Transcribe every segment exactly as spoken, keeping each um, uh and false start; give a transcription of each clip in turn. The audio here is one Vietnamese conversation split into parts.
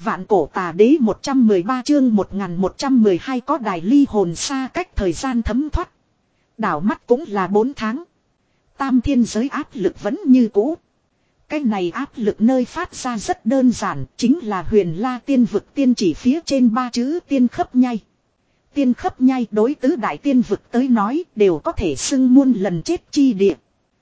Vạn cổ tà đế một trăm mười ba chương một nghìn một trăm mười hai có đài ly hồn xa cách thời gian thấm thoát. Đảo mắt cũng là bốn tháng. Tam thiên giới áp lực vẫn như cũ. Cái này áp lực nơi phát ra rất đơn giản, chính là Huyền La tiên vực tiên chỉ phía trên ba chữ tiên khấp nhai. Tiên khấp nhai đối tứ đại tiên vực tới nói đều có thể xưng muôn lần chết chi địa.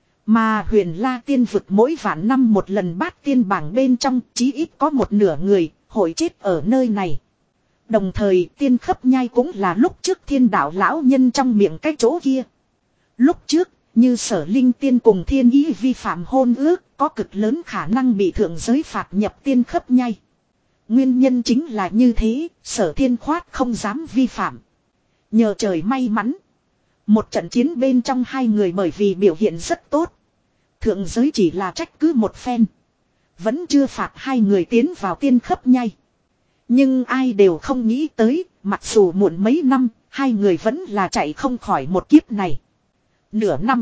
Mà Huyền La tiên vực mỗi vạn năm một lần bát tiên bảng bên trong chí ít có một nửa người hội chết ở nơi này. Đồng thời tiên khấp nhai cũng là lúc trước thiên đạo lão nhân trong miệng cái chỗ kia. Lúc trước như Sở Linh tiên cùng Thiên Ý vi phạm hôn ước có cực lớn khả năng bị thượng giới phạt nhập tiên khấp nhai. Nguyên nhân chính là như thế, Sở Thiên Khoát không dám vi phạm. Nhờ trời may mắn. Một trận chiến bên trong hai người bởi vì biểu hiện rất tốt. Thượng giới chỉ là trách cứ một phen. Vẫn chưa phạt hai người tiến vào tiên khấp nhai. Nhưng ai đều không nghĩ tới, mặc dù muộn mấy năm, hai người vẫn là chạy không khỏi một kiếp này. Nửa năm.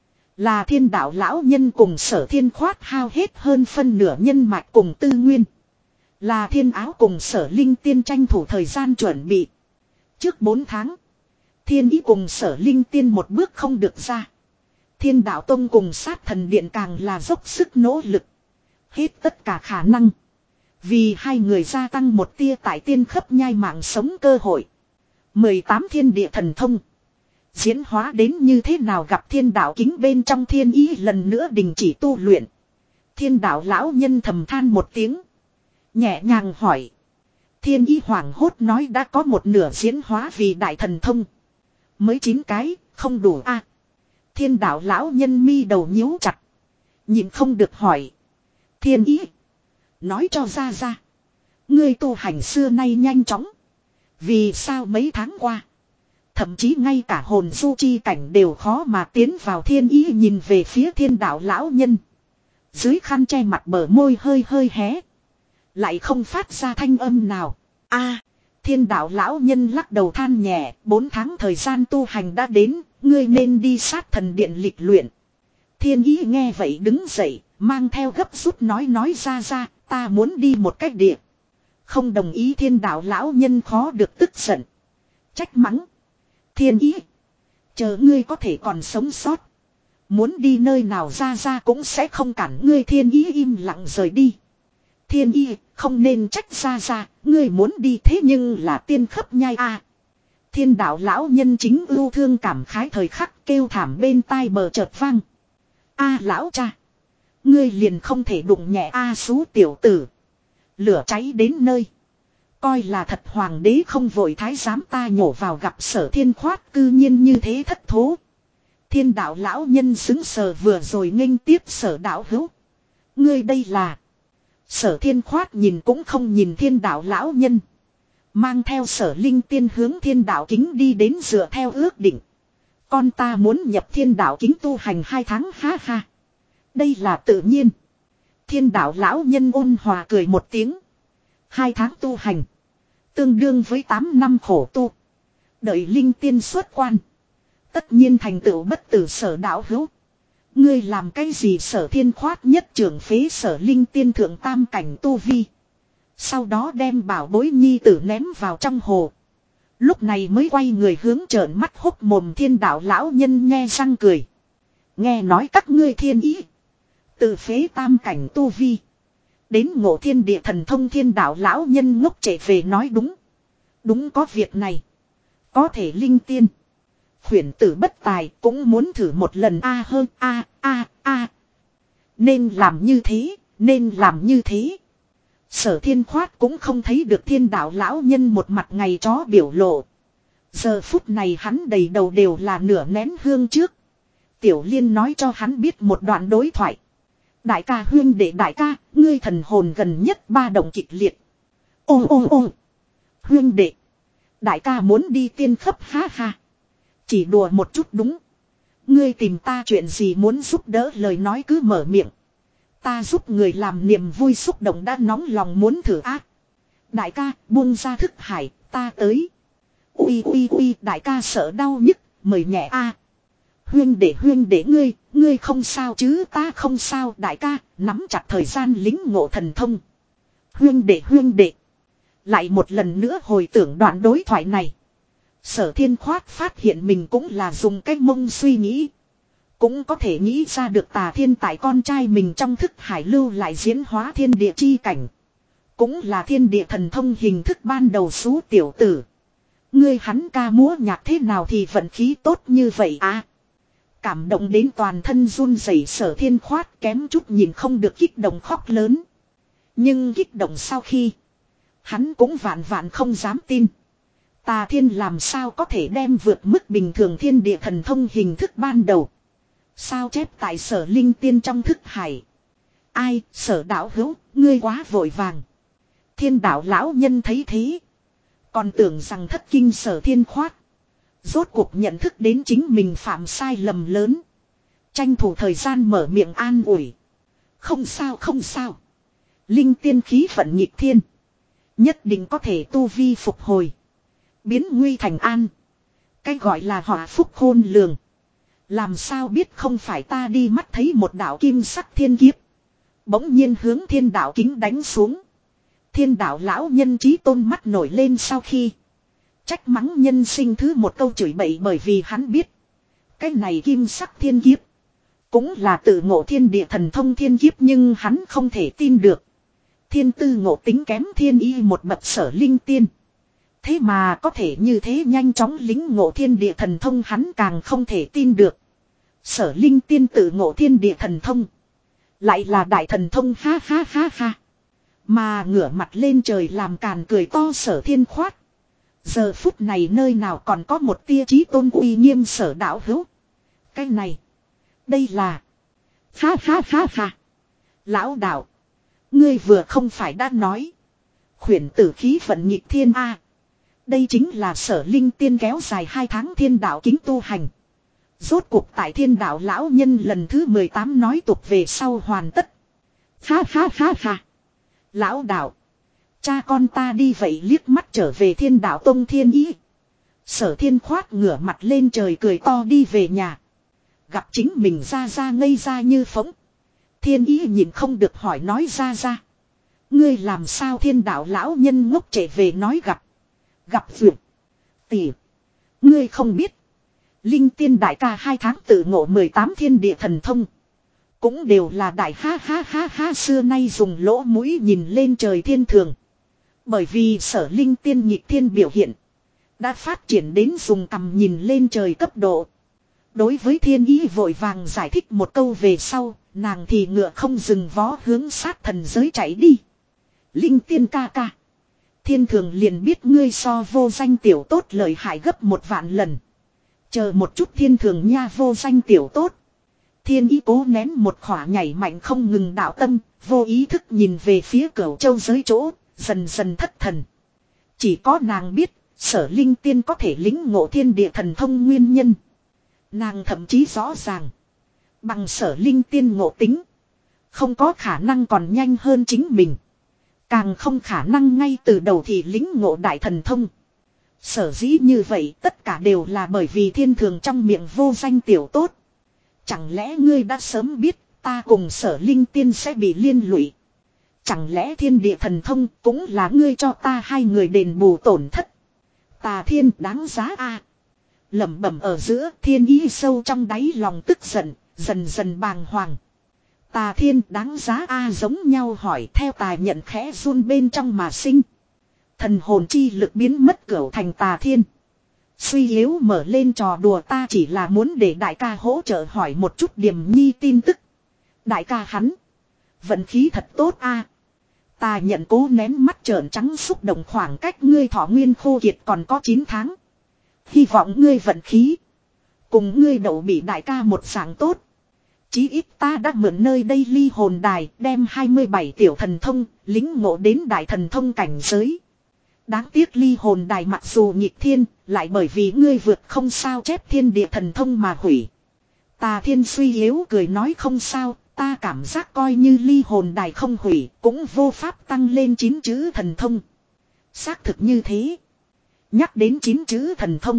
Là thiên đạo lão nhân cùng Sở Thiên Khoát hao hết hơn phân nửa nhân mạch cùng tư nguyên. Là thiên áo cùng Sở Linh tiên tranh thủ thời gian chuẩn bị. Trước bốn tháng. Thiên ý cùng Sở Linh tiên một bước không được ra. Thiên đạo tông cùng sát thần điện càng là dốc sức nỗ lực. Hết tất cả khả năng. Vì hai người gia tăng một tia tại tiên khấp nhai mạng sống cơ hội. mười tám thiên địa thần thông. Diễn hóa đến như thế nào gặp thiên đạo kính bên trong thiên ý lần nữa đình chỉ tu luyện. Thiên đạo lão nhân thầm than một tiếng. Nhẹ nhàng hỏi. Thiên ý hoảng hốt nói đã có một nửa diễn hóa vì đại thần thông. Mới chín cái, không đủ a. À, thiên đạo lão nhân mi đầu nhíu chặt. Nhìn không được hỏi. Thiên ý. Nói cho ra ra. Ngươi tu hành xưa nay nhanh chóng. Vì sao mấy tháng qua. Thậm chí ngay cả hồn du chi cảnh đều khó mà tiến vào thiên ý nhìn về phía thiên đạo lão nhân. Dưới khăn che mặt bờ môi hơi hơi hé. Lại không phát ra thanh âm nào. A, à, thiên đạo lão nhân lắc đầu than nhẹ. Bốn tháng thời gian tu hành đã đến. Ngươi nên đi sát thần điện lịch luyện. Thiên ý nghe vậy đứng dậy. Mang theo gấp rút nói nói ra ra. Ta muốn đi một cách địa. Không đồng ý thiên đạo lão nhân khó được tức giận. Trách mắng. Thiên ý. Chờ ngươi có thể còn sống sót. Muốn đi nơi nào ra ra cũng sẽ không cản ngươi thiên ý im lặng rời đi. Thiên ý không nên trách ra ra. Ngươi muốn đi thế nhưng là tiên khấp nhai a. À, thiên đạo lão nhân chính ưu thương cảm khái thời khắc kêu thảm bên tai bờ chợt vang. A à, lão cha. Ngươi liền không thể đụng nhẹ A à, xú tiểu tử. Lửa cháy đến nơi. Coi là thật hoàng đế không vội thái giám ta nhổ vào gặp Sở Thiên Khoát cư nhiên như thế thất thố. Thiên đạo lão nhân xứng sờ vừa rồi nghênh tiếp Sở đạo hữu. Ngươi đây là. Sở Thiên Khoát nhìn cũng không nhìn thiên đạo lão nhân. Mang theo Sở Linh tiên hướng thiên đạo kính đi đến dựa theo ước định. Con ta muốn nhập thiên đạo kính tu hành hai tháng ha ha. Đây là tự nhiên. Thiên đạo lão nhân ôn hòa cười một tiếng. Hai tháng tu hành. Tương đương với tám năm khổ tu. Đợi linh tiên xuất quan. Tất nhiên thành tựu bất tử Sở đạo hữu. Ngươi làm cái gì Sở Thiên Khoát nhất trưởng phế Sở Linh tiên thượng tam cảnh tu vi. Sau đó đem bảo bối nhi tử ném vào trong hồ. Lúc này mới quay người hướng trợn mắt hốc mồm thiên đạo lão nhân nghe răng cười. Nghe nói các ngươi thiên ý. Từ phế tam cảnh tu vi. Đến ngộ thiên địa thần thông thiên đạo lão nhân ngốc trẻ về nói đúng. Đúng có việc này. Có thể linh tiên. Khuyển tử bất tài cũng muốn thử một lần a hơn a a a. Nên làm như thế, nên làm như thế. Sở Thiên Khoát cũng không thấy được thiên đạo lão nhân một mặt ngày chó biểu lộ. Giờ phút này hắn đầy đầu đều là nửa nén hương trước. Tiểu Liên nói cho hắn biết một đoạn đối thoại. Đại ca huyên đệ đại ca, ngươi thần hồn gần nhất ba động kịch liệt. Ô ô ô. Huyên đệ. Đại ca muốn đi tiên khấp ha ha. Chỉ đùa một chút đúng. Ngươi tìm ta chuyện gì muốn giúp đỡ lời nói cứ mở miệng. Ta giúp người làm niềm vui xúc động đã nóng lòng muốn thử ác. Đại ca buông ra thức hải, ta tới. Ui ui ui đại ca sợ đau nhức, mời nhẹ a. Huyên đệ huyên đệ ngươi, ngươi không sao chứ ta không sao đại ca, nắm chặt thời gian lính ngộ thần thông. Huyên đệ huyên đệ. Lại một lần nữa hồi tưởng đoạn đối thoại này. Sở Thiên Khoát phát hiện mình cũng là dùng cách mông suy nghĩ. Cũng có thể nghĩ ra được Tà Thiên tại con trai mình trong thức hải lưu lại diễn hóa thiên địa chi cảnh. Cũng là thiên địa thần thông hình thức ban đầu xú tiểu tử. Ngươi hắn ca múa nhạc thế nào thì vận khí tốt như vậy à. Cảm động đến toàn thân run rẩy Sở Thiên Khoát kém chút nhìn không được kích động khóc lớn. Nhưng kích động sau khi. Hắn cũng vạn vạn không dám tin. Tà Thiên làm sao có thể đem vượt mức bình thường thiên địa thần thông hình thức ban đầu. Sao chép tại Sở Linh Tiên trong thức hải. Ai, Sở đạo hữu, ngươi quá vội vàng. Thiên đạo lão nhân thấy thế. Còn tưởng rằng thất kinh Sở Thiên Khoát. Rốt cuộc nhận thức đến chính mình phạm sai lầm lớn. Tranh thủ thời gian mở miệng an ủi. Không sao không sao. Linh tiên khí vận nhịp thiên. Nhất định có thể tu vi phục hồi. Biến nguy thành an. Cái gọi là họa phúc khôn lường. Làm sao biết không phải ta đi mắt thấy một đạo kim sắc thiên kiếp. Bỗng nhiên hướng thiên đạo kính đánh xuống. Thiên đạo lão nhân trí tôn mắt nổi lên sau khi. Trách mắng nhân sinh thứ một câu chửi bậy bởi vì hắn biết. Cái này kim sắc thiên kiếp. Cũng là tự ngộ thiên địa thần thông thiên kiếp nhưng hắn không thể tin được. Thiên tư ngộ tính kém thiên y một bậc Sở Linh Tiên. Thế mà có thể như thế nhanh chóng lính ngộ thiên địa thần thông hắn càng không thể tin được. Sở Linh Tiên tự ngộ thiên địa thần thông. Lại là đại thần thông ha ha ha ha. Mà ngửa mặt lên trời làm càn cười to Sở Thiên Khoát. Giờ phút này nơi nào còn có một tia chí tôn uy nghiêm Sở đạo hữu. Cái này. Đây là. Ha ha ha ha. Lão đạo. Ngươi vừa không phải đã nói. Khuyển tử khí vận nhịp thiên A. Đây chính là Sở Linh Tiên kéo dài hai tháng thiên đạo kính tu hành. Rốt cuộc tại thiên đạo lão nhân lần thứ mười tám nói tục về sau hoàn tất. Ha ha ha ha. Lão đạo. Cha con ta đi vậy liếc mắt trở về thiên đạo tông thiên ý. Sở Thiên Khoát ngửa mặt lên trời cười to đi về nhà. Gặp chính mình ra ra ngây ra như phỗng. Thiên ý nhìn không được hỏi nói ra ra. Ngươi làm sao thiên đạo lão nhân ngốc trẻ về nói gặp. Gặp vượt. Tỉ. Ngươi không biết. Linh tiên đại ca hai tháng tự ngộ mười tám thiên địa thần thông. Cũng đều là đại ha ha ha ha xưa nay dùng lỗ mũi nhìn lên trời thiên thường. Bởi vì Sở Linh Tiên nhịp thiên biểu hiện. Đã phát triển đến dùng tầm nhìn lên trời cấp độ. Đối với thiên ý vội vàng giải thích một câu về sau. Nàng thì ngựa không dừng vó hướng sát thần giới chạy đi. Linh Tiên ca ca. Thiên thường liền biết ngươi so vô danh tiểu tốt lợi hại gấp một vạn lần. Chờ một chút thiên thường nha vô danh tiểu tốt. Thiên ý cố nén một khỏa nhảy mạnh không ngừng đạo tâm. Vô ý thức nhìn về phía Cửu Châu giới chỗ. Dần dần thất thần. Chỉ có nàng biết. Sở Linh Tiên có thể lĩnh ngộ thiên địa thần thông nguyên nhân. Nàng thậm chí rõ ràng. Bằng Sở Linh Tiên ngộ tính. Không có khả năng còn nhanh hơn chính mình. Càng không khả năng ngay từ đầu thì lĩnh ngộ đại thần thông. Sở dĩ như vậy tất cả đều là bởi vì thiên thường trong miệng vô danh tiểu tốt. Chẳng lẽ ngươi đã sớm biết ta cùng Sở Linh Tiên sẽ bị liên lụy. Chẳng lẽ thiên địa thần thông cũng là ngươi cho ta hai người đền bù tổn thất. Tà Thiên đáng giá a à. Lẩm bẩm ở giữa thiên ý sâu trong đáy lòng tức giận, dần dần bàng hoàng. Tà Thiên đáng giá a à giống nhau hỏi theo tà nhận khẽ run bên trong mà sinh. Thần hồn chi lực biến mất cửu thành Tà Thiên. Suy yếu mở lên trò đùa ta chỉ là muốn để đại ca hỗ trợ hỏi một chút Điềm Nhi tin tức. Đại ca hắn. Vận khí thật tốt a à. Tà nhận cố nén mắt trợn trắng xúc động khoảng cách ngươi thọ nguyên khô kiệt còn có chín tháng. Hy vọng ngươi vận khí. Cùng ngươi đậu bị đại ca một dạng tốt. Chí ít ta đã mượn nơi đây ly hồn đài đem hai mươi bảy tiểu thần thông lính ngộ đến đại thần thông cảnh giới. Đáng tiếc ly hồn đài mặc dù nhịp thiên lại bởi vì ngươi vượt không sao chép thiên địa thần thông mà hủy. Tà Thiên suy yếu cười nói không sao. Ta cảm giác coi như ly hồn đài không hủy cũng vô pháp tăng lên chín chữ thần thông. Xác thực như thế. Nhắc đến chín chữ thần thông.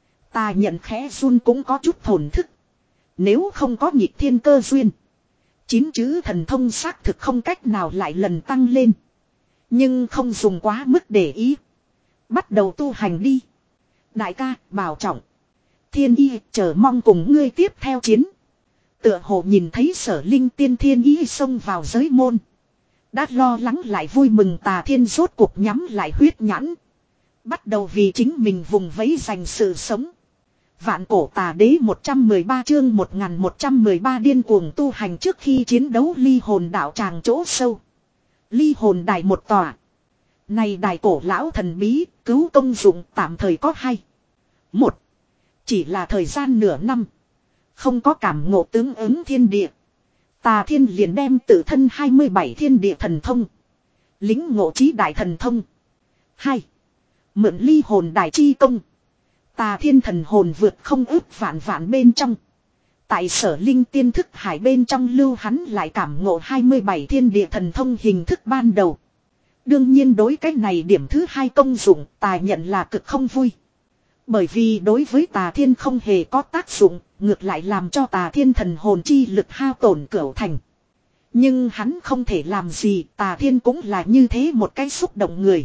Ta nhận khẽ run cũng có chút thổn thức. Nếu không có nhịp thiên cơ duyên. Chín chữ thần thông xác thực không cách nào lại lần tăng lên. Nhưng không dùng quá mức để ý. Bắt đầu tu hành đi. Đại ca, bảo trọng. Thiên y chờ mong cùng ngươi tiếp theo chiến. Tựa hồ nhìn thấy Sở Linh tiên thiên y xông vào giới môn. Đã lo lắng lại vui mừng Tà Thiên rốt cuộc nhắm lại huyết nhãn. Bắt đầu vì chính mình vùng vẫy giành sự sống. Vạn cổ tà đế một trăm mười ba chương một nghìn một trăm mười ba điên cuồng tu hành trước khi chiến đấu ly hồn đạo tràng chỗ sâu. Ly hồn đài một tòa. Này đài cổ lão thần bí, cứu công dụng tạm thời có hai. Một. Chỉ là thời gian nửa năm. Không có cảm ngộ tướng ứng thiên địa. Tà Thiên liền đem tự thân hai mươi bảy thiên địa thần thông. Lính ngộ trí đại thần thông. Hai. Mượn ly hồn đại chi công. Tà Thiên thần hồn vượt không ước vạn vạn bên trong. Tại Sở Linh tiên thức hải bên trong lưu hắn lại cảm ngộ hai mươi bảy thiên địa thần thông hình thức ban đầu. Đương nhiên đối cái này điểm thứ hai công dụng Tà nhận là cực không vui. Bởi vì đối với Tà Thiên không hề có tác dụng, ngược lại làm cho Tà Thiên thần hồn chi lực hao tổn cửu thành. Nhưng hắn không thể làm gì, Tà Thiên cũng là như thế một cái xúc động người.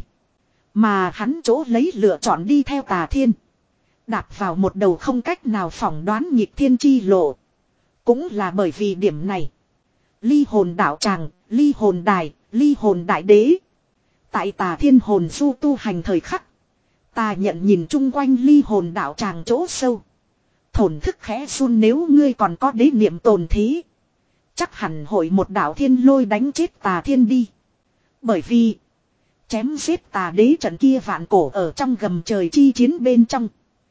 Mà hắn chỗ lấy lựa chọn đi theo Tà Thiên. Đạp vào một đầu không cách nào phỏng đoán nghịch thiên chi lộ. Cũng là bởi vì điểm này. Ly hồn đạo tràng, ly hồn đài, ly hồn đại đế. Tại Tà Thiên hồn du tu hành thời khắc. Tà nhận nhìn chung quanh ly hồn đạo tràng chỗ sâu. Thổn thức khẽ run nếu ngươi còn có đế niệm tồn thế. Chắc hẳn hội một đạo thiên lôi đánh chết Tà Thiên đi. Bởi vì. Chém giết Tà đế trận kia vạn cổ ở trong gầm trời chi chiến bên trong.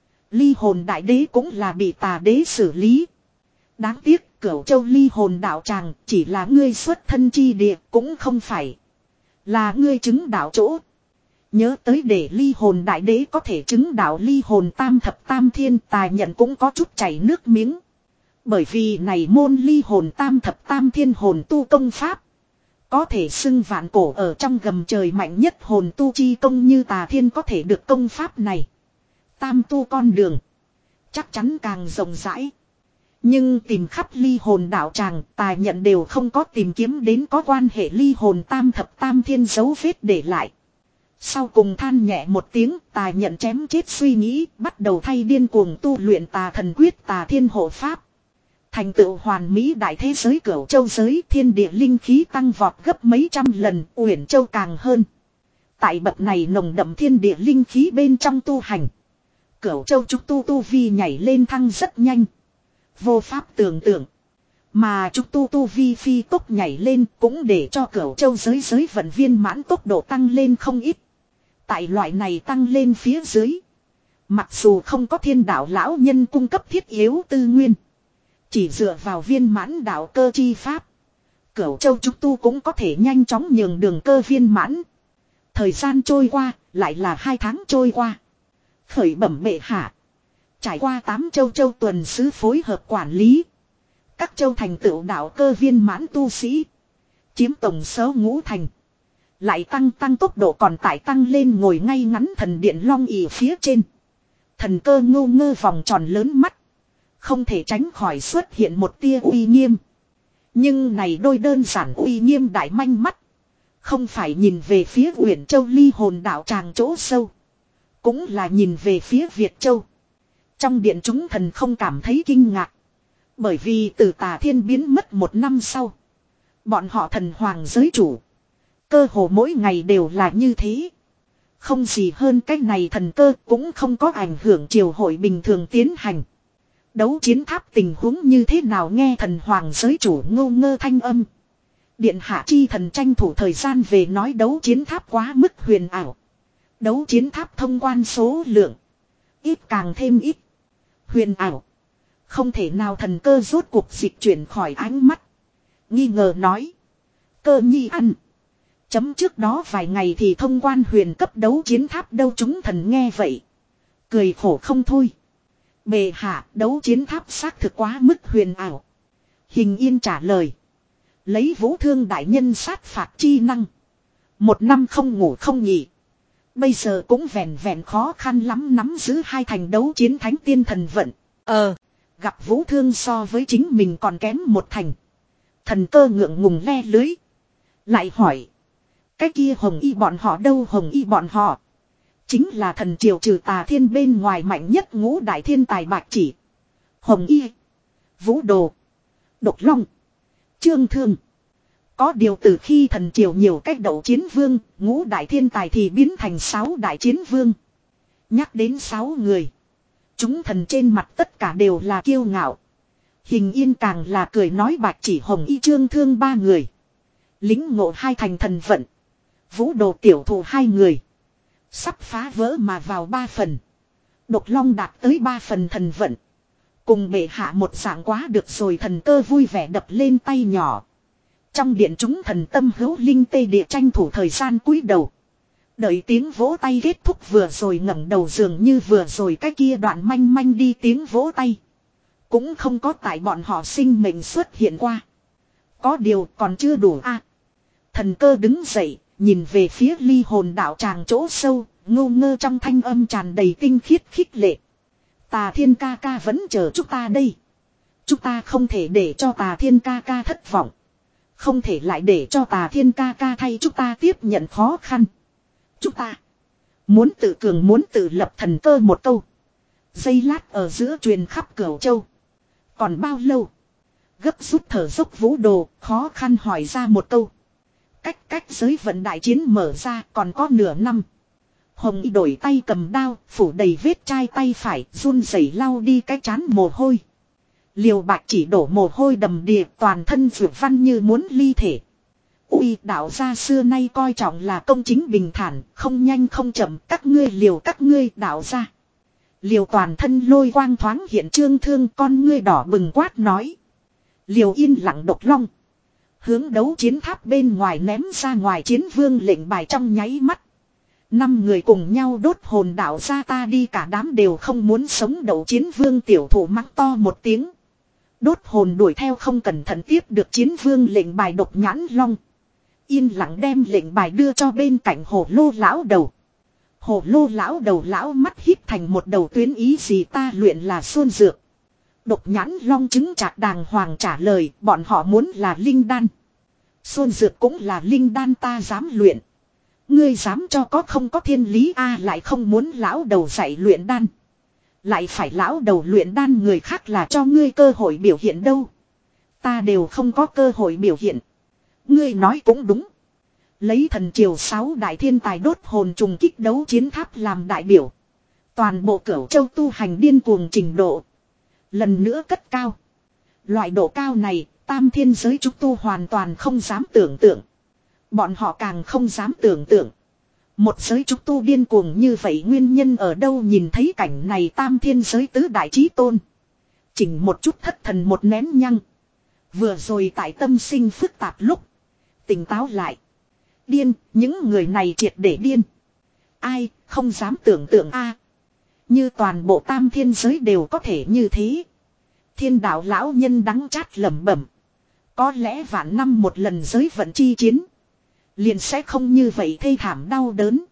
Ly hồn đại đế cũng là bị Tà đế xử lý. Đáng tiếc Cửu Châu ly hồn đạo tràng chỉ là ngươi xuất thân chi địa cũng không phải. Là ngươi chứng đạo chỗ. Nhớ tới để ly hồn đại đế có thể chứng đạo ly hồn tam thập tam thiên Tà nhận cũng có chút chảy nước miếng. Bởi vì này môn ly hồn tam thập tam thiên hồn tu công pháp. Có thể xưng vạn cổ ở trong gầm trời mạnh nhất hồn tu chi công như Tà Thiên có thể được công pháp này. Tam tu con đường. Chắc chắn càng rộng rãi. Nhưng tìm khắp ly hồn đạo tràng Tà nhận đều không có tìm kiếm đến có quan hệ ly hồn tam thập tam thiên dấu vết để lại. Sau cùng than nhẹ một tiếng Tà nhận chém chết suy nghĩ bắt đầu thay điên cuồng tu luyện Tà thần quyết Tà Thiên hộ pháp. Thành tựu hoàn mỹ đại thế giới Cửu Châu giới thiên địa linh khí tăng vọt gấp mấy trăm lần Uyển Châu càng hơn. Tại bậc này nồng đậm thiên địa linh khí bên trong tu hành. Cửu Châu trúc tu tu vi nhảy lên thăng rất nhanh. Vô pháp tưởng tượng. Mà trúc tu tu vi phi tốc nhảy lên cũng để cho Cửu Châu giới giới vận viên mãn tốc độ tăng lên không ít. Tại loại này tăng lên phía dưới. Mặc dù không có thiên đạo lão nhân cung cấp thiết yếu tư nguyên. Chỉ dựa vào viên mãn đạo cơ chi pháp. Cửu Châu trúc tu cũng có thể nhanh chóng nhường đường cơ viên mãn. Thời gian trôi qua, lại là hai tháng trôi qua. Khởi bẩm bệ hạ. Trải qua tám châu châu tuần sứ phối hợp quản lý. Các châu thành tựu đạo cơ viên mãn tu sĩ. Chiếm tổng số ngũ thành. Lại tăng tăng tốc độ còn tại tăng lên ngồi ngay ngắn thần điện long ỉ phía trên. Thần cơ ngô ngơ vòng tròn lớn mắt. Không thể tránh khỏi xuất hiện một tia uy nghiêm. Nhưng này đôi đơn giản uy nghiêm đại manh mắt. Không phải nhìn về phía Uyển Châu ly hồn đạo tràng chỗ sâu. Cũng là nhìn về phía Việt Châu. Trong điện chúng thần không cảm thấy kinh ngạc. Bởi vì từ Tà Thiên biến mất một năm sau. Bọn họ thần hoàng giới chủ. Cơ hồ mỗi ngày đều là như thế. Không gì hơn cái này thần cơ cũng không có ảnh hưởng triều hội bình thường tiến hành. Đấu chiến tháp tình huống như thế nào nghe thần hoàng giới chủ ngô ngơ thanh âm. Điện hạ chi thần tranh thủ thời gian về nói đấu chiến tháp quá mức huyền ảo. Đấu chiến tháp thông quan số lượng. Ít càng thêm ít. Huyền ảo. Không thể nào thần cơ rốt cuộc dịch chuyển khỏi ánh mắt. Nghi ngờ nói. Cơ nhi ăn. Chấm trước đó vài ngày thì thông quan huyền cấp đấu chiến tháp đâu chúng thần nghe vậy. Cười khổ không thôi. Bệ hạ đấu chiến tháp xác thực quá mức huyền ảo. Hình Yên trả lời. Lấy vũ thương đại nhân sát phạt chi năng. Một năm không ngủ không nghỉ. Bây giờ cũng vẹn vẹn khó khăn lắm nắm giữ hai thành đấu chiến thánh tiên thần vận. Ờ, gặp vũ thương so với chính mình còn kém một thành. Thần cơ ngượng ngùng le lưới. Lại hỏi. Cái kia hồng y bọn họ đâu, hồng y bọn họ chính là thần triều trừ tà thiên bên ngoài mạnh nhất ngũ đại thiên tài bạch chỉ. Hồng y, Vũ Đồ, Độc Long, Trương Thương. Có điều từ khi thần triều nhiều cách đậu chiến vương, ngũ đại thiên tài thì biến thành sáu đại chiến vương. Nhắc đến sáu người, chúng thần trên mặt tất cả đều là kiêu ngạo. Hình Yên càng là cười nói bạch chỉ hồng y Trương Thương ba người. Lính ngộ hai thành thần vận. Vũ Đồ tiểu thụ hai người. Sắp phá vỡ mà vào ba phần. Độc Long đạt tới ba phần thần vận. Cùng bệ hạ một dạng quá được rồi, thần cơ vui vẻ đập lên tay nhỏ. Trong điện chúng thần tâm hữu linh tê địa tranh thủ thời gian cúi đầu. Đợi tiếng vỗ tay kết thúc vừa rồi ngẩng đầu dường như vừa rồi cái kia đoạn manh manh đi tiếng vỗ tay. Cũng không có tại bọn họ sinh mệnh xuất hiện qua. Có điều còn chưa đủ a. Thần cơ đứng dậy, nhìn về phía ly hồn đạo tràng chỗ sâu, ngô ngơ trong thanh âm tràn đầy tinh khiết khích lệ. Tà Thiên ca ca vẫn chờ chúng ta đây. Chúng ta không thể để cho Tà Thiên ca ca thất vọng. Không thể lại để cho Tà Thiên ca ca thay chúng ta tiếp nhận khó khăn. Chúng ta muốn tự cường, muốn tự lập. Thần cơ một câu. Giây lát ở giữa truyền khắp Cửu Châu. Còn bao lâu? Gấp rút thở dốc Vũ Đồ khó khăn hỏi ra một câu. Cách cách giới vận đại chiến mở ra còn có nửa năm. Hồng y đổi tay cầm đao, phủ đầy vết chai tay phải, run rẩy lau đi cái chán mồ hôi. Liều Bạch chỉ đổ mồ hôi đầm đìa, toàn thân vượt văn như muốn ly thể. Ui, đạo gia xưa nay coi trọng là công chính bình thản, không nhanh không chậm, các ngươi liều các ngươi đạo gia. Liều toàn thân lôi quang thoáng hiện Trương Thương, con ngươi đỏ bừng quát nói. Liều yên lặng Độc Long. Hướng đấu chiến tháp bên ngoài ném ra ngoài chiến vương lệnh bài trong nháy mắt. Năm người cùng nhau đốt hồn đạo ra, ta đi cả đám đều không muốn sống. Đấu chiến vương tiểu thủ mắng to một tiếng. Đốt hồn đuổi theo không cẩn thận tiếp được chiến vương lệnh bài Độc Nhãn Long. Yên lặng đem lệnh bài đưa cho bên cạnh Hồ Lô lão đầu. Hồ Lô lão đầu lão mắt híp thành một đầu tuyến, ý gì ta luyện là xuân dược. Độc Nhãn Long chứng chạc đàng hoàng trả lời, bọn họ muốn là linh đan. Xuân dược cũng là linh đan, ta dám luyện. Ngươi dám cho có không có thiên lý a. Lại không muốn lão đầu dạy luyện đan. Lại phải lão đầu luyện đan, người khác là cho ngươi cơ hội biểu hiện đâu. Ta đều không có cơ hội biểu hiện. Ngươi nói cũng đúng. Lấy thần triều sáu đại thiên tài đốt hồn trùng kích đấu chiến tháp làm đại biểu. Toàn bộ Cửu Châu tu hành điên cuồng trình độ lần nữa cất cao. Loại độ cao này, tam thiên giới chúng tu hoàn toàn không dám tưởng tượng. Bọn họ càng không dám tưởng tượng. Một giới chúng tu điên cuồng như vậy nguyên nhân ở đâu. Nhìn thấy cảnh này tam thiên giới tứ đại chí tôn. Chỉnh một chút thất thần một nén nhăng. Vừa rồi tại tâm sinh phức tạp lúc. Tỉnh táo lại. Điên, những người này triệt để điên. Ai, không dám tưởng tượng a. Như toàn bộ tam thiên giới đều có thể như thế. Thiên đạo lão nhân đắng chát lẩm bẩm. Có lẽ vạn năm một lần giới vận chi chiến. Liền sẽ không như vậy thê thảm đau đớn.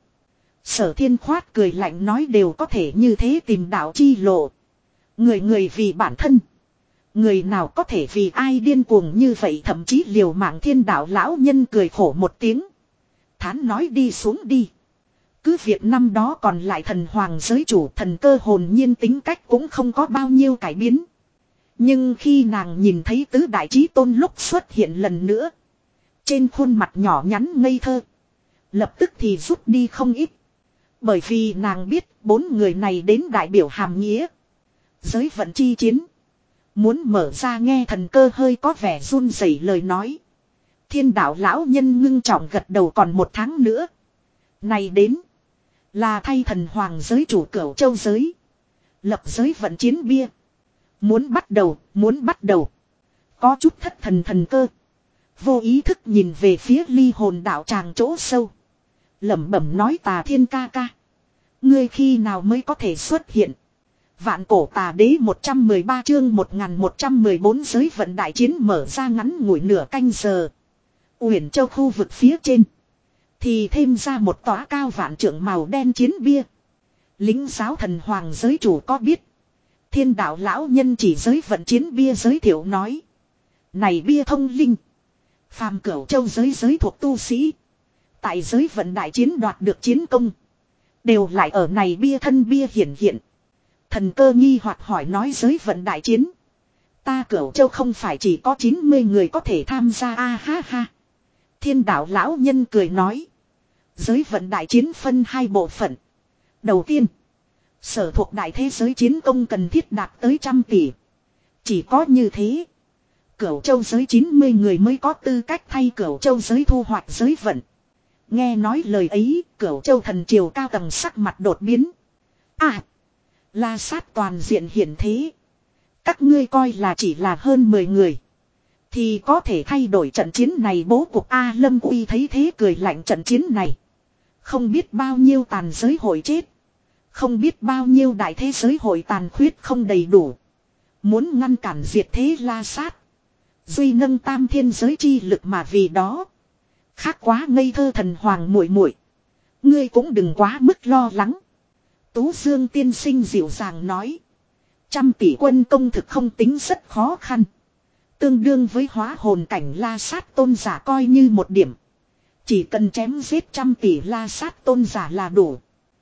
Sở Thiên khoát cười lạnh nói đều có thể như thế tìm đạo chi lộ. Người người vì bản thân. Người nào có thể vì ai điên cuồng như vậy, thậm chí liều mạng. Thiên đạo lão nhân cười khổ một tiếng. Thán nói đi xuống đi. Cứ việc năm đó còn lại thần hoàng giới chủ, thần cơ hồn nhiên tính cách cũng không có bao nhiêu cải biến. Nhưng khi nàng nhìn thấy tứ đại chí tôn lúc xuất hiện lần nữa. Trên khuôn mặt nhỏ nhắn ngây thơ. Lập tức thì rút đi không ít. Bởi vì nàng biết bốn người này đến đại biểu hàm nghĩa. Giới vận chi chiến. Muốn mở ra. Nghe thần cơ hơi có vẻ run rẩy lời nói. Thiên đạo lão nhân ngưng trọng gật đầu, còn một tháng nữa. Này đến. Là thay thần hoàng giới chủ Cửu Châu giới. Lập giới vận chiến bia. Muốn bắt đầu, muốn bắt đầu. Có chút thất thần thần cơ. Vô ý thức nhìn về phía ly hồn đạo tràng chỗ sâu. Lẩm bẩm nói Tà Thiên ca ca. Ngươi khi nào mới có thể xuất hiện? Vạn cổ tà đế một trăm mười ba chương một nghìn một trăm mười bốn giới vận đại chiến mở ra ngắn ngủi nửa canh giờ. Uyển Châu khu vực phía trên. Thì thêm ra một tòa cao vạn trượng màu đen chiến bia. Lính giáo thần hoàng giới chủ có biết. Thiên đạo lão nhân chỉ giới vận chiến bia giới thiệu nói. Này bia thông linh. Phàm Cửu Châu giới giới thuộc tu sĩ. Tại giới vận đại chiến đoạt được chiến công. Đều lại ở này bia thân bia hiển hiện. Thần cơ nghi hoặc hỏi nói giới vận đại chiến. Ta Cửu Châu không phải chỉ có chín mươi người có thể tham gia a ha ha. Thiên đạo lão nhân cười nói. Giới vận đại chiến phân hai bộ phận. Đầu tiên. Sở thuộc đại thế giới chiến công cần thiết đạt tới trăm tỷ. Chỉ có như thế. Cửu Châu giới chín mươi người mới có tư cách thay Cửu Châu giới thu hoạch giới vận. Nghe nói lời ấy, Cửu Châu thần triều cao tầng sắc mặt đột biến. À, La Sát toàn diện hiển thế. Các ngươi coi là chỉ là hơn mười người. Thì có thể thay đổi trận chiến này bố cục A Lâm Uy thấy thế cười lạnh trận chiến này. Không biết bao nhiêu tàn giới hội chết. Không biết bao nhiêu đại thế giới hội tàn khuyết không đầy đủ. Muốn ngăn cản diệt thế La Sát. Duy nâng tam thiên giới chi lực mà vì đó. Khác quá ngây thơ thần hoàng muội muội, ngươi cũng đừng quá mức lo lắng. Tú Dương tiên sinh dịu dàng nói. Trăm tỷ quân công thực không tính rất khó khăn. Tương đương với hóa hồn cảnh La Sát tôn giả coi như một điểm. Chỉ cần chém giết trăm tỷ La Sát tôn giả là đủ.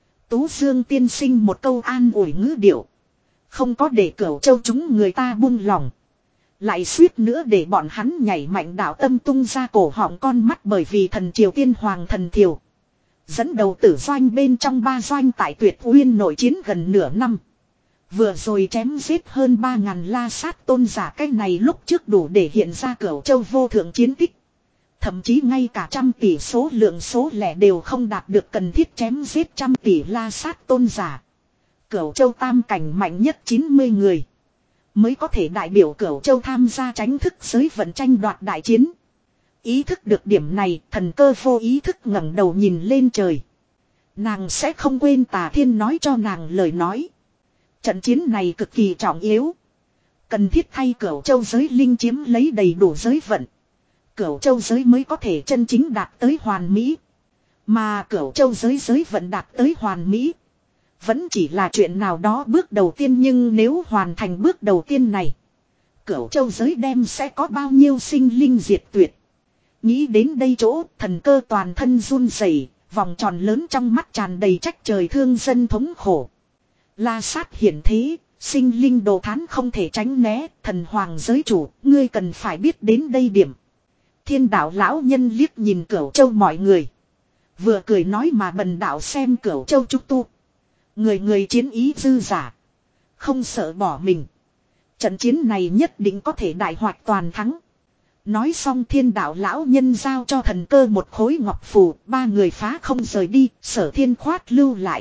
Tú Dương tiên sinh một câu an ủi ngữ điệu. Không có để Cửu Châu chúng người ta buông lòng. Lại suýt nữa để bọn hắn nhảy mạnh đạo tâm tung ra cổ họng con mắt bởi vì thần triều tiên hoàng thần thiều. Dẫn đầu tử doanh bên trong ba doanh tại Tuyệt Uyên nội chiến gần nửa năm. Vừa rồi chém giết hơn ba ngàn La Sát tôn giả cái này lúc trước đủ để hiện ra Cửu Châu vô thượng chiến tích. Thậm chí ngay cả trăm tỷ số lượng số lẻ đều không đạt được cần thiết chém giết trăm tỷ La Sát tôn giả. Cửu Châu tam cảnh mạnh nhất chín mươi người. Mới có thể đại biểu Cửu Châu tham gia tránh thức giới vận tranh đoạt đại chiến. Ý thức được điểm này, thần cơ vô ý thức ngẩng đầu nhìn lên trời. Nàng sẽ không quên Tà Thiên nói cho nàng lời nói. Trận chiến này cực kỳ trọng yếu. Cần thiết thay Cửu Châu giới linh chiếm lấy đầy đủ giới vận. Cửu Châu giới mới có thể chân chính đạt tới hoàn mỹ. Mà Cửu Châu giới giới vận đạt tới hoàn mỹ. Vẫn chỉ là chuyện nào đó bước đầu tiên, nhưng nếu hoàn thành bước đầu tiên này, Cửu Châu giới đem sẽ có bao nhiêu sinh linh diệt tuyệt. Nghĩ đến đây chỗ, thần cơ toàn thân run rẩy, vòng tròn lớn trong mắt tràn đầy trách trời thương dân thống khổ. La Sát hiển thế, sinh linh đồ thán không thể tránh né, thần hoàng giới chủ, ngươi cần phải biết đến đây điểm. Thiên đạo lão nhân liếc nhìn Cửu Châu mọi người. Vừa cười nói mà bần đạo xem Cửu Châu trúc tu. Người người chiến ý dư giả. Không sợ bỏ mình. Trận chiến này nhất định có thể đại hoạt toàn thắng. Nói xong thiên đạo lão nhân giao cho thần cơ một khối ngọc phù. Ba người phá không rời đi. Sở Thiên khoát lưu lại.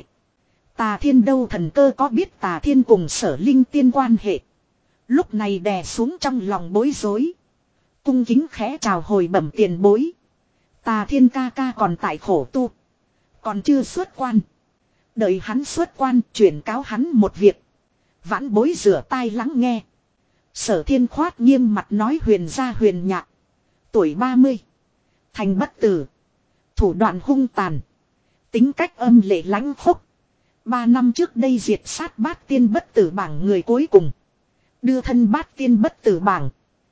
Tà Thiên đâu, thần cơ có biết Tà Thiên cùng Sở Linh tiên quan hệ. Lúc này đè xuống trong lòng bối rối. Cung kính khẽ chào hồi bẩm tiền bối. Tà Thiên ca ca còn tại khổ tu. Còn chưa xuất quan. Đợi hắn xuất quan, chuyển cáo hắn một việc. Vãn bối rửa tai lắng nghe. Sở Thiên khoát nghiêm mặt nói huyền gia huyền nhạc. Tuổi ba mươi. Thành bất tử. Thủ đoạn hung tàn. Tính cách âm lệ lãnh khốc. Ba năm trước đây diệt sát bát tiên bất tử bảng người cuối cùng. Đưa thân bát tiên bất tử bảng.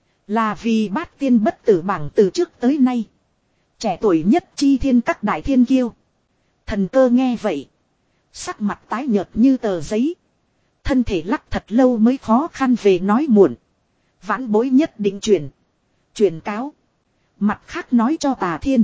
Là vì bát tiên bất tử bảng từ trước tới nay. Trẻ tuổi nhất chi thiên các đại thiên kiêu. Thần cơ nghe vậy. Sắc mặt tái nhợt như tờ giấy. Thân thể lắc thật lâu mới khó khăn về nói muộn. Vãn bối nhất định chuyển. Chuyển cáo. Mặt khác nói cho Tà Thiên.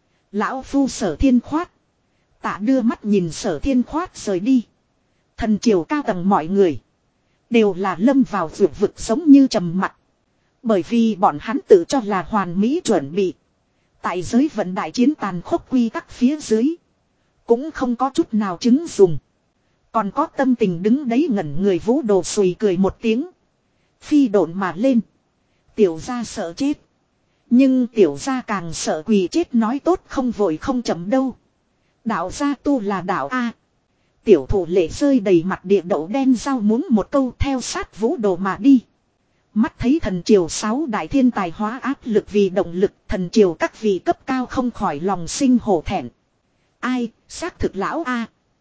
Lão phu Sở Thiên khoát. Tạ đưa mắt nhìn Sở Thiên khoát rời đi. Thần triều cao tầng mọi người. Đều là lâm vào vượt vực sống như trầm mặc. Bởi vì bọn hắn tự cho là hoàn mỹ chuẩn bị. Tại giới vận đại chiến tàn khốc quy tắc phía dưới. Cũng không có chút nào chứng dùng. Còn có tâm tình đứng đấy ngẩn người Vũ Đồ sùi cười một tiếng. Phi độn mà lên. Tiểu gia sợ chết. Nhưng tiểu gia càng sợ quỳ chết, nói tốt không vội không chậm đâu. Đạo gia tu là đạo A. Tiểu thủ lệ rơi đầy mặt địa đậu đen rau muống một câu theo sát Vũ Đồ mà đi. Mắt thấy thần triều sáu đại thiên tài hóa áp lực vì động lực, thần triều các vị cấp cao không khỏi lòng sinh hổ thẹn. Ai, xác thực lão A.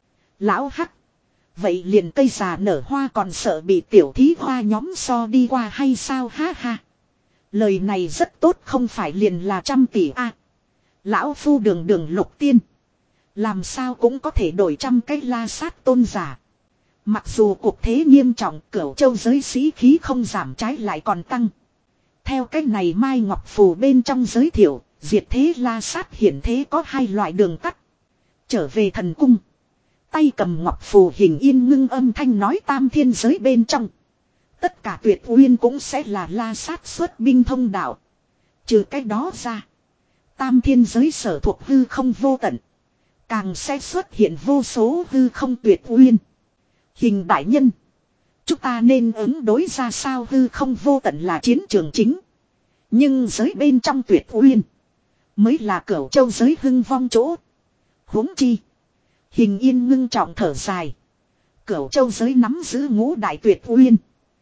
Lão Hắc. Vậy liền cây già nở hoa còn sợ bị tiểu thí hoa nhóm so đi qua hay sao, ha ha. Lời này rất tốt, không phải liền là trăm tỷ A. Lão phu đường đường lục tiên. Làm sao cũng có thể đổi trăm cái la sát tôn giả. Mặc dù cuộc thế nghiêm trọng, Cửu Châu giới sĩ khí không giảm trái lại còn tăng. Theo cách này Mai Ngọc Phù bên trong giới thiệu, diệt thế la sát hiển thế có hai loại đường tắt. Trở về thần cung. Tay cầm Ngọc Phù hình yên ngưng âm thanh nói tam thiên giới bên trong. Tất cả tuyệt uyên cũng sẽ là la sát xuất binh thông đạo. Trừ cách đó ra. Tam thiên giới sở thuộc hư không vô tận. Càng sẽ xuất hiện vô số hư không tuyệt uyên. Hình đại nhân. Chúng ta nên ứng đối ra sao hư không vô tận là chiến trường chính. Nhưng giới bên trong tuyệt uyên. Mới là Cửu Châu giới hưng vong chỗ. Huống chi. Hình yên ngưng trọng thở dài. Cửu Châu giới nắm giữ ngũ đại tuyệt uyên.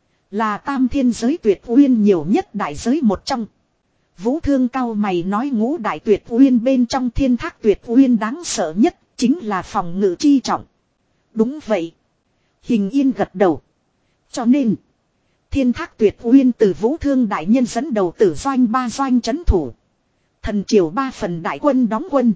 Là tam thiên giới tuyệt uyên nhiều nhất đại giới một trong. Vũ Thương cao mày nói ngũ đại tuyệt uyên bên trong thiên thác tuyệt uyên đáng sợ nhất chính là phòng ngự chi trọng. Đúng vậy. Hình yên gật đầu. Cho nên. Thiên thác tuyệt uyên từ Vũ Thương đại nhân dẫn đầu tử doanh ba doanh chấn thủ. Thần triều ba phần đại quân đóng quân.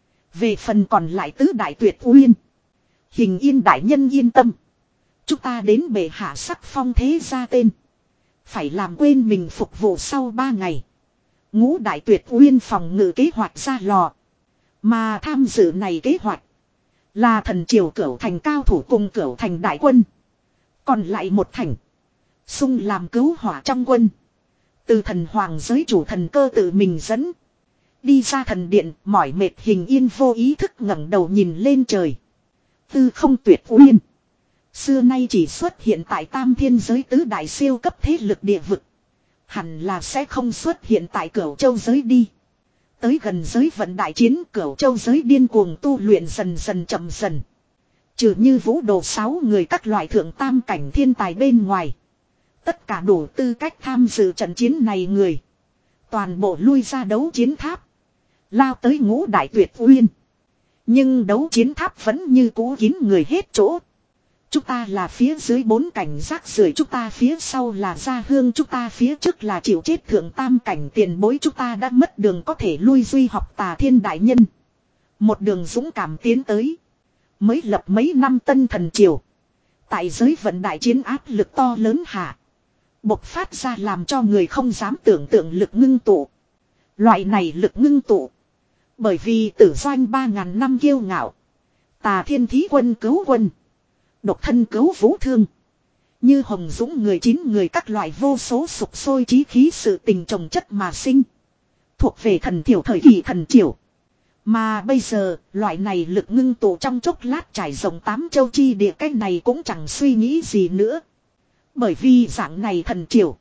Về phần còn lại tứ đại tuyệt uyên. Hình yên đại nhân yên tâm. Chúng ta đến bệ hạ sắc phong thế ra tên. Phải làm quên mình phục vụ sau ba ngày. Ngũ đại tuyệt uyên phòng ngự kế hoạch ra lò. Mà tham dự này kế hoạch. Là thần triều Cửu Thành cao thủ cùng Cửu Thành đại quân. Còn lại một thành. Xung làm cứu hỏa trong quân. Từ thần hoàng giới chủ thần cơ tự mình dẫn. Đi ra thần điện mỏi mệt hình yên vô ý thức ngẩng đầu nhìn lên trời. Tư không tuyệt uyên. Xưa nay chỉ xuất hiện tại tam thiên giới tứ đại siêu cấp thế lực địa vực. Hẳn là sẽ không xuất hiện tại Cửu Châu giới đi. Tới gần giới vận đại chiến Cửu Châu giới điên cuồng tu luyện dần dần chậm dần. Trừ như vũ đồ sáu người các loại thượng tam cảnh thiên tài bên ngoài. Tất cả đủ tư cách tham dự trận chiến này người. Toàn bộ lui ra đấu chiến tháp. Lao tới ngũ đại tuyệt uyên. Nhưng đấu chiến tháp vẫn như cũ kín người hết chỗ. Chúng ta là phía dưới bốn cảnh rác rưởi, chúng ta phía sau là gia hương, chúng ta phía trước là chịu chết thượng tam cảnh tiền bối, chúng ta đã mất đường có thể lui duy học Tà Thiên đại nhân. Một đường dũng cảm tiến tới. Mới lập mấy năm tân thần triều. Tại giới vận đại chiến áp lực to lớn hạ. Bộc phát ra làm cho người không dám tưởng tượng lực ngưng tụ. Loại này lực ngưng tụ. Bởi vì tử doanh ba ngàn năm kiêu ngạo. Tà Thiên thí quân cứu quân. Độc thân cứu Vũ Thương. Như hồng dũng người chín người các loại vô số sục sôi chí khí sự tình trồng chất mà sinh. Thuộc về thần thiểu thời kỳ thần triều. Mà bây giờ, loại này lực ngưng tụ trong chốc lát trải rộng tám châu chi địa, cái này cũng chẳng suy nghĩ gì nữa. Bởi vì dạng này thần triều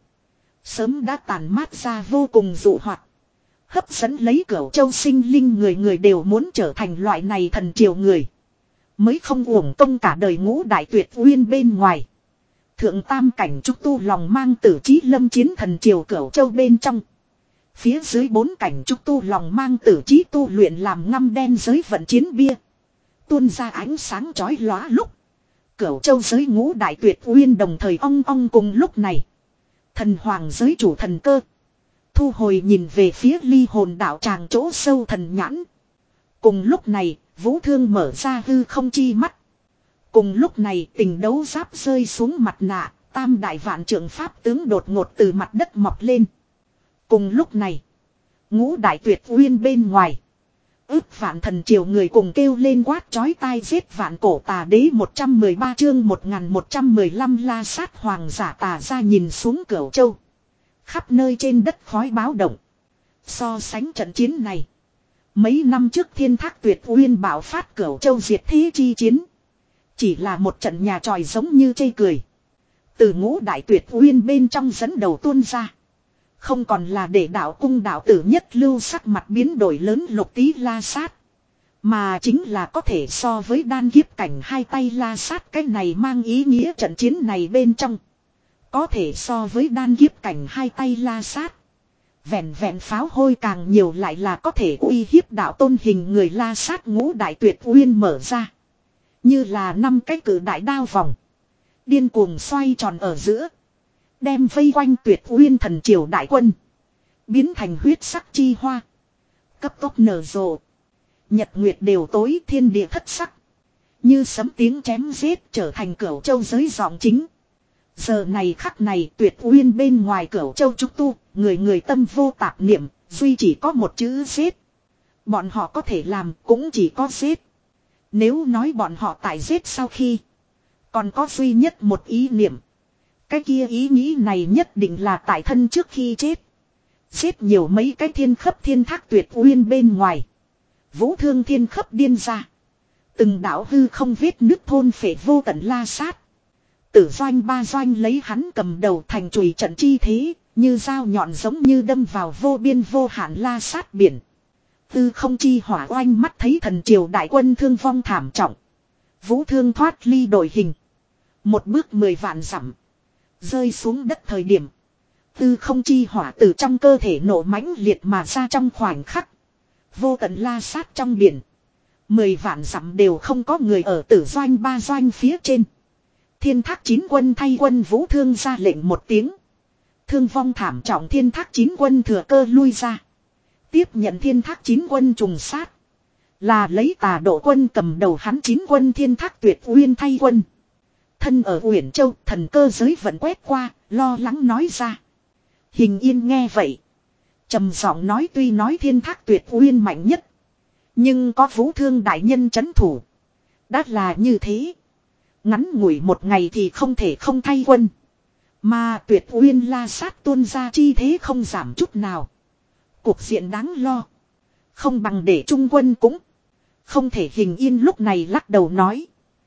sớm đã tàn mát ra vô cùng dụ hoạt. Hấp dẫn lấy Cửu Châu sinh linh, người người đều muốn trở thành loại này thần triều người. Mới không uổng công cả đời ngũ đại tuyệt uyên bên ngoài. Thượng tam cảnh trúc tu lòng mang tử trí lâm chiến thần triều Cửu Châu bên trong. Phía dưới bốn cảnh trúc tu lòng mang tử trí tu luyện làm ngăm đen giới vận chiến bia. Tuôn ra ánh sáng chói lóa lúc. Cửu Châu giới ngũ đại tuyệt uyên đồng thời ong ong cùng lúc này. Thần hoàng giới chủ thần cơ. Thu hồi nhìn về phía ly hồn đạo tràng chỗ sâu thần nhãn. Cùng lúc này, Vũ Thương mở ra hư không chi mắt. Cùng lúc này tình đấu giáp rơi xuống mặt nạ, tam đại vạn trưởng pháp tướng đột ngột từ mặt đất mọc lên. Cùng lúc này, ngũ đại tuyệt uyên bên ngoài. Ước vạn thần triều người cùng kêu lên quát chói tai giết vạn cổ tà đế một trăm mười ba chương một nghìn một trăm mười lăm la sát hoàng giả tà ra nhìn xuống Cửu Châu. Khắp nơi trên đất khói báo động. So sánh trận chiến này. Mấy năm trước thiên thác tuyệt uyên bạo phát Cửu Châu diệt thế chi chiến. Chỉ là một trận nhà tròi giống như chê cười. Từ ngũ đại tuyệt uyên bên trong dẫn đầu tuôn ra. Không còn là để đạo cung đạo tử nhất lưu sắc mặt biến đổi lớn lục tí la sát. Mà chính là có thể so với đan kiếp cảnh hai tay la sát, cái này mang ý nghĩa trận chiến này bên trong. Có thể so với đan kiếp cảnh hai tay la sát. Vẹn vẹn pháo hôi càng nhiều lại là có thể uy hiếp đạo tôn hình người la sát ngũ đại tuyệt uyên mở ra. Như là năm cái cử đại đao vòng. Điên cuồng xoay tròn ở giữa. Đem vây quanh tuyệt uyên thần triều đại quân. Biến thành huyết sắc chi hoa. cấp tốc nở rộ. Nhật nguyệt đều tối, thiên địa thất sắc. Như sấm tiếng chém giết trở thành Cửu Châu giới giọng chính. Giờ này khắc này Tuyệt Uyên bên ngoài Cửu Châu trúc tu, người người tâm vô tạp niệm, duy chỉ có một chữ giết. Bọn họ có thể làm cũng chỉ có giết. Nếu nói bọn họ tại giết sau khi còn có duy nhất một ý niệm. Cái kia ý nghĩ này nhất định là tại thân trước khi chết. Giết nhiều mấy cái thiên khắp thiên thác Tuyệt Uyên bên ngoài. Vũ thương thiên khắp điên ra. Từng đạo hư không vết nước thôn phệ vô tận la sát. Tử doanh ba doanh lấy hắn cầm đầu thành chùy trận chi thế. Như dao nhọn giống như đâm vào vô biên vô hạn la sát biển. Tư không chi hỏa oanh mắt thấy thần triều đại quân thương vong thảm trọng. Vũ thương thoát ly đội hình. Một bước mười vạn dặm. Rơi xuống đất thời điểm. Tư không chi hỏa từ trong cơ thể nổ mãnh liệt mà ra trong khoảnh khắc. Vô tận la sát trong biển. Mười vạn dặm đều không có người ở tử doanh ba doanh phía trên. Thiên thác chín quân thay quân vũ thương ra lệnh một tiếng. Thương vong thảm trọng thiên thác chín quân thừa cơ lui ra. Tiếp nhận thiên thác chín quân trùng sát. Là lấy Tà Độ quân cầm đầu hắn chín quân thiên thác Tuyệt Uyên thay quân. Thân ở Uyển Châu thần cơ giới vẫn quét qua, lo lắng nói ra. Hình Yên nghe vậy. Trầm giọng nói tuy nói thiên thác Tuyệt Uyên mạnh nhất. Nhưng có Vũ thương đại nhân trấn thủ. Đã là như thế. Ngắn ngủi một ngày thì không thể không thay quân. Mà Tuyệt Uyên la sát tuôn ra chi thế không giảm chút nào. Cuộc diện đáng lo. Không bằng để trung quân cũng. Không thể Hình Yên lúc này lắc đầu nói.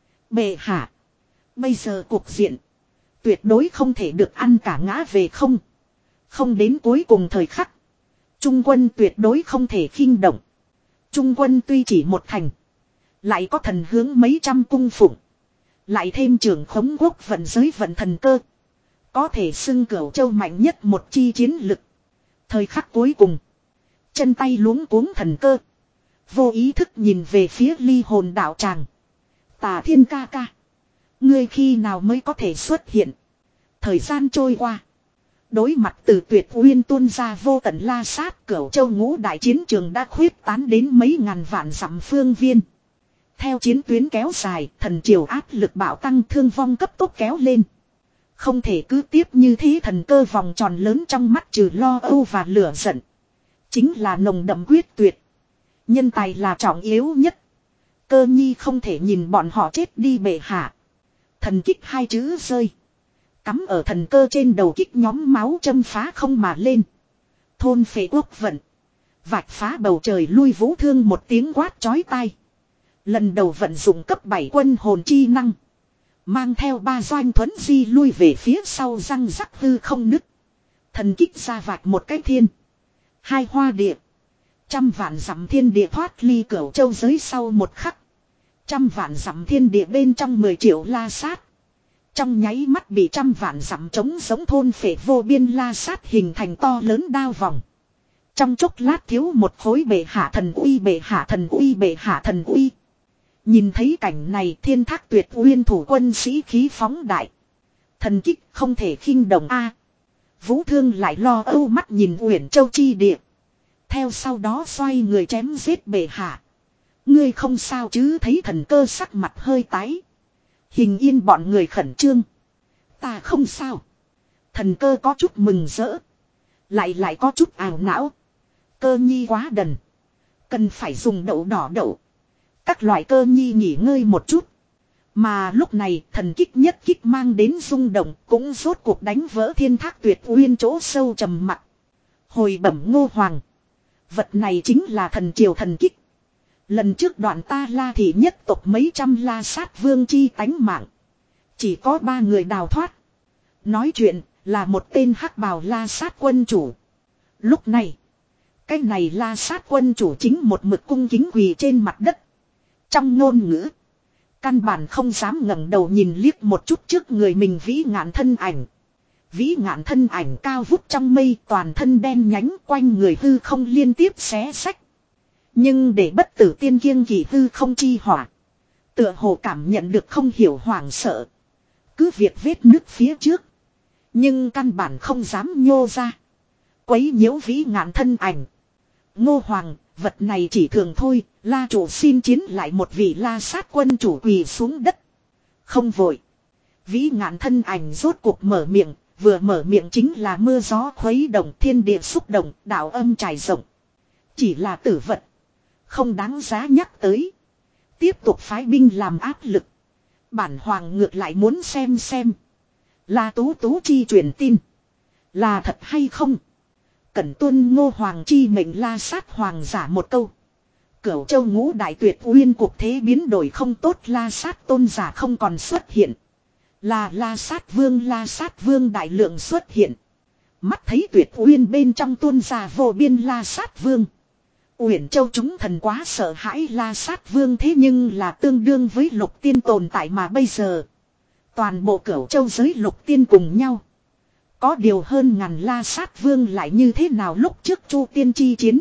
Bệ hạ. Bây giờ cuộc diện. Tuyệt đối không thể được ăn cả ngã về không. Không đến cuối cùng thời khắc. Trung quân tuyệt đối không thể khinh động. Trung quân tuy chỉ một thành. Lại có thần hướng mấy trăm cung phụng. Lại thêm trưởng khống quốc vận giới vận thần cơ. Có thể xưng Cửu Châu mạnh nhất một chi chiến lực. Thời khắc cuối cùng. Chân tay luống cuống thần cơ. Vô ý thức nhìn về phía ly hồn đạo tràng. Tà Thiên ca ca. Ngươi khi nào mới có thể xuất hiện. Thời gian trôi qua. Đối mặt từ Tuyệt Uyên tuôn ra vô tận la sát, Cửu Châu ngũ đại chiến trường đã khuyết tán đến mấy ngàn vạn dặm phương viên. Theo chiến tuyến kéo dài, thần triều áp lực bạo tăng, thương vong cấp tốc kéo lên. Không thể cứ tiếp như thế, thần cơ vòng tròn lớn trong mắt trừ lo âu và lửa giận. Chính là nồng đậm quyết tuyệt. Nhân tài là trọng yếu nhất. Cơ nhi không thể nhìn bọn họ chết đi bệ hạ. Thần kích hai chữ rơi. Cắm ở thần cơ trên đầu kích nhóm máu châm phá không mà lên. Thôn phệ quốc vận. Vạch phá bầu trời lui vũ thương một tiếng quát chói tai. Lần đầu vận dụng cấp bảy quân hồn chi năng. Mang theo ba doanh thuấn di lui về phía sau răng rắc hư không nứt. Thần kích ra vạch một cái thiên. Hai hoa địa. Trăm vạn dặm thiên địa thoát ly Cửu Châu giới sau một khắc. Trăm vạn dặm thiên địa bên trong mười triệu la sát. Trong nháy mắt bị trăm vạn dặm trống giống thôn phệ vô biên la sát hình thành to lớn đao vòng. Trong chốc lát thiếu một khối bệ hạ thần uy bệ hạ thần uy bệ hạ thần uy. Nhìn thấy cảnh này thiên thác Tuyệt Uyên thủ quân sĩ khí phóng đại. Thần kích không thể khinh động a. Vũ thương lại lo âu mắt nhìn Uyển Châu chi địa. Theo sau đó xoay người chém giết bệ hạ. Ngươi không sao chứ, thấy thần cơ sắc mặt hơi tái. Hình Yên bọn người khẩn trương. Ta không sao. Thần cơ có chút mừng rỡ. Lại lại có chút ảo não. Cơ nhi quá đần. Cần phải dùng đậu đỏ đậu. Các loại cơ nhi nghỉ ngơi một chút. Mà lúc này thần kích nhất kích mang đến rung động cũng rốt cuộc đánh vỡ thiên thác Tuyệt Uyên chỗ sâu trầm mặc. Hồi bẩm Ngô Hoàng. Vật này chính là thần triều thần kích. Lần trước đoạn ta La Thị nhất tộc mấy trăm la sát vương chi tánh mạng. Chỉ có ba người đào thoát. Nói chuyện là một tên hắc bào la sát quân chủ. Lúc này, cái này la sát quân chủ chính một mực cung kính quỳ trên mặt đất. Trong ngôn ngữ, căn bản không dám ngẩng đầu nhìn liếc một chút trước người mình vĩ ngạn thân ảnh. Vĩ ngạn thân ảnh cao vút trong mây, toàn thân đen nhánh, quanh người hư không liên tiếp xé xách. Nhưng để bất tử tiên kiêng kỵ hư không chi hỏa. Tựa hồ cảm nhận được không hiểu hoảng sợ. Cứ việc vết nứt phía trước. Nhưng căn bản không dám nhô ra. Quấy nhiễu vĩ ngạn thân ảnh. Ngô Hoàng, vật này chỉ thường thôi, La chủ xin chiến lại một vị La Sát quân chủ quỳ xuống đất. Không vội. Vĩ ngạn thân ảnh rốt cuộc mở miệng, vừa mở miệng chính là mưa gió khuấy động, thiên địa xúc động, đạo âm trải rộng. Chỉ là tử vật, không đáng giá nhắc tới. Tiếp tục phái binh làm áp lực. Bản hoàng ngược lại muốn xem xem. La Tú Tú chi truyền tin. Là thật hay không? Cẩn tuân Ngô Hoàng chi mệnh La Sát hoàng giả một câu. Cửu Châu ngũ đại tuyệt uyên cuộc thế biến đổi không tốt, La Sát tôn giả không còn xuất hiện. Là La Sát vương La Sát vương đại lượng xuất hiện. Mắt thấy tuyệt uyên bên trong tuôn ra vô biên La Sát vương. Uyển Châu chúng thần quá sợ hãi La Sát vương, thế nhưng là tương đương với lục tiên tồn tại mà bây giờ. Toàn bộ Cửu Châu giới lục tiên cùng nhau. Có điều hơn ngàn La Sát vương lại như thế nào lúc trước Chu tiên chi chiến.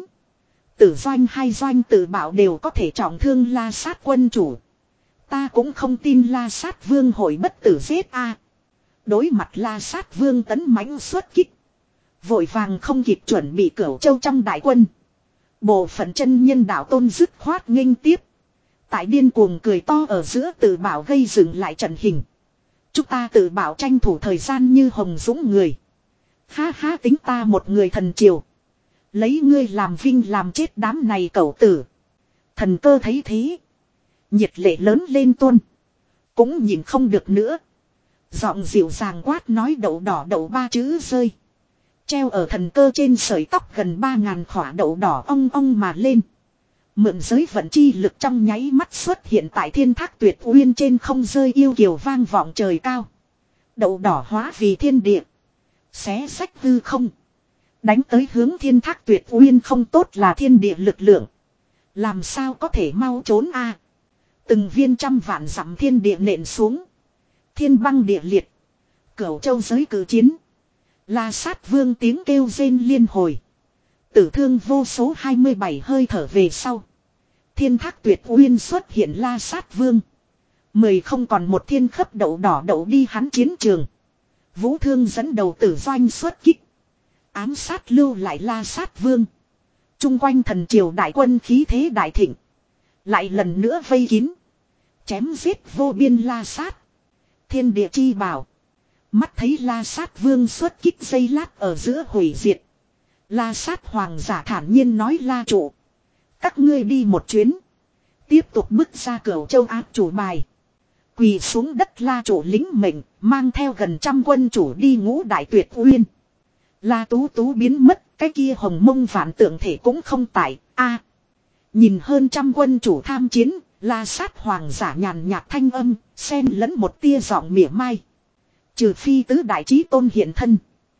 Tử doanh hay doanh tự bảo đều có thể trọng thương La Sát quân chủ. Ta cũng không tin La Sát vương hội bất tử giết a. Đối mặt La Sát vương tấn mãnh xuất kích. Vội vàng không kịp chuẩn bị Cửu Châu trong đại quân. Bộ phận chân nhân đạo tôn dứt khoát nghênh tiếp. Tại điên cuồng cười to ở giữa tự bảo gây dựng lại trận hình. Chúng ta tự bảo tranh thủ thời gian như hồng dũng người. Ha ha, tính ta một người thần triều. Lấy ngươi làm vinh làm chết đám này cẩu tử. Thần cơ thấy thế. Nhiệt lệ lớn lên tuôn. Cũng nhìn không được nữa. Giọng dịu dàng quát nói đậu đỏ đậu ba chữ rơi. Treo ở thần cơ trên sợi tóc gần ba ngàn khỏa đậu đỏ ong ong mà lên. Mượn giới vận chi lực trong nháy mắt xuất hiện tại thiên thác tuyệt uyên trên không, rơi yêu kiều vang vọng trời cao. Đậu đỏ hóa vì thiên địa. Xé sách hư không. Đánh tới hướng thiên thác tuyệt uyên, không tốt là thiên địa lực lượng. Làm sao có thể mau trốn a? Từng viên trăm vạn dặm thiên địa nện xuống. Thiên băng địa liệt. Cửu Châu giới cử chiến. La Sát vương tiếng kêu rên liên hồi. Tử thương vô số, hai mươi bảy hơi thở về sau. Thiên thác tuyệt uyên xuất hiện La Sát vương. Mười không còn một thiên khấp đậu đỏ đậu đi hắn chiến trường. Vũ Thương dẫn đầu tử doanh xuất kích. Ám sát lưu lại La Sát vương. Trung quanh thần triều đại quân khí thế đại thịnh. Lại lần nữa vây kín. Chém giết vô biên La Sát. Thiên địa chi bảo. Mắt thấy La Sát vương xuất kích giây lát ở giữa hủy diệt. La Sát hoàng giả thản nhiên nói: La chủ, các ngươi đi một chuyến. Tiếp tục bước ra Cửu Châu áp chủ bài. Quỳ xuống đất La chủ lính mệnh, mang theo gần trăm quân chủ đi ngũ đại tuyệt uyên. La Tú Tú biến mất, cái kia hồng mông vạn tượng thể cũng không tại. A, nhìn hơn trăm quân chủ tham chiến, La Sát hoàng giả nhàn nhạt thanh âm, xen lẫn một tia giọng mỉa mai. Trừ phi tứ đại chí tôn hiện thân.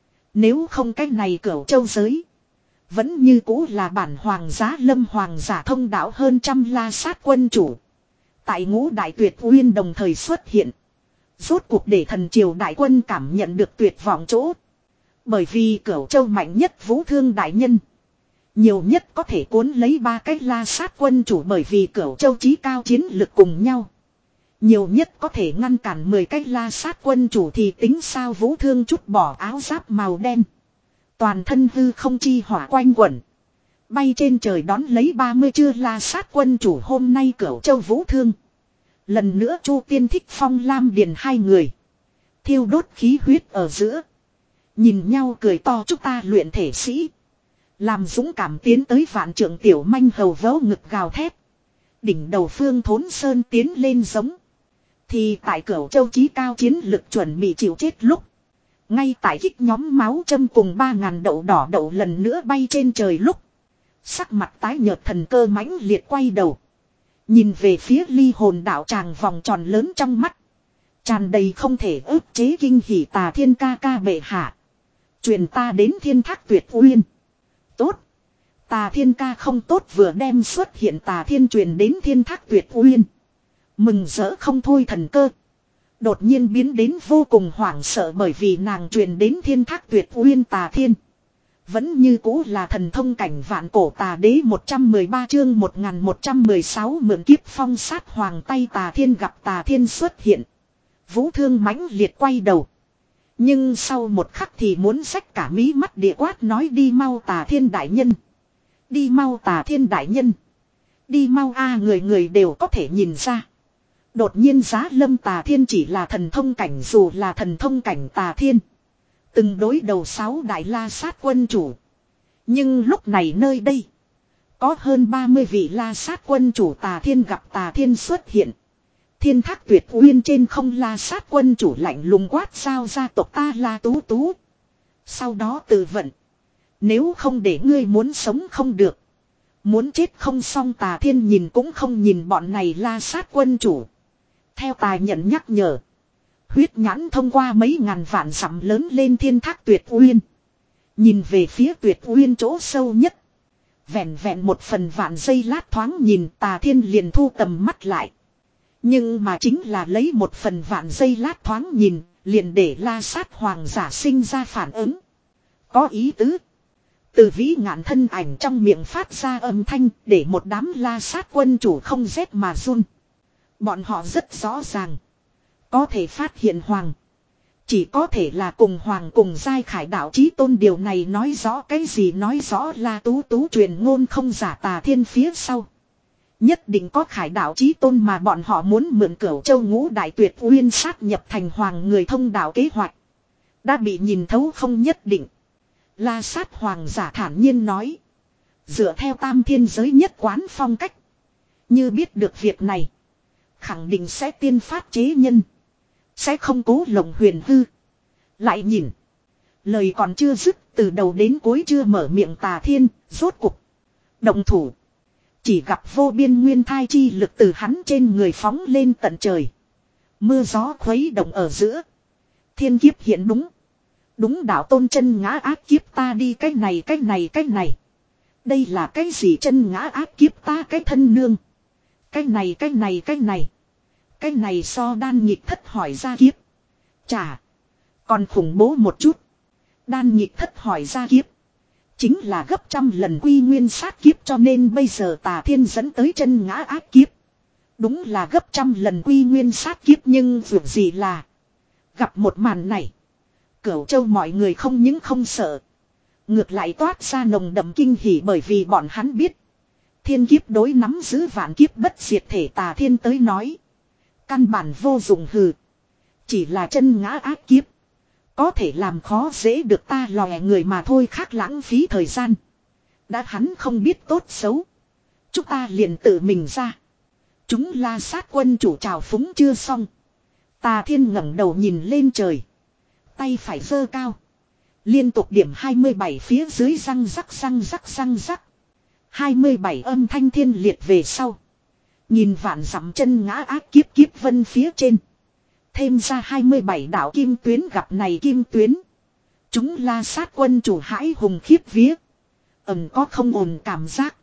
Nếu không cái này Cửu Châu giới vẫn như cũ là bản hoàng giá lâm hoàng giả thông đạo hơn trăm La Sát quân chủ. Tại ngũ đại tuyệt uyên đồng thời xuất hiện. Rốt cuộc để thần triều đại quân cảm nhận được tuyệt vọng chỗ. Bởi vì Cửu Châu mạnh nhất Vũ Thương đại nhân. Nhiều nhất có thể cuốn lấy ba cái La Sát quân chủ, bởi vì Cửu Châu chí cao chiến lực cùng nhau. Nhiều nhất có thể ngăn cản mười cái La Sát quân chủ thì tính sao? Vũ Thương chút bỏ áo giáp màu đen. Toàn thân hư không chi hỏa quanh quẩn. Bay trên trời đón lấy ba mươi chưa La Sát quân chủ. Hôm nay Cửu Châu Vũ Thương. Lần nữa Chu Tiên Thích Phong Lam Điền hai người. Thiêu đốt khí huyết ở giữa. Nhìn nhau cười to: chúng ta luyện thể sĩ. Làm dũng cảm tiến tới vạn trượng tiểu manh hầu vớ ngực gào thét. Đỉnh đầu Phương Thốn Sơn tiến lên giống. Thì tại Cửu Châu chí cao chiến lực chuẩn bị chịu chết lúc. Ngay tại kích nhóm máu châm cùng ba ngàn đậu đỏ đậu lần nữa bay trên trời lúc. Sắc mặt tái nhợt thần cơ mãnh liệt quay đầu. Nhìn về phía ly hồn đạo tràng, vòng tròn lớn trong mắt. Tràn đầy không thể ức chế kinh hỉ. Tà Thiên ca ca bệ hạ. Truyền ta đến thiên thác tuyệt uyên. Tốt. Tà Thiên ca không tốt vừa đem xuất hiện Tà Thiên truyền đến thiên thác tuyệt uyên. Mừng rỡ không thôi thần cơ. Đột nhiên biến đến vô cùng hoảng sợ, bởi vì nàng truyền đến thiên thác tuyệt uyên Tà Thiên. Vẫn như cũ là thần thông cảnh vạn cổ tà đế. Một trăm mười ba chương một nghìn một trăm mười sáu mượn kiếp phong sát hoàng tay. Tà Thiên gặp Tà Thiên xuất hiện. Vũ Thương mãnh liệt quay đầu. Nhưng sau một khắc thì muốn xách cả mí mắt địa quát nói: đi mau Tà Thiên đại nhân. Đi mau Tà Thiên đại nhân. Đi mau a người người đều có thể nhìn ra. Đột nhiên Giá Lâm Tà Thiên chỉ là thần thông cảnh, dù là thần thông cảnh Tà Thiên. Từng đối đầu sáu đại la sát quân chủ. Nhưng lúc này nơi đây. Có hơn ba mươi vị la sát quân chủ Tà Thiên gặp Tà Thiên xuất hiện. Thiên Thác Tuyệt Uyên trên không la sát quân chủ lạnh lùng quát sao gia tộc ta La Tú Tú. Sau đó tự vận. Nếu không để ngươi muốn sống không được. Muốn chết không xong. Tà Thiên nhìn cũng không nhìn bọn này la sát quân chủ. Theo tài nhận nhắc nhở. Huyết nhãn thông qua mấy ngàn vạn dặm lớn lên Thiên Thác Tuyệt Uyên. Nhìn về phía Tuyệt Uyên chỗ sâu nhất. Vẹn vẹn một phần vạn giây lát thoáng nhìn Tà Thiên liền thu tầm mắt lại. Nhưng mà chính là lấy một phần vạn giây lát thoáng nhìn, liền để la sát hoàng giả sinh ra phản ứng. Có ý tứ. Từ vĩ ngạn thân ảnh trong miệng phát ra âm thanh để một đám la sát quân chủ không rét mà run. Bọn họ rất rõ ràng. Có thể phát hiện hoàng. Chỉ có thể là cùng hoàng cùng giai khải đạo chí tôn, điều này nói rõ cái gì, nói rõ La Tú Tú truyền ngôn không giả. Tà Thiên phía sau. Nhất định có khải đạo chí tôn mà bọn họ muốn mượn Cửu Châu Ngũ Đại Tuyệt Uyên sát nhập thành hoàng người thông đạo kế hoạch. Đã bị nhìn thấu không nhất định. La sát hoàng giả thản nhiên nói. Dựa theo tam thiên giới nhất quán phong cách. Như biết được việc này. Khẳng định sẽ tiên phát chế nhân. Sẽ không cố lộng huyền hư. Lại nhìn. Lời còn chưa dứt, từ đầu đến cuối chưa mở miệng Tà Thiên, rốt cục. Động thủ. Chỉ gặp vô biên nguyên thai chi lực từ hắn trên người phóng lên tận trời. Mưa gió khuấy động ở giữa. Thiên kiếp hiện đúng. Đúng đạo tôn chân ngã ác kiếp ta đi, cái này cái này cái này. Đây là cái gì chân ngã ác kiếp ta cái thân nương. Cái này cái này cái này. Cái này so đan nhịp thất hỏi ra kiếp. Chà. Còn khủng bố một chút. Đan nhịp thất hỏi ra kiếp. Chính là gấp trăm lần quy nguyên sát kiếp, cho nên bây giờ Tà Thiên dẫn tới chân ngã ác kiếp. Đúng là gấp trăm lần quy nguyên sát kiếp, nhưng việc gì là. Gặp một màn này. Cửu Châu mọi người không những không sợ. Ngược lại toát ra nồng đậm kinh hỉ, bởi vì bọn hắn biết. Thiên kiếp đối nắm giữ vạn kiếp bất diệt thể Tà Thiên tới nói. Căn bản vô dụng hừ. Chỉ là chân ngã ác kiếp. Có thể làm khó dễ được ta lòe người mà thôi, khác lãng phí thời gian. Đã hắn không biết tốt xấu. Chúng ta liền tự mình ra. Chúng la sát quân chủ trào phúng chưa xong. Tà Thiên ngẩng đầu nhìn lên trời. Tay phải giơ cao. Liên tục điểm hai mươi bảy phía dưới răng rắc răng rắc răng rắc. hai mươi bảy âm thanh thiên liệt về sau. Nhìn vạn dặm chân ngã ác kiếp kiếp vân phía trên. Thêm ra hai mươi bảy đạo kim tuyến, gặp này kim tuyến. Chúng la sát quân chủ hãi hùng khiếp vía. Ẩm có không ổn cảm giác.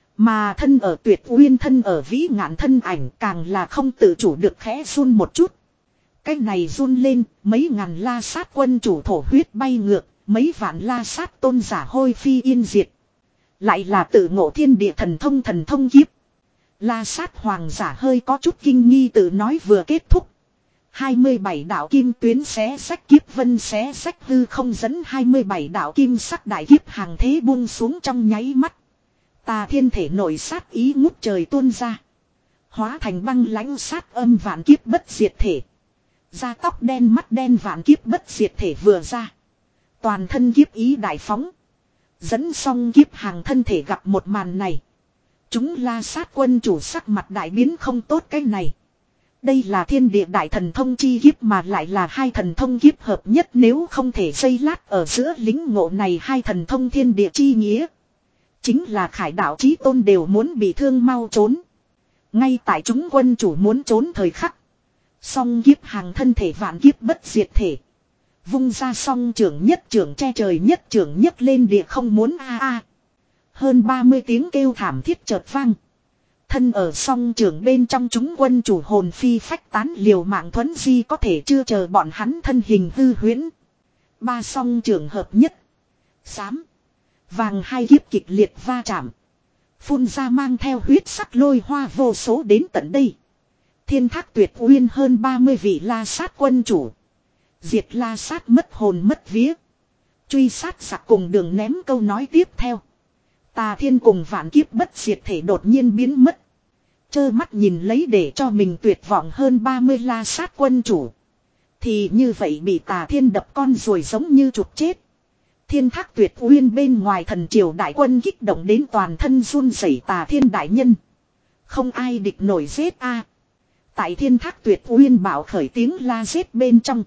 Mà thân ở Tuyệt Uyên, thân ở vĩ ngạn thân ảnh càng là không tự chủ được khẽ run một chút. Cái này run lên, mấy ngàn la sát quân chủ thổ huyết bay ngược, mấy vạn la sát tôn giả hôi phi yên diệt. Lại là tự ngộ thiên địa thần thông thần thông kiếp. La sát hoàng giả hơi có chút kinh nghi tự nói vừa kết thúc. hai mươi bảy đạo kim tuyến xé sách kiếp vân xé sách hư không, dẫn hai mươi bảy đạo kim sắc đại kiếp hàng thế buông xuống trong nháy mắt. Tà Thiên thể nội sát ý ngút trời tuôn ra. Hóa thành băng lãnh sát âm vạn kiếp bất diệt thể. Da tóc đen mắt đen vạn kiếp bất diệt thể vừa ra. Toàn thân kiếp ý đại phóng. Dẫn xong kiếp hàng thân thể gặp một màn này. Chúng la sát quân chủ sắc mặt đại biến, không tốt cái này. Đây là thiên địa đại thần thông chi kiếp mà lại là hai thần thông kiếp hợp nhất, nếu không thể xây lát ở giữa lính ngộ này hai thần thông thiên địa chi nghĩa. Chính là khải đạo chí tôn đều muốn bị thương mau trốn. Ngay tại chúng quân chủ muốn trốn thời khắc. Song kiếp hàng thân thể vạn kiếp bất diệt thể. Vung ra song trưởng nhất trưởng che trời nhất trưởng nhất lên địa không muốn a a. Hơn ba mươi tiếng kêu thảm thiết chợt vang. Thân ở song trường bên trong chúng quân chủ hồn phi phách tán, liều mạng thuấn di có thể chưa chờ bọn hắn thân hình hư huyễn. Ba song trường hợp nhất. Xám. Vàng hai kiếp kịch liệt va chạm. Phun ra mang theo huyết sắc lôi hoa vô số đến tận đây. Thiên Thác Tuyệt Uyên hơn ba mươi vị la sát quân chủ. Diệt la sát mất hồn mất vía. Truy sát giặc cùng đường ném câu nói tiếp theo. Tà thiên cùng vạn kiếp bất diệt thể đột nhiên biến mất. Chơ mắt nhìn lấy để cho mình tuyệt vọng hơn ba mươi la sát quân chủ. Thì như vậy bị tà thiên đập con rồi giống như chuột chết. Thiên thác tuyệt uyên bên ngoài thần triều đại quân kích động đến toàn thân run rẩy tà thiên đại nhân. Không ai địch nổi giết a. Tại thiên thác tuyệt uyên bảo khởi tiếng la giết bên trong.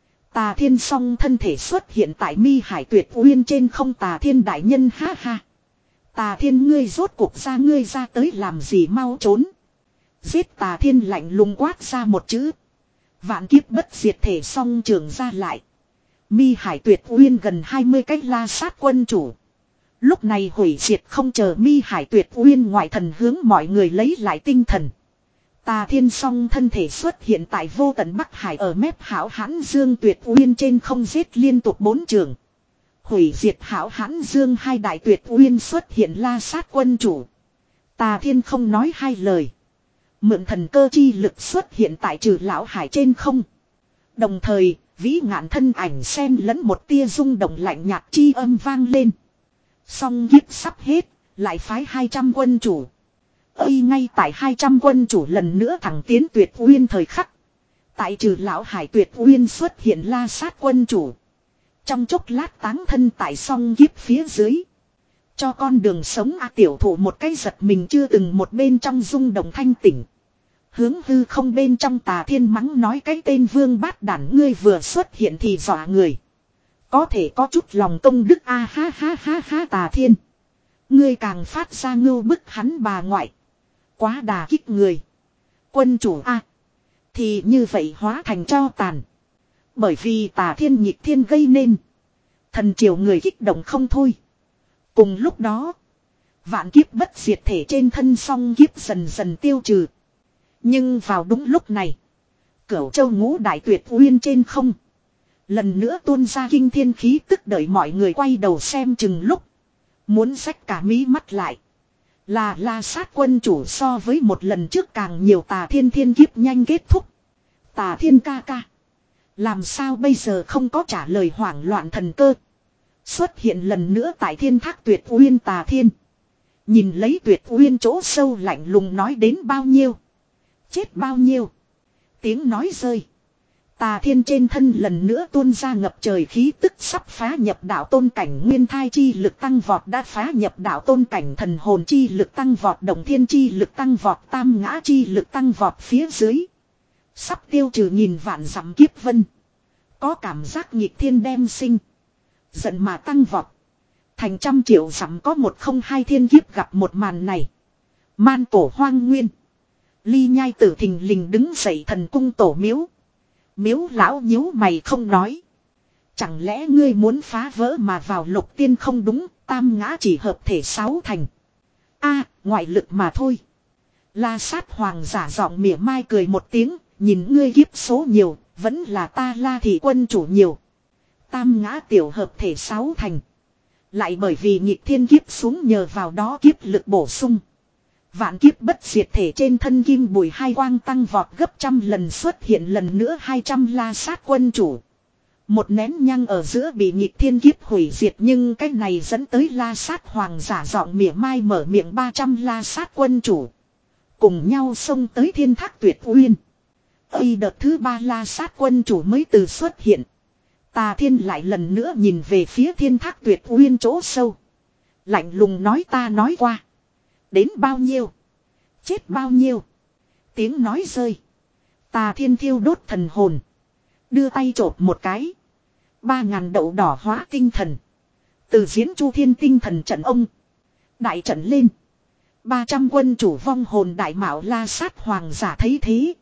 Tà thiên song thân thể xuất hiện tại mi hải tuyệt uyên trên không tà thiên đại nhân ha ha. Tà thiên ngươi rốt cuộc ra ngươi ra tới làm gì mau trốn. Giết tà thiên lạnh lùng quát ra một chữ. Vạn kiếp bất diệt thể song trường ra lại. Mi hải tuyệt uyên gần hai mươi cách la sát quân chủ. Lúc này hủy diệt không chờ mi hải tuyệt uyên ngoại thần hướng mọi người lấy lại tinh thần. Tà thiên song thân thể xuất hiện tại vô tận Bắc Hải ở mép hảo hãn dương tuyệt uyên trên không giết liên tục bốn trường. Hủy diệt hảo hãn dương hai đại tuyệt uyên xuất hiện la sát quân chủ. Tà thiên không nói hai lời. Mượn thần cơ chi lực xuất hiện tại trừ lão hải trên không. Đồng thời, vĩ ngạn thân ảnh xen lẫn một tia rung động lạnh nhạt chi âm vang lên. Song kiếp sắp hết, lại phái hai trăm quân chủ. Ây ngay tại hai trăm quân chủ lần nữa thẳng tiến tuyệt uyên thời khắc. Tại trừ lão hải tuyệt uyên xuất hiện la sát quân chủ. Trong chốc lát táng thân tại song kiếp phía dưới. Cho con đường sống a tiểu thủ một cái giật mình chưa từng một bên trong rung động thanh tỉnh. Hướng hư không bên trong tà thiên mắng nói cái tên vương bát đản ngươi vừa xuất hiện thì dọa người. Có thể có chút lòng công đức a ha ha ha ha tà thiên. Ngươi càng phát ra ngưu bức hắn bà ngoại. Quá đà kích người. Quân chủ a thì như vậy hóa thành tro tàn. Bởi vì tà thiên nhịp thiên gây nên. Thần triều người kích động không thôi. Cùng lúc đó. Vạn kiếp bất diệt thể trên thân song kiếp dần dần tiêu trừ. Nhưng vào đúng lúc này. Cửu châu ngũ đại tuyệt uyên trên không. Lần nữa tuôn ra kinh thiên khí tức đợi mọi người quay đầu xem chừng lúc. Muốn xách cả mí mắt lại. Là la sát quân chủ so với một lần trước càng nhiều tà thiên thiên kiếp nhanh kết thúc. Tà thiên ca ca. Làm sao bây giờ không có trả lời hoảng loạn thần cơ. Xuất hiện lần nữa tại thiên thác tuyệt uyên tà thiên. Nhìn lấy tuyệt uyên chỗ sâu lạnh lùng nói đến bao nhiêu. Chết bao nhiêu. Tiếng nói rơi. Tà thiên trên thân lần nữa tuôn ra ngập trời khí tức sắp phá nhập đạo tôn cảnh nguyên thai chi lực tăng vọt đã phá nhập đạo tôn cảnh thần hồn chi lực tăng vọt đồng thiên chi lực tăng vọt tam ngã chi lực tăng vọt phía dưới. Sắp tiêu trừ nghìn vạn dặm kiếp vân. Có cảm giác nhịp thiên đem sinh. Giận mà tăng vọt. Thành trăm triệu dặm có một không hai thiên kiếp gặp một màn này. Man cổ hoang nguyên. Ly nhai tử thình lình đứng dậy thần cung tổ miếu. Miếu lão nhíu mày không nói. Chẳng lẽ ngươi muốn phá vỡ mà vào lục tiên không đúng, tam ngã chỉ hợp thể sáu thành. A, ngoại lực mà thôi. La sát hoàng giả giọng mỉa mai cười một tiếng, nhìn ngươi kiếp số nhiều, vẫn là ta la thị quân chủ nhiều. Tam ngã tiểu hợp thể sáu thành. Lại bởi vì nhịp thiên kiếp xuống nhờ vào đó kiếp lực bổ sung. Vạn kiếp bất diệt thể trên thân kim bùi hai quang tăng vọt gấp trăm lần xuất hiện lần nữa hai trăm la sát quân chủ. Một nén nhang ở giữa bị nhịp thiên kiếp hủy diệt nhưng cái này dẫn tới la sát hoàng giả giọng mỉa mai mở miệng ba trăm la sát quân chủ. Cùng nhau xông tới thiên thác tuyệt uyên. Ây đợt thứ ba la sát quân chủ mới từ xuất hiện. Tà thiên lại lần nữa nhìn về phía thiên thác tuyệt uyên chỗ sâu. Lạnh lùng nói ta nói qua. Đến bao nhiêu? Chết bao nhiêu? Tiếng nói rơi. Tà thiên thiêu đốt thần hồn. Đưa tay chộp một cái. Ba ngàn đậu đỏ hóa tinh thần. Từ diễn chu thiên tinh thần trận ông. Đại trận lên. Ba trăm quân chủ vong hồn đại mạo la sát hoàng giả thấy thế.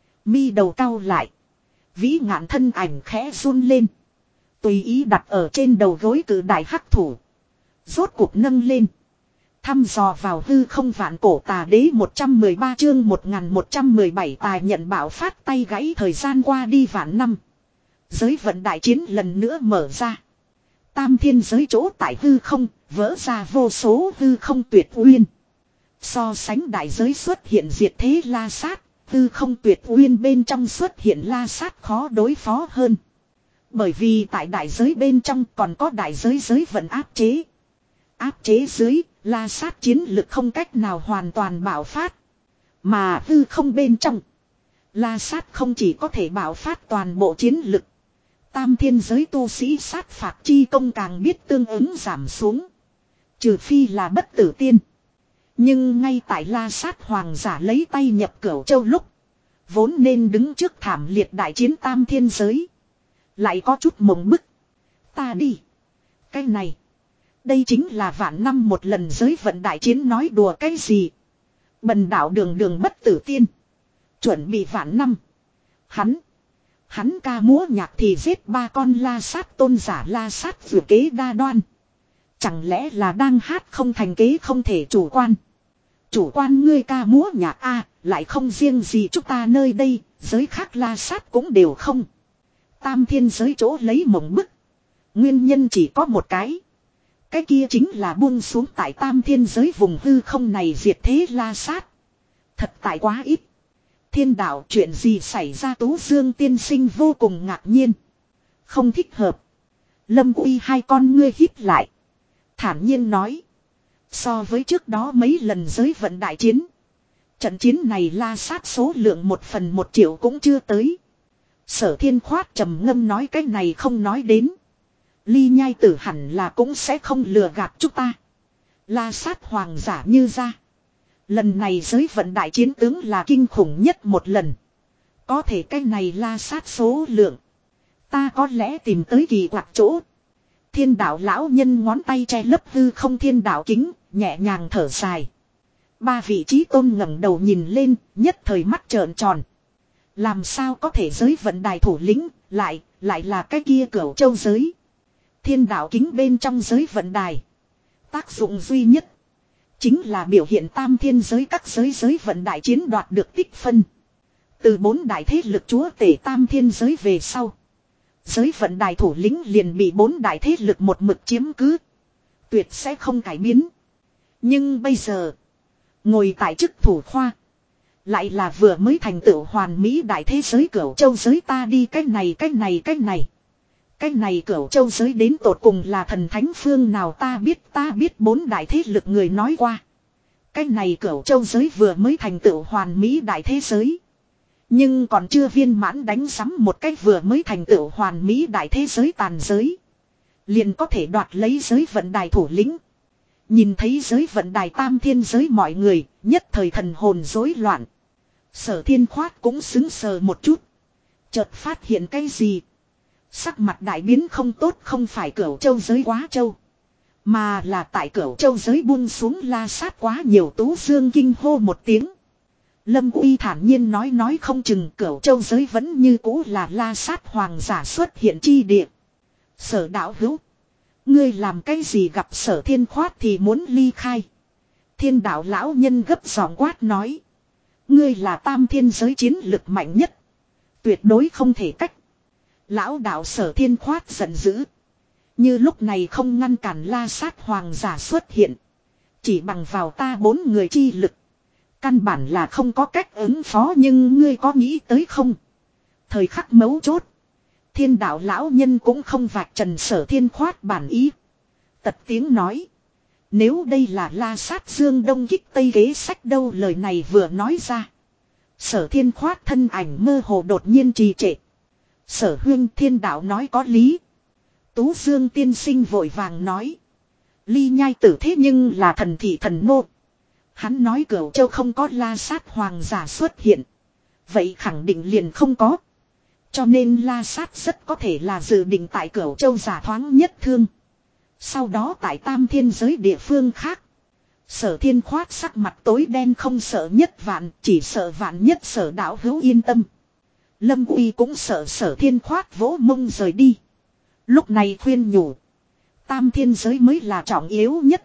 Mi đầu cau lại. Vĩ ngạn thân ảnh khẽ run lên. Tùy ý đặt ở trên đầu gối cử đại hắc thủ. Rốt cuộc nâng lên. Thăm dò vào hư không vạn cổ tà đế một trăm mười ba chương một nghìn một trăm mười bảy tài nhận bảo phát tay gãy thời gian qua đi vạn năm. Giới vận đại chiến lần nữa mở ra. Tam thiên giới chỗ tại hư không, vỡ ra vô số hư không tuyệt uyên. So sánh đại giới xuất hiện diệt thế la sát, hư không tuyệt uyên bên trong xuất hiện la sát khó đối phó hơn. Bởi vì tại đại giới bên trong còn có đại giới giới vận áp chế. Áp chế dưới, La sát chiến lực không cách nào hoàn toàn bạo phát. Mà hư không bên trong. La sát không chỉ có thể bạo phát toàn bộ chiến lực. Tam thiên giới tu sĩ sát phạt chi công càng biết tương ứng giảm xuống. Trừ phi là bất tử tiên. Nhưng ngay tại La sát hoàng giả lấy tay nhập Cửu Châu lúc. Vốn nên đứng trước thảm liệt đại chiến tam thiên giới. Lại có chút mộng bức. Ta đi. Cái này. Đây chính là vạn năm một lần giới vận đại chiến nói đùa cái gì. Bần đạo đường đường bất tử tiên. Chuẩn bị vạn năm. Hắn. Hắn ca múa nhạc thì giết ba con la sát tôn giả la sát vừa kế đa đoan. Chẳng lẽ là đang hát không thành kế không thể chủ quan. Chủ quan ngươi ca múa nhạc a lại không riêng gì chúng ta nơi đây, giới khác la sát cũng đều không. Tam thiên giới chỗ lấy mộng bức. Nguyên nhân chỉ có một cái. Cái kia chính là buông xuống tại tam thiên giới vùng hư không này diệt thế la sát. Thật tại quá ít. Thiên đạo chuyện gì xảy ra Tú Dương tiên sinh vô cùng ngạc nhiên. Không thích hợp. Lâm Uy hai con ngươi hít lại. Thản nhiên nói. So với trước đó mấy lần giới vận đại chiến. Trận chiến này la sát số lượng một phần một triệu cũng chưa tới. Sở Thiên khoát trầm ngâm nói cái này không nói đến. Ly Nhai Tử hẳn là cũng sẽ không lừa gạt chúng ta. La sát hoàng giả như ra. Lần này giới vận đại chiến tướng là kinh khủng nhất một lần. Có thể cái này la sát số lượng. Ta có lẽ tìm tới kỳ quặc chỗ. Thiên đạo lão nhân ngón tay che lấp hư không thiên đạo kính, nhẹ nhàng thở dài. Ba vị trí tôn ngẩng đầu nhìn lên, nhất thời mắt trợn tròn. Làm sao có thể giới vận đài thủ lĩnh, lại, lại là cái kia Cửu Châu giới. Thiên đạo kính bên trong giới vận đài. Tác dụng duy nhất. Chính là biểu hiện tam thiên giới các giới giới vận đại chiến đoạt được tích phân. Từ bốn đại thế lực chúa tể tam thiên giới về sau. Giới vận đài thủ lĩnh liền bị bốn đại thế lực một mực chiếm cứ. Tuyệt sẽ không cải biến. Nhưng bây giờ. Ngồi tại chức thủ khoa. Lại là vừa mới thành tựu hoàn mỹ đại thế giới Cửu Châu giới ta đi cách này cách này cách này. Cái này Cửu Châu giới đến tột cùng là thần thánh phương nào ta biết ta biết bốn đại thế lực người nói qua. Cái này Cửu Châu giới vừa mới thành tựu hoàn mỹ đại thế giới. Nhưng còn chưa viên mãn đánh sắm một cách vừa mới thành tựu hoàn mỹ đại thế giới tàn giới. Liền có thể đoạt lấy giới vận đài thủ lĩnh. Nhìn thấy giới vận đài tam thiên giới mọi người, nhất thời thần hồn rối loạn. Sở Thiên khoát cũng xứng sờ một chút. Chợt phát hiện cái gì? Sắc mặt đại biến không tốt không phải Cửu Châu giới quá châu. Mà là tại Cửu Châu giới buông xuống la sát quá nhiều. Tú Dương kinh hô một tiếng. Lâm Uy thản nhiên nói nói không chừng Cửu Châu giới vẫn như cũ là la sát hoàng giả xuất hiện chi địa. Sở đạo hữu. Ngươi làm cái gì gặp Sở Thiên khoát thì muốn ly khai. Thiên đạo lão nhân gấp giọng quát nói. Ngươi là tam thiên giới chiến lực mạnh nhất. Tuyệt đối không thể cách. Lão đạo Sở Thiên khoát giận dữ. Như lúc này không ngăn cản la sát hoàng giả xuất hiện. Chỉ bằng vào ta bốn người chi lực. Căn bản là không có cách ứng phó nhưng ngươi có nghĩ tới không? Thời khắc mấu chốt. Thiên đạo lão nhân cũng không vạch trần Sở Thiên khoát bản ý. Tật tiếng nói. Nếu đây là la sát dương đông kích tây kế sách đâu lời này vừa nói ra. Sở Thiên khoát thân ảnh mơ hồ đột nhiên trì trệ. Sở huyên thiên đạo nói có lý. Tú Dương tiên sinh vội vàng nói. Ly Nhai Tử thế nhưng là thần thị thần nô. Hắn nói Cửu Châu không có la sát hoàng giả xuất hiện. Vậy khẳng định liền không có. Cho nên la sát rất có thể là dự định tại Cửu Châu giả thoáng nhất thương. Sau đó tại tam thiên giới địa phương khác. Sở Thiên khoát sắc mặt tối đen không sợ nhất vạn, chỉ sợ vạn nhất Sở đạo hữu yên tâm. Lâm Uy cũng sợ Sở Thiên khoát vỗ mông rời đi. Lúc này khuyên nhủ. Tam thiên giới mới là trọng yếu nhất.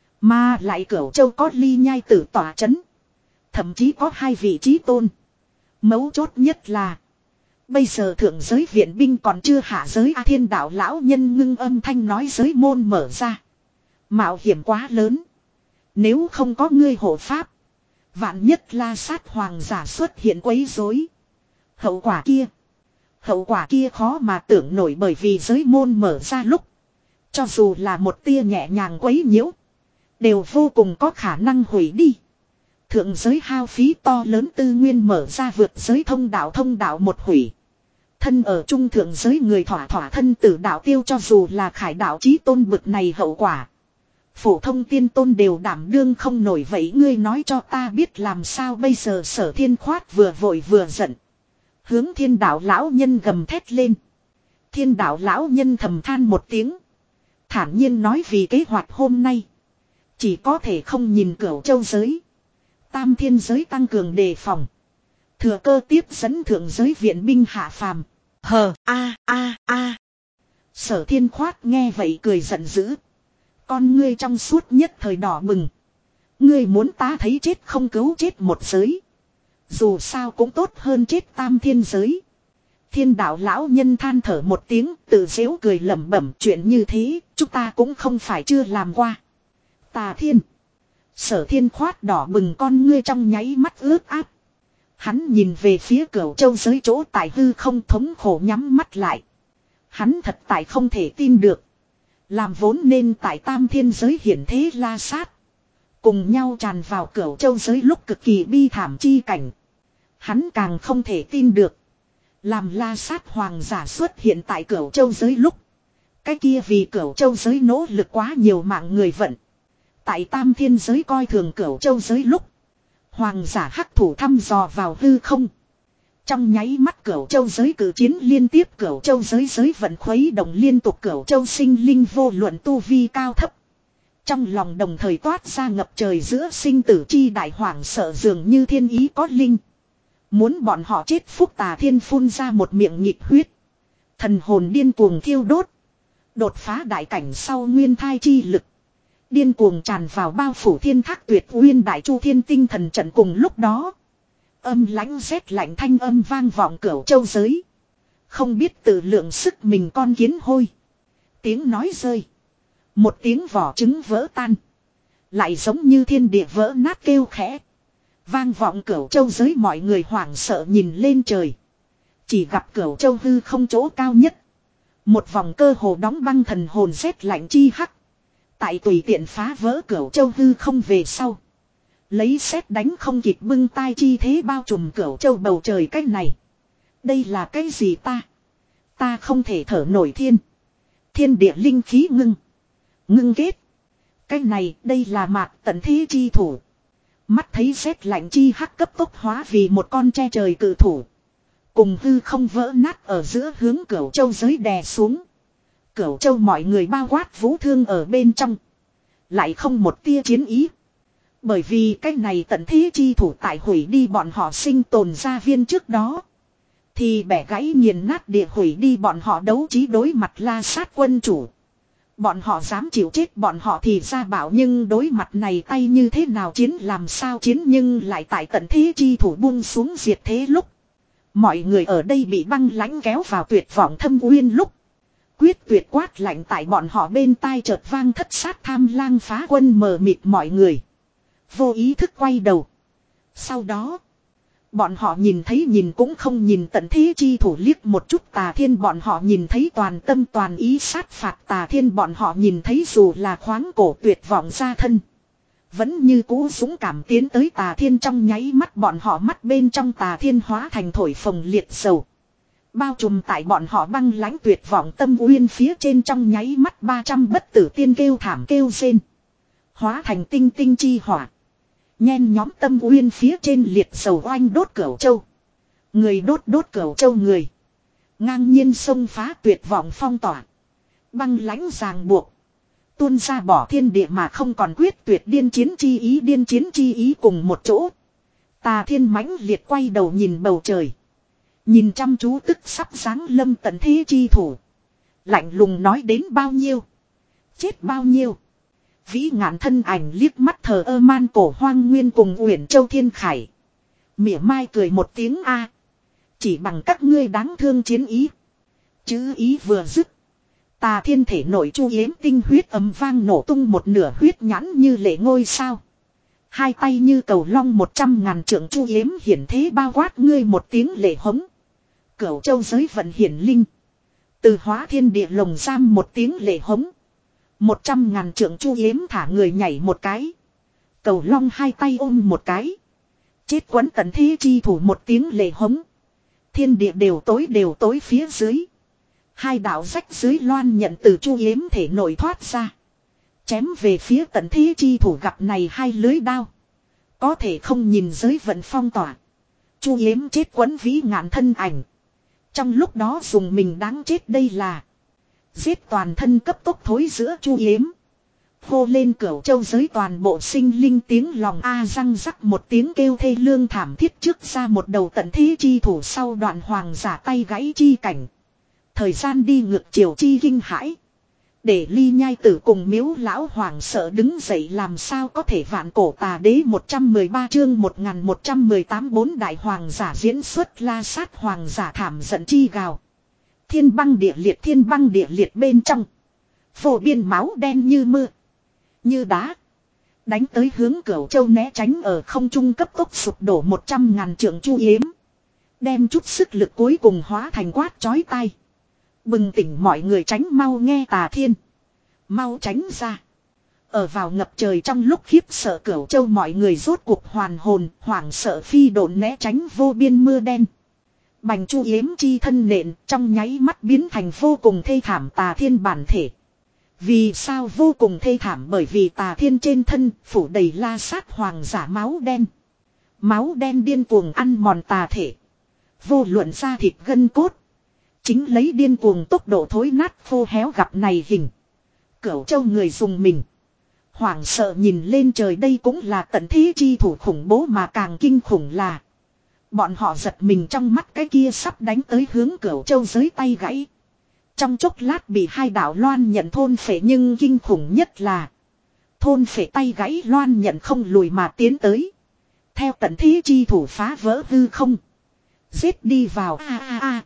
Mà lại Cửu Châu có Ly Nhai Tử tỏa chấn. Thậm chí có hai vị trí tôn. Mấu chốt nhất là. Bây giờ thượng giới viện binh còn chưa hạ giới A Thiên đạo lão nhân ngưng âm thanh nói giới môn mở ra. Mạo hiểm quá lớn. Nếu không có ngươi hộ pháp. Vạn nhất la sát hoàng giả xuất hiện quấy rối. Hậu quả kia. Hậu quả kia khó mà tưởng nổi bởi vì giới môn mở ra lúc. Cho dù là một tia nhẹ nhàng quấy nhiễu. đều vô cùng có khả năng hủy đi. Thượng giới hao phí to lớn tư nguyên mở ra vượt giới thông đạo thông đạo một hủy. Thân ở trung thượng giới người thỏa thỏa thân tử đạo tiêu cho dù là khải đạo chí tôn bực này hậu quả. Phổ thông tiên tôn đều đảm đương không nổi vậy ngươi nói cho ta biết làm sao bây giờ Sở Thiên Khoát vừa vội vừa giận. Hướng thiên đạo lão nhân gầm thét lên. Thiên đạo lão nhân thầm than một tiếng. Thản nhiên nói vì kế hoạch hôm nay. Chỉ có thể không nhìn Cửu Châu giới. Tam thiên giới tăng cường đề phòng. Thừa cơ tiếp dẫn thượng giới viện binh hạ phàm. Hờ a a a. Sở Thiên Khoát nghe vậy cười giận dữ. Con ngươi trong suốt nhất thời đỏ bừng. Ngươi muốn ta thấy chết không cứu chết một giới. Dù sao cũng tốt hơn chết tam thiên giới. Thiên đạo lão nhân than thở một tiếng tự giễu cười lẩm bẩm chuyện như thế chúng ta cũng không phải chưa làm qua. Tà thiên. Sở Thiên Khoát đỏ bừng con ngươi trong nháy mắt ướt áp. Hắn nhìn về phía Cửu Châu giới chỗ tại hư không thống khổ nhắm mắt lại. Hắn thật tại không thể tin được. Làm vốn nên tại tam thiên giới hiển thế La Sát. Cùng nhau tràn vào Cửu Châu giới lúc cực kỳ bi thảm chi cảnh. Hắn càng không thể tin được. Làm La Sát hoàng giả xuất hiện tại Cửu Châu giới lúc. Cái kia vì Cửu Châu giới nỗ lực quá nhiều mạng người vận. Tại tam thiên giới coi thường Cửu Châu giới lúc. Hoàng giả hắc thủ thăm dò vào hư không. Trong nháy mắt Cửu Châu giới cử chiến liên tiếp Cửu Châu giới giới vận khuấy động liên tục Cửu Châu sinh linh vô luận tu vi cao thấp. Trong lòng đồng thời toát ra ngập trời giữa sinh tử chi đại hoàng sợ dường như thiên ý có linh. Muốn bọn họ chết phúc Tà Thiên phun ra một miệng nhịp huyết. Thần hồn điên cuồng thiêu đốt. Đột phá đại cảnh sau nguyên thai chi lực. Điên cuồng tràn vào bao phủ thiên thác tuyệt uyên đại chu thiên tinh thần trận cùng lúc đó. Âm lãnh rét lạnh thanh âm vang vọng Cửu Châu giới. Không biết tự lượng sức mình con kiến hôi. Tiếng nói rơi. Một tiếng vỏ trứng vỡ tan. Lại giống như thiên địa vỡ nát kêu khẽ. Vang vọng Cửu Châu giới mọi người hoảng sợ nhìn lên trời. Chỉ gặp Cửu Châu hư không chỗ cao nhất. Một vòng cơ hồ đóng băng thần hồn rét lạnh chi hắc. Tại tùy tiện phá vỡ Cửu Châu hư không về sau. Lấy sét đánh không kịp bưng tai chi thế bao trùm Cửu Châu bầu trời cách này. Đây là cái gì ta? Ta không thể thở nổi thiên. Thiên địa linh khí ngưng. Ngưng kết. Cái này đây là mạc tận thế chi thủ. Mắt thấy rét lạnh chi hắc cấp tốc hóa vì một con tre trời cự thủ. Cùng hư không vỡ nát ở giữa hướng Cửu Châu giới đè xuống. Cửu Châu mọi người bao quát vũ thương ở bên trong. Lại không một tia chiến ý. Bởi vì cái này tận thế chi thủ tại hủy đi bọn họ sinh tồn gia viên trước đó. Thì bẻ gãy nghiền nát địa hủy đi bọn họ đấu trí đối mặt La Sát quân chủ. Bọn họ dám chịu chết bọn họ thì ra bảo nhưng đối mặt này tay như thế nào chiến làm sao chiến nhưng lại tại tận thế chi thủ buông xuống diệt thế lúc. Mọi người ở đây bị băng lãnh kéo vào tuyệt vọng thâm uyên lúc. Quyết tuyệt quát lạnh tại bọn họ bên tai chợt vang thất sát tham lang phá quân mờ mịt mọi người. Vô ý thức quay đầu. Sau đó. Bọn họ nhìn thấy nhìn cũng không nhìn tận thế chi thủ liếc một chút Tà Thiên bọn họ nhìn thấy toàn tâm toàn ý sát phạt Tà Thiên bọn họ nhìn thấy dù là khoáng cổ tuyệt vọng ra thân. Vẫn như cũ dũng cảm tiến tới Tà Thiên trong nháy mắt bọn họ mắt bên trong Tà Thiên hóa thành thổi phồng liệt dầu. Bao trùm tại bọn họ băng lãnh tuyệt vọng tâm uyên phía trên trong nháy mắt ba trăm bất tử tiên kêu thảm kêu rên. Hóa thành tinh tinh chi hỏa. Nhen nhóm tâm uyên phía trên liệt dầu oanh đốt Cửu Châu. Người đốt đốt Cửu Châu người. Ngang nhiên xông phá tuyệt vọng phong tỏa. Băng lãnh ràng buộc. Tuôn ra bỏ thiên địa mà không còn quyết tuyệt điên chiến chi ý điên chiến chi ý cùng một chỗ. Tà Thiên mãnh liệt quay đầu nhìn bầu trời. Nhìn chăm chú tức sắp giáng lâm tận thế chi thủ. Lạnh lùng nói đến bao nhiêu. Chết bao nhiêu. Vĩ ngạn thân ảnh liếc mắt thờ ơ man cổ hoang nguyên cùng Uyển Châu Thiên Khải. Mỉa mai cười một tiếng a. Chỉ bằng các ngươi đáng thương chiến ý. Chữ ý vừa dứt. Tà Thiên thể nội chu yếm tinh huyết ấm vang nổ tung một nửa huyết nhãn như lệ ngôi sao. Hai tay như cầu long một trăm ngàn trượng chu yếm hiển thế bao quát ngươi một tiếng lệ hống. Cửu Châu giới vận hiển linh. Từ hóa thiên địa lồng giam một tiếng lệ hống. Một trăm ngàn trượng Chu Yếm thả người nhảy một cái. Cầu long hai tay ôm một cái. Chết quấn tận thế chi thủ một tiếng lệ hống. Thiên địa đều tối đều tối phía dưới. Hai đạo rách dưới loan nhận từ Chu Yếm thể nổi thoát ra. Chém về phía tận thế chi thủ gặp này hai lưới đao. Có thể không nhìn giới vận phong tỏa. Chu Yếm chết quấn vĩ ngạn thân ảnh. Trong lúc đó dùng mình đáng chết đây là. Giết toàn thân cấp tốc thối giữa Chu Yếm. Hô lên cửu châu giới toàn bộ sinh linh tiếng lòng a răng rắc một tiếng kêu thê lương thảm thiết trước ra một đầu tận thế chi thủ sau đoạn hoàng giả tay gãy chi cảnh. Thời gian đi ngược chiều chi kinh hãi. Để Ly Nhai Tử cùng Miếu lão hoàng sợ đứng dậy làm sao có thể vạn cổ tà đế một trăm mười ba chương một nghìn một trăm mười tám bốn đại hoàng giả diễn xuất la sát hoàng giả thảm giận chi gào. Thiên băng địa liệt thiên băng địa liệt bên trong. Phổ biên máu đen như mưa. Như đá. Đánh tới hướng Cửu Châu né tránh ở không trung cấp tốc sụp đổ một trăm ngàn trượng Chu Yếm. Đem chút sức lực cuối cùng hóa thành quát chói tai. Bừng tỉnh mọi người tránh mau nghe Tà Thiên. Mau tránh ra. Ở vào ngập trời trong lúc khiếp sợ Cửu Châu mọi người rốt cuộc hoàn hồn, hoảng sợ phi độn né tránh vô biên mưa đen. Bành Chu Yếm chi thân nện trong nháy mắt biến thành vô cùng thê thảm Tà Thiên bản thể. Vì sao vô cùng thê thảm bởi vì Tà Thiên trên thân phủ đầy la sát hoàng giả máu đen. Máu đen điên cuồng ăn mòn tà thể. Vô luận ra thịt gân cốt. Chính lấy điên cuồng tốc độ thối nát khô héo gặp này hình. Cửu Châu người dùng mình. Hoảng sợ nhìn lên trời đây cũng là tận thế chi thủ khủng bố mà càng kinh khủng là. Bọn họ giật mình trong mắt cái kia sắp đánh tới hướng Cửu Châu giới tay gãy. Trong chốc lát bị hai đạo loan nhận thôn phệ nhưng kinh khủng nhất là. Thôn phệ tay gãy loan nhận không lùi mà tiến tới. Theo tận thế chi thủ phá vỡ hư không. Giết đi vào a a a.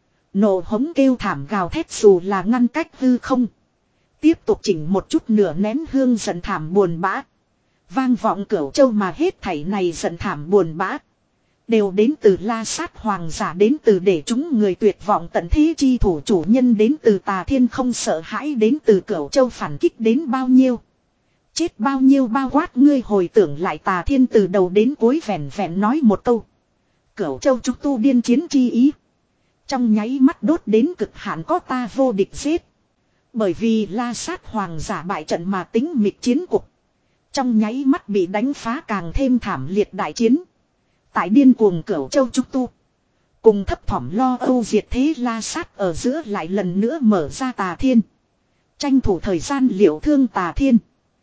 Nổ hống kêu thảm gào thét dù là ngăn cách hư không. Tiếp tục chỉnh một chút nửa nén hương giận thảm buồn bã. Vang vọng Cửu Châu mà hết thảy này giận thảm buồn bã. Đều đến từ la sát hoàng giả đến từ để chúng người tuyệt vọng tận thế chi thủ chủ nhân đến từ Tà Thiên không sợ hãi đến từ Cửu Châu phản kích đến bao nhiêu. Chết bao nhiêu bao quát ngươi hồi tưởng lại Tà Thiên từ đầu đến cuối vẹn vẹn nói một câu. Cửu Châu chúng tu điên chiến chi ý. Trong nháy mắt đốt đến cực hạn có ta vô địch giết. Bởi vì la sát hoàng giả bại trận mà tính mịch chiến cục. Trong nháy mắt bị đánh phá càng thêm thảm liệt đại chiến. Tại điên cuồng Cửu Châu trúc tu. Cùng thấp thỏm lo âu diệt thế la sát ở giữa lại lần nữa mở ra Tà Thiên. Tranh thủ thời gian liệu thương Tà Thiên.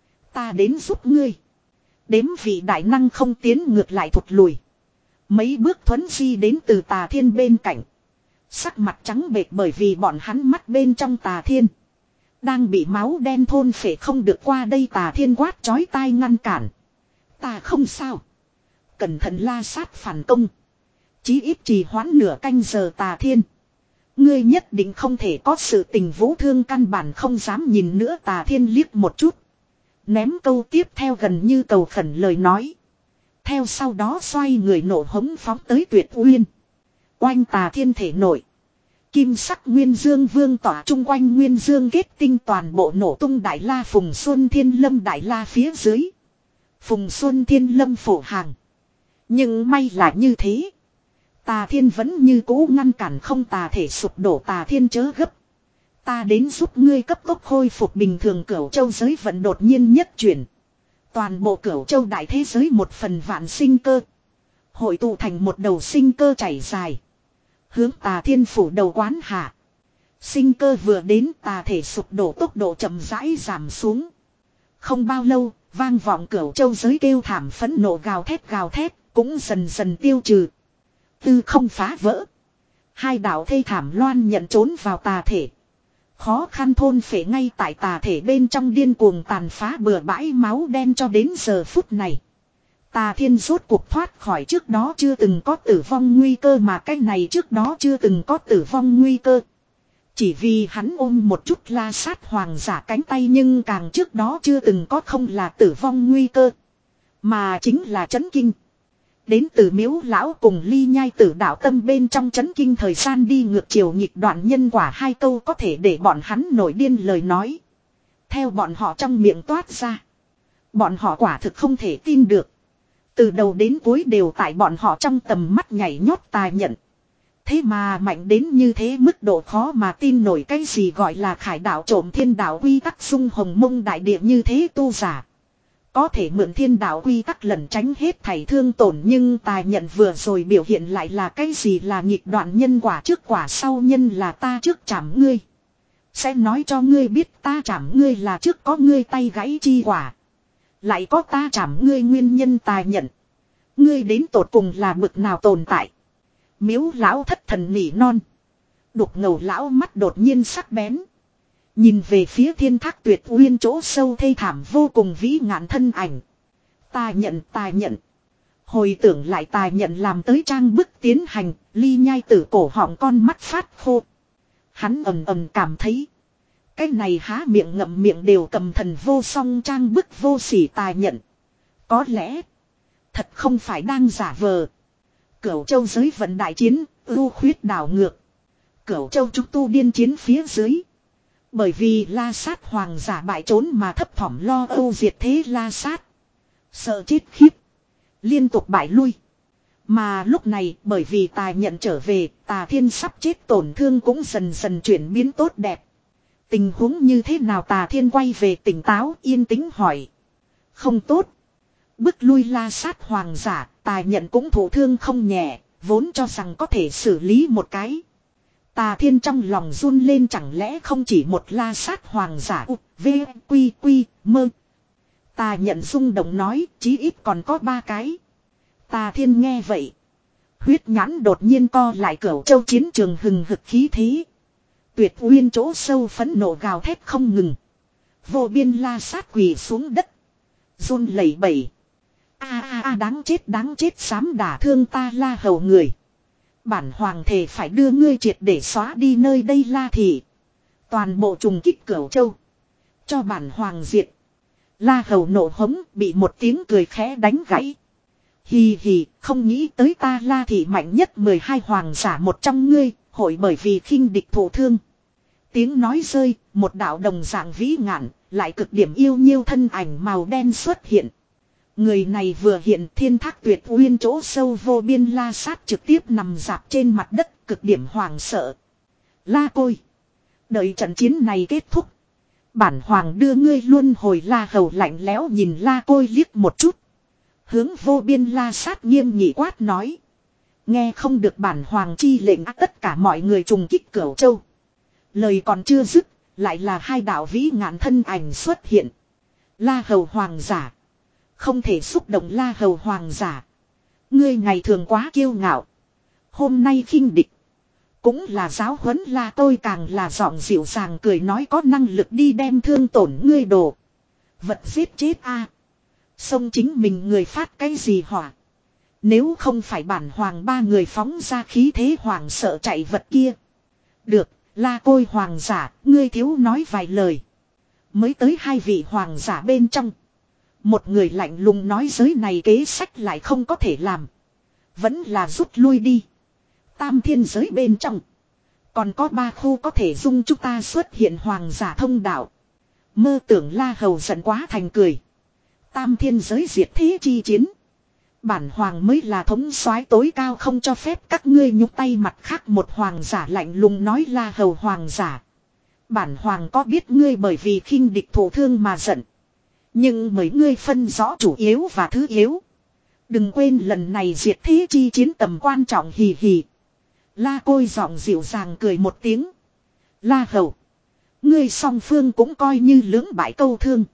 Ta đến giúp ngươi. Đếm vị đại năng không tiến ngược lại thụt lùi. Mấy bước thuấn di đến từ Tà Thiên bên cạnh. Sắc mặt trắng bệch bởi vì bọn hắn mắt bên trong Tà Thiên. Đang bị máu đen thôn phệ không được qua đây Tà Thiên quát chói tai ngăn cản. Ta không sao. Cẩn thận la sát phản công. Chí ít trì hoãn nửa canh giờ Tà Thiên. Ngươi nhất định không thể có sự tình vũ thương căn bản không dám nhìn nữa Tà Thiên liếc một chút. Ném câu tiếp theo gần như cầu khẩn lời nói. Theo sau đó xoay người nổ hống phóng tới Tuyệt Uyên. Oanh Tà Thiên thể nổi. Kim sắc Nguyên Dương vương tỏa chung quanh Nguyên Dương kết tinh toàn bộ nổ tung Đại La Phùng Xuân Thiên Lâm Đại La phía dưới. Phùng Xuân Thiên Lâm phổ hàng. Nhưng may là như thế. Tà Thiên vẫn như cũ ngăn cản không tà thể sụp đổ Tà Thiên chớ gấp. Ta đến giúp ngươi cấp tốc khôi phục bình thường Cửu Châu giới vận đột nhiên nhất chuyển. Toàn bộ Cửu Châu đại thế giới một phần vạn sinh cơ. Hội tụ thành một đầu sinh cơ chảy dài. Hướng Tà Thiên phủ đầu quán hạ. Sinh cơ vừa đến tà thể sụp đổ tốc độ chậm rãi giảm xuống. Không bao lâu, vang vọng Cửu Châu giới kêu thảm phẫn nộ gào thét gào thét, cũng dần dần tiêu trừ. Tư không phá vỡ. Hai đạo thê thảm loan nhận trốn vào tà thể. Khó khăn thôn phệ ngay tại tà thể bên trong điên cuồng tàn phá bừa bãi máu đen cho đến giờ phút này. Tà Thiên rốt cuộc thoát khỏi trước đó chưa từng có tử vong nguy cơ mà cái này trước đó chưa từng có tử vong nguy cơ. Chỉ vì hắn ôm một chút la sát hoàng giả cánh tay nhưng càng trước đó chưa từng có không là tử vong nguy cơ. Mà chính là chấn kinh. Đến từ Miếu lão cùng Ly Nhai Tử đạo tâm bên trong chấn kinh thời gian đi ngược chiều nhịp đoạn nhân quả hai câu có thể để bọn hắn nổi điên lời nói. Theo bọn họ trong miệng toát ra. Bọn họ quả thực không thể tin được. Từ đầu đến cuối đều tại bọn họ trong tầm mắt nhảy nhót tà nhận. Thế mà mạnh đến như thế mức độ khó mà tin nổi cái gì gọi là khải đạo trộm thiên đạo quy tắc dung hồng mông đại địa như thế tu giả. Có thể mượn thiên đạo quy tắc lẩn tránh hết thảy thương tổn nhưng tà nhận vừa rồi biểu hiện lại là cái gì là nghịch đoạn nhân quả trước quả sau nhân là ta trước chảm ngươi. Sẽ nói cho ngươi biết ta chảm ngươi là trước có ngươi tay gãy chi quả. Lại có ta chảm ngươi nguyên nhân tà nhận. Ngươi đến tột cùng là bực nào tồn tại. Miếu lão thất thần nỉ non. Đục ngầu lão mắt đột nhiên sắc bén. Nhìn về phía thiên thác tuyệt uyên chỗ sâu thê thảm vô cùng vĩ ngạn thân ảnh. Ta nhận ta nhận. Hồi tưởng lại ta nhận làm tới trang bức tiến hành, ly nhai tử cổ họng con mắt phát khô. Hắn ầm ầm cảm thấy. Cái này há miệng ngậm miệng đều cầm thần vô song trang bức vô sỉ ta nhận. Có lẽ. Thật không phải đang giả vờ. Cửu châu giới vận đại chiến, ưu khuyết đảo ngược. Cửu châu trúc tu điên chiến phía dưới. Bởi vì La Sát hoàng giả bại trốn mà thấp thỏm lo âu diệt thế La Sát. Sợ chết khiếp. Liên tục bại lui. Mà lúc này bởi vì tà nhận trở về, tà thiên sắp chết tổn thương cũng dần dần chuyển biến tốt đẹp. Tình huống như thế nào tà thiên quay về tỉnh táo yên tĩnh hỏi. Không tốt. Bước lui La Sát hoàng giả, tà nhận cũng thụ thương không nhẹ, vốn cho rằng có thể xử lý một cái. Tà thiên trong lòng run lên chẳng lẽ không chỉ một La Sát hoàng giả u, v, quy, quy, mơ. Tà nhận rung động nói chí ít còn có ba cái. Tà thiên nghe vậy. Huyết nhãn đột nhiên co lại cửu châu chiến trường hừng hực khí thế. Tuyệt uyên chỗ sâu phẫn nộ gào thét không ngừng. Vô biên La Sát quỳ xuống đất. Run lẩy bẩy. A a a đáng chết đáng chết dám đả thương ta La hầu người. Bản hoàng thể phải đưa ngươi triệt để xóa đi nơi đây La thị. Toàn bộ trùng kích cửu châu. Cho bản hoàng diệt. La hầu nộ hống bị một tiếng cười khẽ đánh gãy. Hì hì không nghĩ tới ta La thị mạnh nhất mười hai hoàng giả một trong ngươi. Hội bởi vì khinh địch thổ thương. Tiếng nói rơi một đạo đồng dạng vĩ ngạn. Lại cực điểm yêu nhiêu thân ảnh màu đen xuất hiện. Người này vừa hiện thiên thác tuyệt uyên chỗ sâu vô biên La Sát trực tiếp nằm dạp trên mặt đất cực điểm hoàng sợ. La côi. Đợi trận chiến này kết thúc. Bản hoàng đưa ngươi luôn hồi La hầu lạnh lẽo nhìn La côi liếc một chút. Hướng vô biên La Sát nghiêm nghị quát nói. Nghe không được bản hoàng chi lệnh tất cả mọi người trùng kích cửu châu. Lời còn chưa dứt. Lại là hai đạo vĩ ngạn thân ảnh xuất hiện. La hầu hoàng giả. Không thể xúc động La hầu hoàng giả. Ngươi ngày thường quá kiêu ngạo. Hôm nay khinh địch. Cũng là giáo huấn La tôi càng là giọng dịu dàng cười nói có năng lực đi đem thương tổn ngươi đồ. Vật giết chết a. Xông chính mình người phát cái gì hỏa. Nếu không phải bản hoàng ba người phóng ra khí thế hoàng sợ chạy vật kia. Được, La côi hoàng giả, ngươi thiếu nói vài lời. Mới tới hai vị hoàng giả bên trong. Một người lạnh lùng nói giới này kế sách lại không có thể làm. Vẫn là rút lui đi. Tam thiên giới bên trong. Còn có ba khu có thể dung chúng ta xuất hiện hoàng giả thông đạo. Mơ tưởng La hầu giận quá thành cười. Tam thiên giới diệt thế chi chiến. Bản hoàng mới là thống soái tối cao không cho phép các ngươi nhúc tay mặt khác một hoàng giả lạnh lùng nói La hầu hoàng giả. Bản hoàng có biết ngươi bởi vì khinh địch thổ thương mà giận. Nhưng mấy ngươi phân rõ chủ yếu và thứ yếu. Đừng quên lần này diệt thế chi chiến tầm quan trọng hì hì. La côi giọng dịu dàng cười một tiếng. La hầu. Ngươi song phương cũng coi như lưỡng bại câu thương.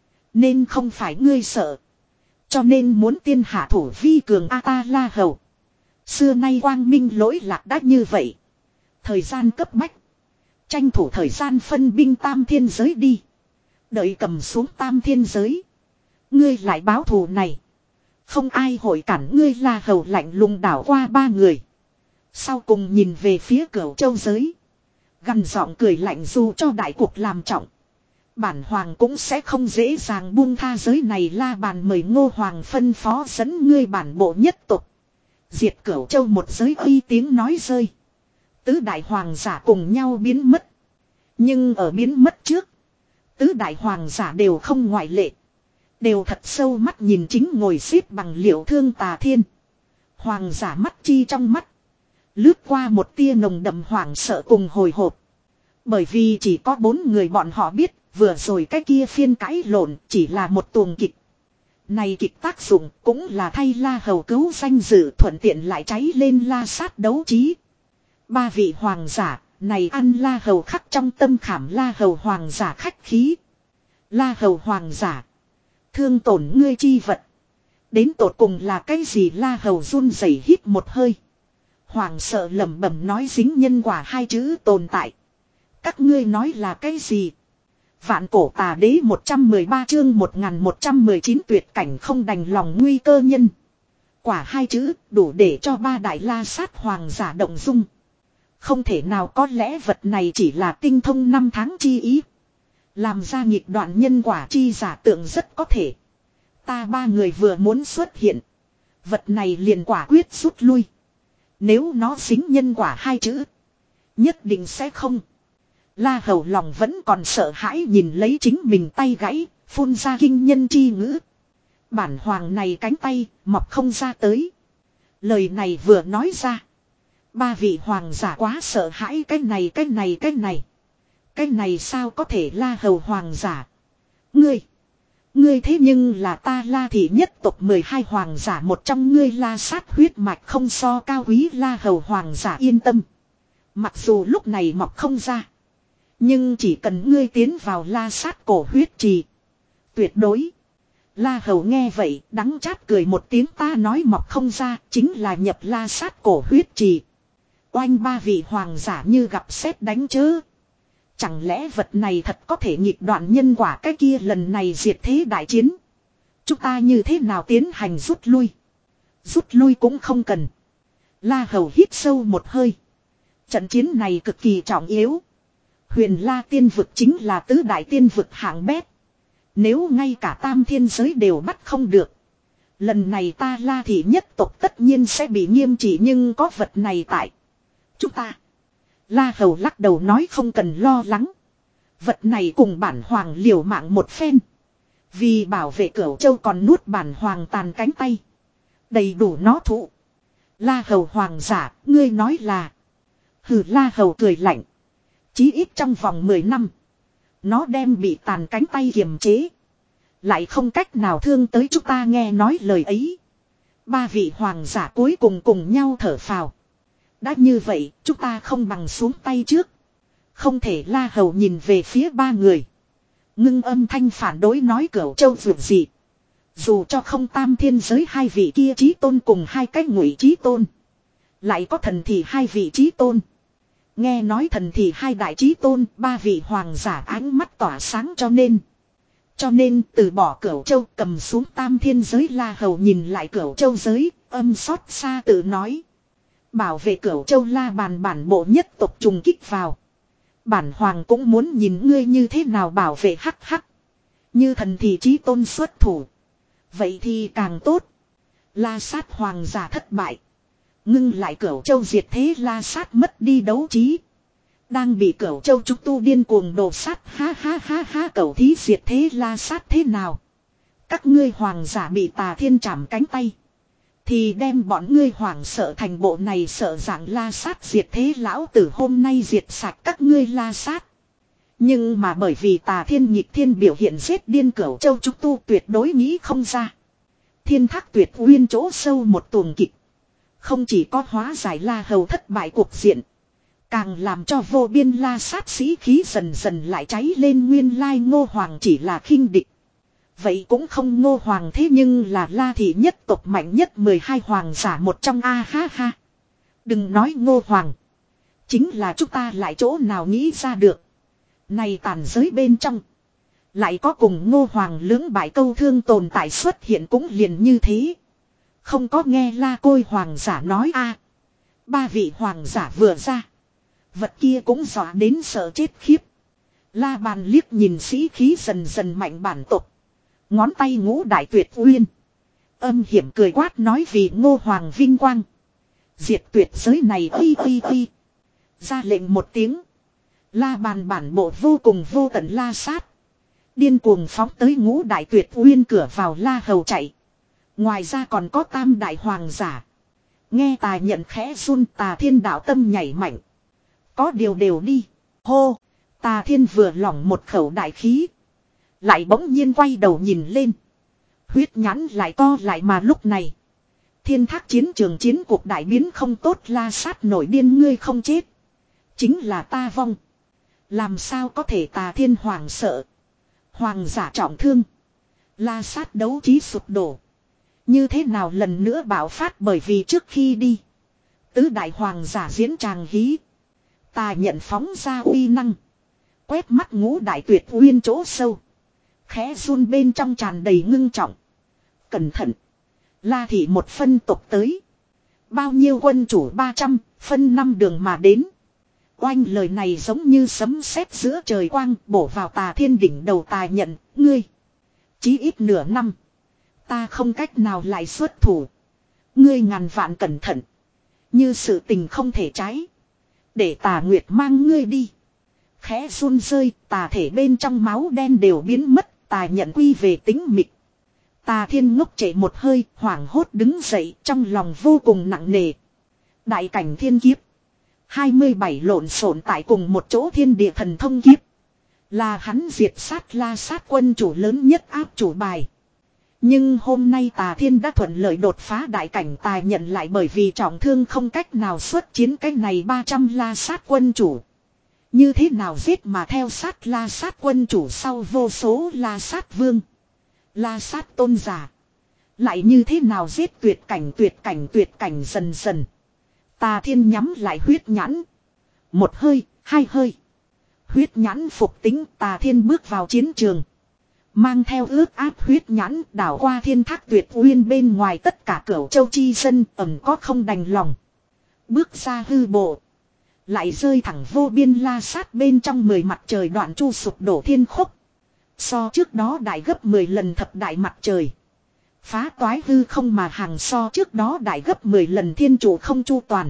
Nên không phải ngươi sợ. Cho nên muốn tiên hạ thủ vi cường a ta La hầu. Xưa nay quang minh lỗi lạc đã như vậy. Thời gian cấp bách. Tranh thủ thời gian phân binh tam thiên giới đi. Đợi cầm xuống tam thiên giới. Ngươi lại báo thù này. Không ai hội cản ngươi La hầu lạnh lùng đảo qua ba người. Sau cùng nhìn về phía cửu châu giới. Gần giọng cười lạnh dù cho đại cuộc làm trọng. Bản hoàng cũng sẽ không dễ dàng buông tha giới này La bàn mời Ngô Hoàng phân phó dẫn ngươi bản bộ nhất tục. Diệt cửu châu một giới uy tiếng nói rơi. Tứ đại hoàng giả cùng nhau biến mất. Nhưng ở biến mất trước. Tứ đại hoàng giả đều không ngoại lệ. Đều thật sâu mắt nhìn chính ngồi xếp bằng Liệu Thương Tà Thiên. Hoàng giả mắt chi trong mắt. Lướt qua một tia nồng đậm hoảng sợ cùng hồi hộp. Bởi vì chỉ có bốn người bọn họ biết, vừa rồi cái kia phiên cãi lộn chỉ là một tuồng kịch. Này kịch tác dụng cũng là thay La Hầu cứu danh dự, thuận tiện lại cháy lên La Sát đấu trí. Ba vị hoàng giả, này ăn La Hầu khắc trong tâm khảm La Hầu hoàng giả khách khí. La Hầu hoàng giả, thương tổn ngươi chi vật. Đến tột cùng là cái gì? La Hầu run rẩy hít một hơi. Hoàng sợ lẩm bẩm nói dính nhân quả hai chữ tồn tại. Các ngươi nói là cái gì? Vạn cổ tà đế một trăm mười ba chương một nghìn một trăm mười chín tuyệt cảnh không đành lòng nguy cơ nhân. Quả hai chữ đủ để cho ba đại La Sát hoàng giả động dung. Không thể nào, có lẽ vật này chỉ là tinh thông năm tháng chi ý. Làm ra nghịch đoạn nhân quả chi giả tượng rất có thể. Ta ba người vừa muốn xuất hiện. Vật này liền quả quyết rút lui. Nếu nó dính nhân quả hai chữ, nhất định sẽ không. La Hầu lòng vẫn còn sợ hãi nhìn lấy chính mình tay gãy, phun ra kinh nhân chi ngữ. Bản hoàng này cánh tay, mọc không ra tới. Lời này vừa nói ra. Ba vị hoàng giả quá sợ hãi, cái này cái này cái này. Cái này sao có thể? La Hầu hoàng giả. Ngươi. Ngươi thế nhưng là ta La thị nhất tộc mười hai hoàng giả một trong, ngươi La Sát huyết mạch không so cao quý. La Hầu hoàng giả yên tâm. Mặc dù lúc này mọc không ra. Nhưng chỉ cần ngươi tiến vào La Sát cổ huyết trì. Tuyệt đối. La Hầu nghe vậy đắng chát cười một tiếng, ta nói mọc không ra chính là nhập La Sát cổ huyết trì. Oanh, ba vị hoàng giả như gặp sét đánh chớ. Chẳng lẽ vật này thật có thể nghịch đoạn nhân quả? Cái kia lần này diệt thế đại chiến, chúng ta như thế nào tiến hành rút lui? Rút lui cũng không cần. La Hầu hít sâu một hơi. Trận chiến này cực kỳ trọng yếu. Huyền La tiên vực chính là tứ đại tiên vực hạng bét. Nếu ngay cả tam thiên giới đều bắt không được, lần này ta La thị nhất tộc tất nhiên sẽ bị nghiêm trị. Nhưng có vật này tại chúng ta. La Hầu lắc đầu nói không cần lo lắng. Vật này cùng bản hoàng liều mạng một phen. Vì bảo vệ Cửu Châu còn nuốt bản hoàng tàn cánh tay. Đầy đủ nó thụ. La Hầu hoàng giả, ngươi nói là. Hừ, La Hầu cười lạnh. Chí ít trong vòng mười năm. Nó đem bị tàn cánh tay kiềm chế. Lại không cách nào thương tới chúng ta. Nghe nói lời ấy, ba vị hoàng giả cuối cùng cùng nhau thở phào. Đã như vậy, chúng ta không bằng xuống tay trước. Không thể. La Hầu nhìn về phía ba người. Ngưng âm thanh phản đối nói Cửu Châu vượt gì. Dù cho không tam thiên giới hai vị kia chí tôn cùng hai cái ngụy chí tôn. Lại có thần thì hai vị chí tôn. Nghe nói thần thì hai đại chí tôn, ba vị hoàng giả ánh mắt tỏa sáng cho nên. Cho nên từ bỏ Cửu Châu cầm xuống tam thiên giới. La Hầu nhìn lại Cửu Châu giới, âm xót xa tự nói. Bảo vệ Cửu Châu La bàn bản bộ nhất tộc trùng kích vào. Bản hoàng cũng muốn nhìn ngươi như thế nào bảo vệ. Hắc hắc. Như thần thì chí tôn xuất thủ, vậy thì càng tốt. La Sát hoàng giả thất bại. Ngưng lại Cửu Châu diệt thế. La Sát mất đi đấu trí. Đang bị Cửu Châu trúc tu điên cuồng đổ sát. Ha ha ha ha. Cửu thí diệt thế La Sát thế nào? Các ngươi hoàng giả bị Tà Thiên chạm cánh tay, thì đem bọn ngươi hoảng sợ thành bộ này sợ dạng. La Sát diệt thế, lão tử hôm nay diệt sạch các ngươi La Sát. Nhưng mà bởi vì Tà Thiên nhịp thiên biểu hiện giết điên Cửu Châu trúc tu tuyệt đối nghĩ không ra. Thiên Thác Tuyệt Uyên chỗ sâu một tuồng kịch. Không chỉ có hóa giải La Hầu thất bại cuộc diện, càng làm cho vô biên La Sát sĩ khí dần dần lại cháy lên. Nguyên lai Ngô Hoàng chỉ là khinh địch. Vậy cũng không. Ngô Hoàng thế nhưng là La thị nhất tộc mạnh nhất mười hai hoàng giả một trong. A ha ha. Đừng nói Ngô Hoàng, chính là chúng ta lại chỗ nào nghĩ ra được. Này tàn giới bên trong lại có cùng Ngô Hoàng lưỡng bại câu thương tồn tại xuất hiện cũng liền như thế. Không có nghe La Côi hoàng giả nói a. Ba vị hoàng giả vừa ra, vật kia cũng dọa đến sợ chết khiếp. La Bàn liếc nhìn sĩ khí dần dần mạnh bản tộc, ngón tay ngũ đại tuyệt uyên, âm hiểm cười quát nói vì Ngô Hoàng vinh quang, diệt tuyệt giới này. Ây ây ây. Ra lệnh một tiếng, La Bàn bản bộ vô cùng vô tận La Sát Điên cuồng phóng tới Ngũ Đại Tuyệt Uyên cửa vào La Hầu chạy. Ngoài ra còn có Tam Đại Hoàng giả. Nghe Tà Nhận khẽ run, Tà Thiên đạo tâm nhảy mạnh. Có điều đều đi. Hô. Tà Thiên vừa lỏng một khẩu đại khí. Lại bỗng nhiên quay đầu nhìn lên. Huyết nhãn lại co lại, mà lúc này. Thiên Thác chiến trường chiến cuộc đại biến không tốt, La Sát nổi điên, ngươi không chết. Chính là ta vong. Làm sao có thể? Tà Thiên hoảng sợ. Hoàng giả trọng thương. La Sát đấu trí sụp đổ. Như thế nào lần nữa bạo phát, bởi vì trước khi đi. Tứ đại hoàng giả diễn tràng hí. Tà Nhận phóng ra uy năng. Quét mắt Ngũ Đại Tuyệt Uyên chỗ sâu. Khẽ run bên trong tràn đầy ngưng trọng. Cẩn thận. La thị một phân tộc tới. Bao nhiêu quân chủ? ba trăm, phân năm đường mà đến. Oanh, lời này giống như sấm sét giữa trời quang, bổ vào Tà Thiên đỉnh đầu. Tà Nhận, ngươi. Chí ít nửa năm. Ta không cách nào lại xuất thủ. Ngươi ngàn vạn cẩn thận. Như sự tình không thể trái. Để Tà Nguyệt mang ngươi đi. Khẽ run rơi, tà thể bên trong máu đen đều biến mất. Tà Nhận quy về tính mịch. Tà Thiên ngốc trệ một hơi, hoảng hốt đứng dậy, trong lòng vô cùng nặng nề. Đại cảnh thiên kiếp. hai mươi bảy lộn xộn tại cùng một chỗ thiên địa thần thông kiếp. Là hắn diệt sát La Sát quân chủ lớn nhất áp chủ bài. Nhưng hôm nay Tà Thiên đã thuận lợi đột phá đại cảnh. Tà Nhận lại bởi vì trọng thương không cách nào xuất chiến cái này ba trăm La Sát quân chủ. Như thế nào giết mà theo sát La Sát quân chủ sau vô số La Sát vương. La Sát tôn giả. Lại như thế nào giết tuyệt cảnh tuyệt cảnh tuyệt cảnh dần dần. Tà Thiên nhắm lại huyết nhãn. Một hơi, hai hơi. Huyết nhãn phục tính, Tà Thiên bước vào chiến trường. Mang theo ướt áp huyết nhãn đảo qua Thiên Thác Tuyệt Uyên bên ngoài tất cả Cửu Châu chi dân ẩn có không đành lòng. Bước ra hư bộ. Lại rơi thẳng vô biên La Sát bên trong mười mặt trời đoạn chu sụp đổ thiên khúc. So trước đó đại gấp mười lần thập đại mặt trời. Phá toái hư không mà hàng so trước đó đại gấp mười lần thiên trụ không chu toàn.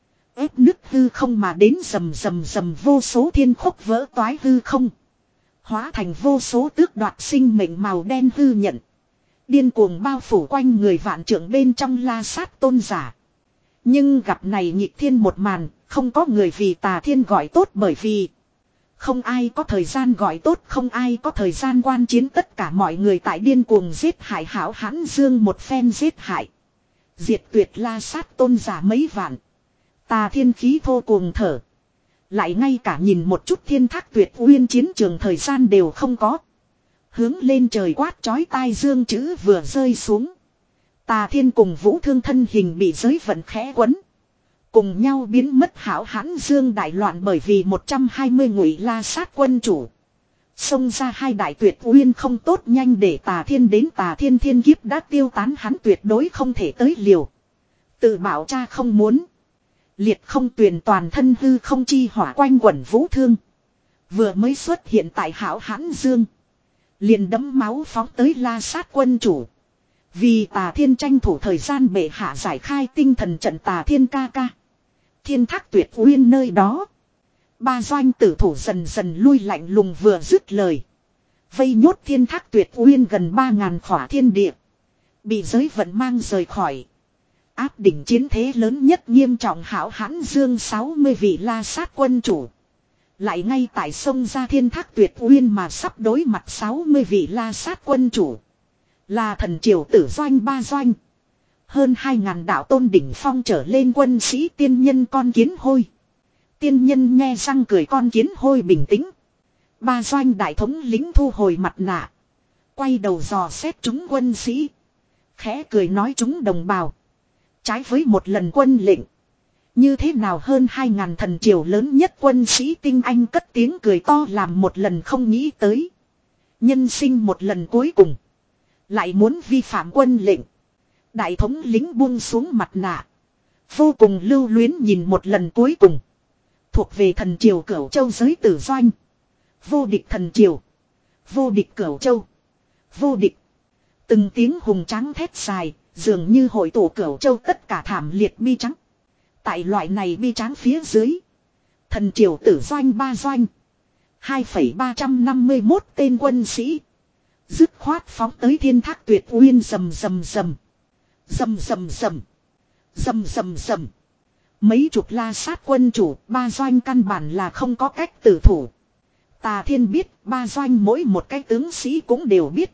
Ép nứt hư không mà đến rầm rầm rầm vô số thiên khúc vỡ toái hư không. Hóa thành vô số tước đoạt sinh mệnh màu đen hư nhận. Điên cuồng bao phủ quanh người vạn trưởng bên trong La Sát tôn giả. Nhưng gặp này nhịp thiên một màn, không có người vì Tà Thiên gọi tốt, bởi vì không ai có thời gian gọi tốt, không ai có thời gian quan chiến, tất cả mọi người tại điên cuồng giết hại hảo hãn dương một phen giết hại. Diệt tuyệt La Sát tôn giả mấy vạn. Tà Thiên khí thô cuồng thở. Lại ngay cả nhìn một chút Thiên Thác Tuyệt Uyên chiến trường thời gian đều không có. Hướng lên trời quát chói tai dương chữ vừa rơi xuống. Tà Thiên cùng Vũ Thương thân hình bị giới vận khẽ quấn. Cùng nhau biến mất hảo hãn dương đại loạn, bởi vì một trăm hai mươi ngụy La Sát quân chủ. Xông ra hai đại tuyệt uyên không tốt, nhanh để Tà Thiên đến. Tà Thiên thiên kiếp đã tiêu tán, hắn tuyệt đối không thể tới liều. Tự bảo cha không muốn. Liệt không tuyền toàn thân hư không chi hỏa quanh quẩn Vũ Thương. Vừa mới xuất hiện tại hảo hãn dương. Liền đấm máu phóng tới La Sát quân chủ. Vì Tà Thiên tranh thủ thời gian, bệ hạ giải khai tinh thần trận. Tà Thiên ca ca. Thiên Thác Tuyệt Uyên nơi đó. Ba doanh tử thủ dần dần lui, lạnh lùng vừa dứt lời. Vây nhốt Thiên Thác Tuyệt Uyên gần ba ngàn khỏa thiên địa. Bị giới vận mang rời khỏi. Áp đỉnh chiến thế lớn nhất nghiêm trọng hảo hãn dương sáu mươi vị La Sát quân chủ. Lại ngay tại sông ra Thiên Thác Tuyệt Uyên mà sắp đối mặt sáu mươi vị La Sát quân chủ. Là thần triều tử doanh ba doanh. Hơn hai ngàn đạo tôn đỉnh phong trở lên quân sĩ tiên nhân con kiến hôi. Tiên nhân nghe răng cười, con kiến hôi bình tĩnh. Ba doanh đại thống lính thu hồi mặt nạ. Quay đầu dò xét chúng quân sĩ. Khẽ cười nói, chúng đồng bào. Trái với một lần quân lệnh. Như thế nào hơn hai ngàn thần triều lớn nhất quân sĩ tinh anh cất tiếng cười to, làm một lần không nghĩ tới. Nhân sinh một lần cuối cùng. Lại muốn vi phạm quân lệnh. Đại thống lính buông xuống mặt nạ. Vô cùng lưu luyến nhìn một lần cuối cùng. Thuộc về thần triều Cửu Châu giới tử doanh. Vô địch thần triều. Vô địch Cửu Châu. Vô địch. Từng tiếng hùng tráng thét dài. Dường như hội tụ Cửu Châu tất cả thảm liệt bi trắng. Tại loại này bi tráng phía dưới. Thần triều tử doanh ba doanh. hai phẩy ba trăm năm mươi mốt tên quân sĩ. Dứt khoát phóng tới Thiên Thác Tuyệt Uyên rầm rầm rầm. Rầm rầm rầm. Rầm rầm rầm. Mấy chục la sát quân chủ, ba doanh căn bản là không có cách tử thủ. Tà Thiên biết, ba doanh mỗi một cái tướng sĩ cũng đều biết.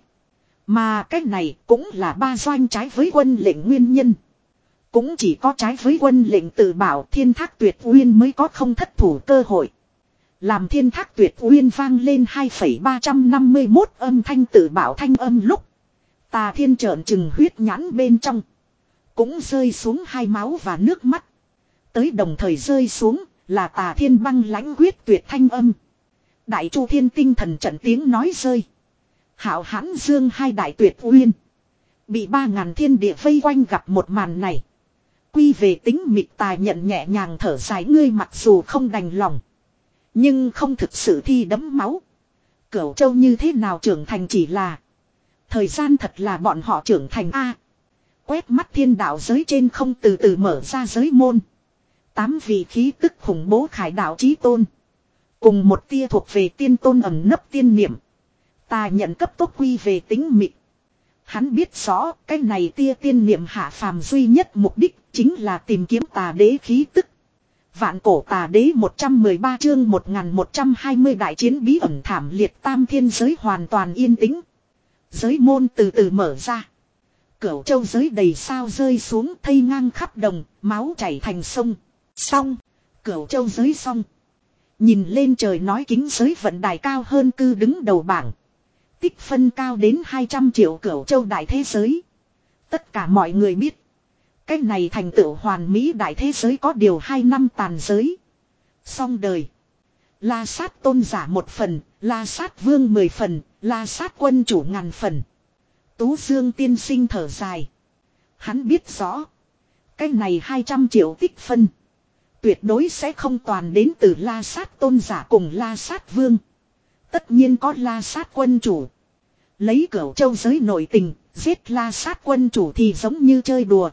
Mà cái này cũng là ba doanh trái với quân lệnh nguyên nhân. Cũng chỉ có trái với quân lệnh tự bảo Thiên Thác Tuyệt Uyên mới có không thất thủ cơ hội. Làm Thiên Thác Tuyệt Uyên vang lên hai phẩy ba trăm năm mươi mốt âm thanh tự bảo thanh âm lúc. Tà Thiên trợn trừng huyết nhãn bên trong. Cũng rơi xuống hai máu và nước mắt. Tới đồng thời rơi xuống là Tà Thiên băng lãnh quyết tuyệt thanh âm. Đại Chu Thiên tinh thần trận tiếng nói rơi. Hạo Hãn Dương hai đại tuyệt uyên. Bị ba ngàn thiên địa vây quanh gặp một màn này. Quy về tính mịt tài nhận nhẹ nhàng thở dài ngươi mặc dù không đành lòng. Nhưng không thực sự thi đẫm máu. Cửu Châu như thế nào trưởng thành chỉ là. Thời gian thật là bọn họ trưởng thành A. Quét mắt thiên đạo giới trên không từ từ mở ra giới môn. Tám vị khí tức khủng bố khải đạo chí tôn. Cùng một tia thuộc về tiên tôn ẩn nấp tiên niệm. Ta nhận cấp tốc quy về tính mịt. Hắn biết rõ cái này tia tiên niệm hạ phàm duy nhất mục đích chính là tìm kiếm tà đế khí tức. Vạn cổ tà đế một trăm mười ba chương một nghìn một trăm hai mươi đại chiến bí ẩn thảm liệt tam thiên giới hoàn toàn yên tĩnh. Giới môn từ từ mở ra. Cửu Châu giới đầy sao rơi xuống thây ngang khắp đồng, máu chảy thành sông. Xong, Cửu Châu giới xong. Nhìn lên trời nói kính giới vận đài cao hơn cư đứng đầu bảng. Tích phân cao đến hai trăm triệu Cửu Châu đại thế giới. Tất cả mọi người biết. Cái này thành tựu hoàn mỹ đại thế giới có điều hai năm tàn giới. Xong đời. La sát tôn giả một phần, la sát vương mười phần, la sát quân chủ ngàn phần. Tú Dương tiên sinh thở dài. Hắn biết rõ. Cái này hai trăm triệu tích phân. Tuyệt đối sẽ không toàn đến từ la sát tôn giả cùng la sát vương. Tất nhiên có la sát quân chủ. Lấy Cửu Châu giới nội tình, giết la sát quân chủ thì giống như chơi đùa.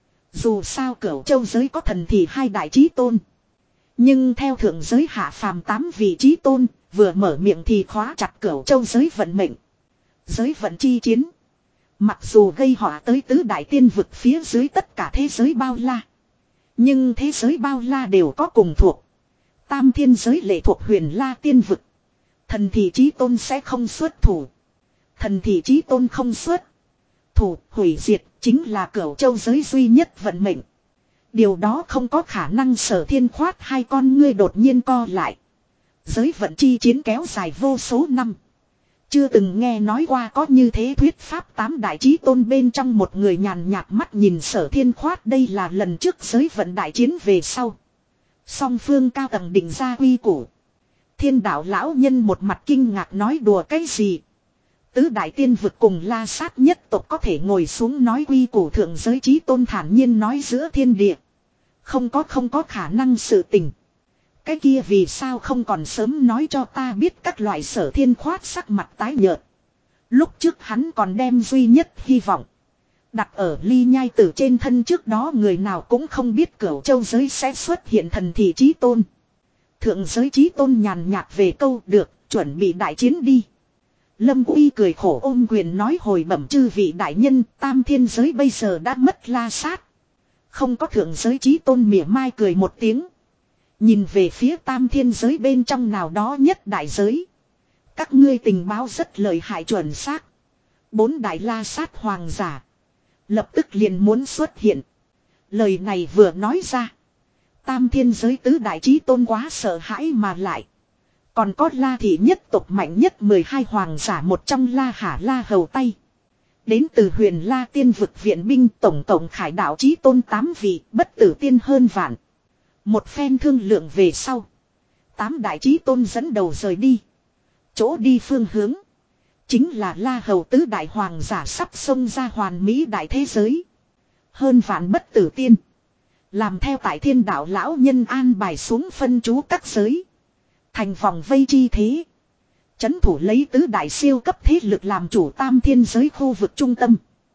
Dù sao Cửu Châu giới có thần thì hai đại chí tôn. Nhưng theo thượng giới hạ phàm tám vị chí tôn, vừa mở miệng thì khóa chặt Cửu Châu giới vận mệnh. Giới vận chi chiến. Mặc dù gây họa tới tứ đại tiên vực phía dưới tất cả thế giới bao la. Nhưng thế giới bao la đều có cùng thuộc. Tam thiên giới lệ thuộc huyền la tiên vực. Thần thị chí tôn sẽ không xuất thủ. Thần thị chí tôn không xuất thủ, hủy diệt chính là Cửu Châu giới duy nhất vận mệnh. Điều đó không có khả năng. Sở Thiên khoát hai con ngươi đột nhiên co lại. Giới vận chi chiến kéo dài vô số năm. Chưa từng nghe nói qua có như thế thuyết pháp. Tám đại chí tôn bên trong một người nhàn nhạt mắt nhìn Sở Thiên khoát. Đây là lần trước giới vận đại chiến về sau. Song phương cao tầng định ra quy củ. Thiên đạo lão nhân một mặt kinh ngạc nói đùa cái gì. Tứ đại tiên vực cùng la sát nhất tộc có thể ngồi xuống nói quy củ. Thượng giới chí tôn thản nhiên nói giữa thiên địa. Không có không có khả năng sự tình. Cái kia vì sao không còn sớm nói cho ta biết. Các loại Sở Thiên khoát sắc mặt tái nhợt. Lúc trước hắn còn đem duy nhất hy vọng đặt ở Ly Nhai Tử trên thân. Trước đó người nào cũng không biết Cửu Châu giới sẽ xuất hiện thần thị chí tôn. Thượng giới chí tôn nhàn nhạt về câu được, chuẩn bị đại chiến đi. Lâm Uy cười khổ ôm quyền nói hồi bẩm chư vị đại nhân, tam thiên giới bây giờ đã mất la sát. Không có thượng giới chí tôn mỉa mai cười một tiếng. Nhìn về phía tam thiên giới bên trong nào đó nhất đại giới. Các ngươi tình báo rất lợi hại chuẩn xác. Bốn đại la sát hoàng giả. Lập tức liền muốn xuất hiện. Lời này vừa nói ra. Tam thiên giới tứ đại chí tôn quá sợ hãi mà lại. Còn có La thị nhất tộc mạnh nhất mười hai hoàng giả một trong La Hà La Hầu tay. Đến từ huyền La tiên vực viện binh tổng tổng khải đạo chí tôn tám vị bất tử tiên hơn vạn. Một phen thương lượng về sau. Tám đại chí tôn dẫn đầu rời đi. Chỗ đi phương hướng. Chính là La Hầu tứ đại hoàng giả sắp xông ra hoàn mỹ đại thế giới. Hơn vạn bất tử tiên. Làm theo tại thiên đạo lão nhân an bài xuống phân chú các giới. Thành vòng vây chi thế. Chấn thủ lấy tứ đại siêu cấp thế lực làm chủ tam thiên giới khu vực trung tâm.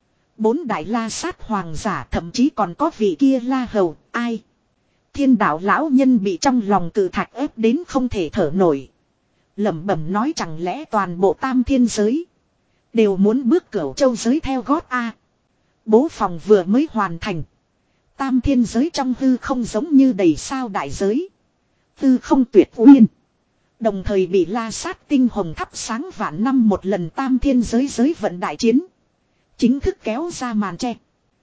Bốn đại la sát hoàng giả thậm chí còn có vị kia La Hầu, ai. Thiên đạo lão nhân bị trong lòng cự thạch ép đến không thể thở nổi. Lẩm bẩm nói chẳng lẽ toàn bộ tam thiên giới. Đều muốn bước Cửu Châu giới theo gót A. Bố phòng vừa mới hoàn thành. Tam thiên giới trong hư không giống như đầy sao đại giới. Hư không tuyệt uyên. Đồng thời bị la sát tinh hồng thắp sáng vạn năm một lần tam thiên giới giới vận đại chiến. Chính thức kéo ra màn che.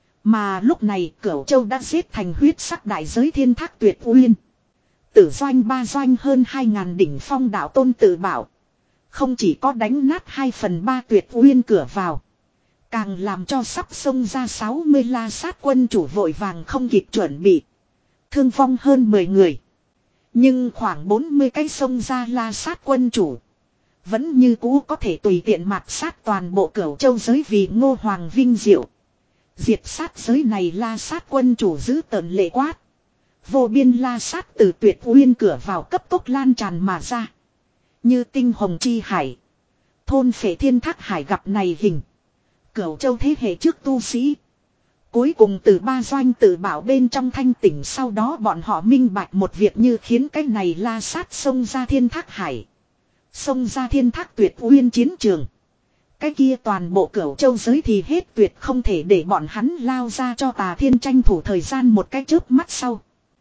Mà lúc này Cửu Châu đã giết thành huyết sắc đại giới thiên thác tuyệt uyên. Tử doanh ba doanh hơn hai ngàn đỉnh phong đạo tôn tự bảo. Không chỉ có đánh nát hai phần ba tuyệt uyên cửa vào. Càng làm cho sắp xông ra sáu mươi la sát quân chủ vội vàng không kịp chuẩn bị. Thương vong hơn mười người. Nhưng khoảng bốn mươi cái xông ra la sát quân chủ. Vẫn như cũ có thể tùy tiện mạt sát toàn bộ Cửu Châu giới vì Ngô Hoàng vinh diệu. Diệt sát giới này la sát quân chủ giữ tợn lệ quát. Vô biên la sát từ tuyệt uyên cửa vào cấp tốc lan tràn mà ra. Như tinh hồng chi hải. Thôn phệ thiên thác hải gặp này hình. Cửu Châu thế hệ trước tu sĩ. Cuối cùng từ ba doanh tự bảo bên trong thanh tỉnh sau đó bọn họ minh bạch một việc như khiến cái này la sát xông ra thiên thác hải. Xông ra thiên thác tuyệt uyên chiến trường. Cái kia toàn bộ Cửu Châu giới thì hết tuyệt không thể để bọn hắn lao ra cho Tà Thiên tranh thủ thời gian một cái chớp mắt sau.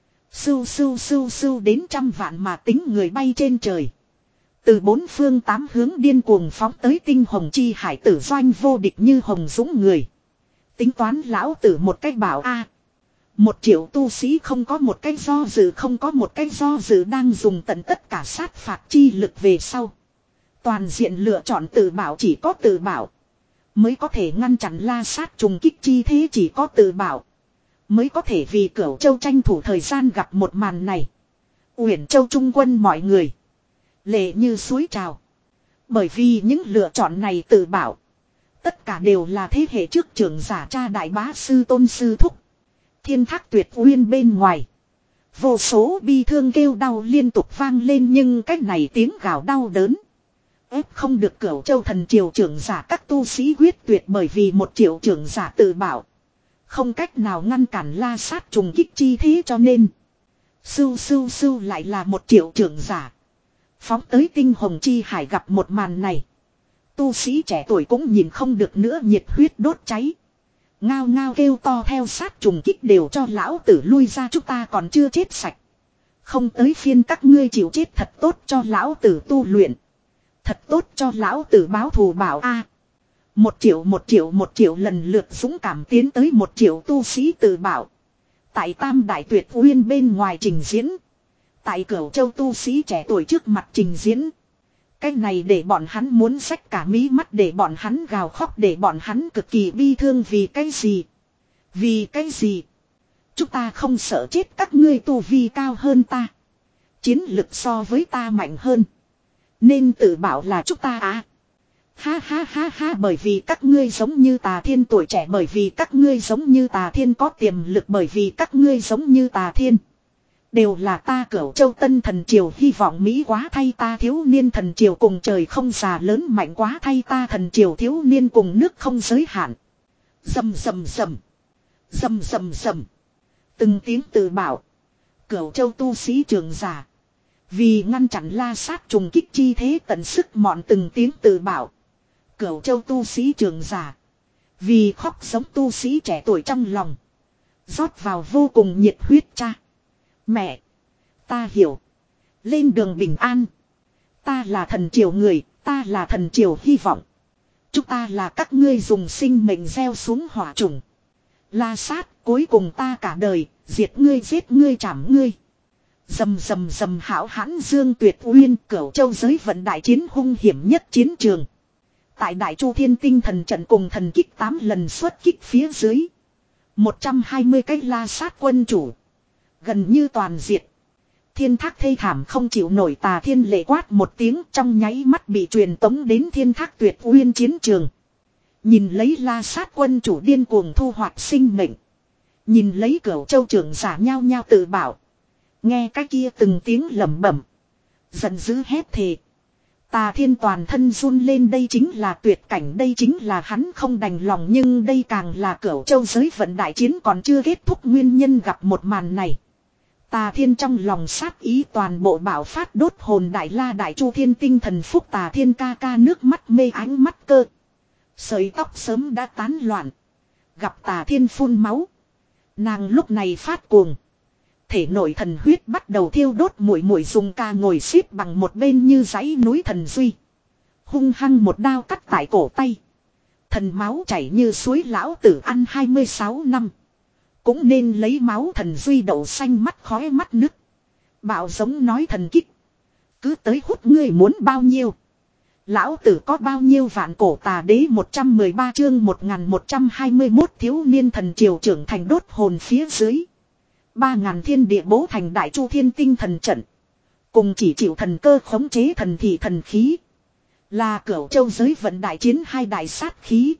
Sưu sưu sưu sưu đến trăm vạn mà tính người bay trên trời. Từ bốn phương tám hướng điên cuồng phóng tới tinh hồng chi hải tử doanh vô địch như hồng dũng người. Tính toán lão tử một cách bảo a Một triệu tu sĩ không có một cái do dự không có một cái do dự đang dùng tận tất cả sát phạt chi lực về sau. Toàn diện lựa chọn tự bảo chỉ có tự bảo. Mới có thể ngăn chặn la sát trùng kích chi thế chỉ có tự bảo. Mới có thể vì Cửu Châu tranh thủ thời gian gặp một màn này. Uyển Châu trung quân mọi người. Lệ như suối trào. Bởi vì những lựa chọn này tự bảo. Tất cả đều là thế hệ trước trưởng giả cha đại bá sư tôn sư thúc. Thiên thác tuyệt uyên bên ngoài. Vô số bi thương kêu đau liên tục vang lên nhưng cách này tiếng gào đau đớn. Ép không được Cửu Châu thần triều trưởng giả các tu sĩ quyết tuyệt bởi vì một triệu trưởng giả tự bảo. Không cách nào ngăn cản la sát trùng kích chi thế cho nên. Sưu sưu sưu lại là một triệu trưởng giả. Phóng tới tinh hồng chi hải gặp một màn này. Tu sĩ trẻ tuổi cũng nhìn không được nữa nhiệt huyết đốt cháy. Ngao ngao kêu to theo sát trùng kích đều cho lão tử lui ra chúng ta còn chưa chết sạch. Không tới phiên các ngươi chịu chết thật tốt cho lão tử tu luyện. Thật tốt cho lão tử báo thù bảo a Một triệu một triệu một triệu lần lượt dũng cảm tiến tới một triệu tu sĩ tự bảo. Tại tam đại tuyệt uyên bên ngoài trình diễn. Tại Cửu Châu tu sĩ trẻ tuổi trước mặt trình diễn. Cái này để bọn hắn muốn xách cả mí mắt để bọn hắn gào khóc để bọn hắn cực kỳ bi thương vì cái gì. Vì cái gì. Chúng ta không sợ chết các ngươi tu vi cao hơn ta. Chiến lực so với ta mạnh hơn. Nên tự bảo là chúng ta à. Ha ha ha ha bởi vì các ngươi giống như Tà Thiên tuổi trẻ bởi vì các ngươi giống như Tà Thiên có tiềm lực bởi vì các ngươi giống như Tà Thiên. Đều là ta Cửu Châu tân thần triều hy vọng Mỹ quá thay ta thiếu niên thần triều cùng trời không già lớn mạnh quá thay ta thần triều thiếu niên cùng nước không giới hạn. Dầm dầm dầm. Dầm dầm dầm. Từng tiếng tự bảo. Cửu Châu tu sĩ trường giả. Vì ngăn chặn la sát trùng kích chi thế tận sức mọn từng tiếng tự bảo. Cửu Châu tu sĩ trường giả. Vì khóc sống tu sĩ trẻ tuổi trong lòng. Rót vào vô cùng nhiệt huyết cha. Mẹ. Ta hiểu. Lên đường bình an. Ta là thần triều người. Ta là thần triều hy vọng. Chúng ta là các ngươi dùng sinh mệnh gieo xuống hỏa trùng. La sát cuối cùng ta cả đời. Diệt ngươi giết ngươi trảm ngươi. Dầm dầm dầm hảo hãn dương tuyệt uyên Cửu Châu giới vận đại chiến hung hiểm nhất chiến trường. Tại Đại Chu Thiên Tinh thần trận cùng thần kích tám lần xuất kích phía dưới. một trăm hai mươi cái la sát quân chủ. Gần như toàn diệt. Thiên thác thê thảm không chịu nổi Tà Thiên lệ quát một tiếng trong nháy mắt bị truyền tống đến thiên thác tuyệt uyên chiến trường. Nhìn lấy la sát quân chủ điên cuồng thu hoạch sinh mệnh. Nhìn lấy Cửu Châu trưởng giả nhao nhao tự bảo. Nghe cái kia từng tiếng lẩm bẩm. Giận dữ hét thề. Tà Thiên toàn thân run lên đây chính là tuyệt cảnh đây chính là hắn không đành lòng nhưng đây càng là Cửu Châu giới vận đại chiến còn chưa kết thúc nguyên nhân gặp một màn này. Tà Thiên trong lòng sát ý toàn bộ bạo phát, đốt hồn Đại La Đại Chu Thiên tinh thần phúc. Tà Thiên ca ca nước mắt mê ánh mắt cơ. Sợi tóc sớm đã tán loạn. Gặp Tà Thiên phun máu. Nàng lúc này phát cuồng. Thể nội thần huyết bắt đầu thiêu đốt, muội muội dùng ca ngồi xếp bằng một bên như dãy núi thần duy. Hung hăng một đao cắt tại cổ tay. Thần máu chảy như suối, lão tử ăn hai mươi sáu năm. Cũng nên lấy máu thần duy, đậu xanh mắt khói mắt nứt. Bạo giống nói thần kích. Cứ tới hút ngươi muốn bao nhiêu. Lão tử có bao nhiêu vạn. Cổ tà đế một trăm mười ba chương một nghìn một trăm hai mươi mốt thiếu niên thần triều trưởng thành đốt hồn phía dưới. Ba ngàn thiên địa bố thành Đại Chu Thiên tinh thần trận. Cùng chỉ chịu thần cơ khống chế thần thị thần khí. Là Cửu Châu giới vận đại chiến hai đại sát khí.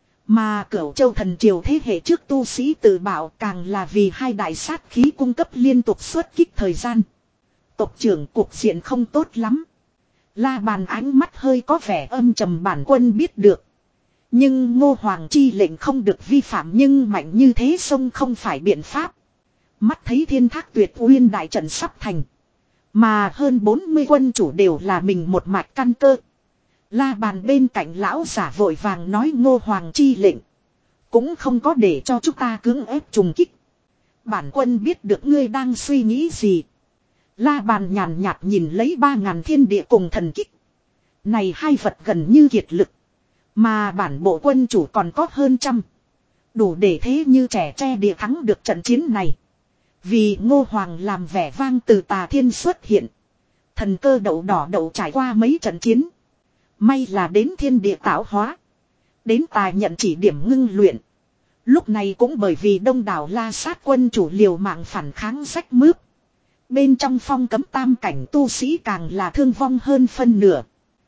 Mà Cửu Châu thần triều thế hệ trước tu sĩ tự bảo càng là vì hai đại sát khí cung cấp liên tục xuất kích thời gian. Tộc trưởng, cuộc diện không tốt lắm. La Bàn ánh mắt hơi có vẻ âm trầm. Bản quân biết được. Nhưng Ngô Hoàng chi lệnh không được vi phạm, nhưng mạnh như thế sông không phải biện pháp. Mắt thấy Thiên Thác Tuyệt Uyên đại trận sắp thành. Mà hơn bốn mươi quân chủ đều là mình một mạch căn cơ. La Bàn bên cạnh lão giả vội vàng nói Ngô Hoàng chi lệnh. Cũng không có để cho chúng ta cưỡng ép trùng kích. Bản quân biết được ngươi đang suy nghĩ gì. La Bàn nhàn nhạt nhìn lấy ba ngàn thiên địa cùng thần kích. Này hai vật gần như kiệt lực. Mà bản bộ quân chủ còn có hơn trăm. Đủ để thế như trẻ tre địa thắng được trận chiến này. Vì Ngô Hoàng làm vẻ vang, từ Tà Thiên xuất hiện. Thần cơ đậu đỏ đậu trải qua mấy trận chiến. May là đến thiên địa tạo hóa. Đến tài nhận chỉ điểm ngưng luyện. Lúc này cũng bởi vì đông đảo La Sát quân chủ liều mạng phản kháng rách mướp. Bên trong phong cấm tam cảnh tu sĩ càng là thương vong hơn phân nửa.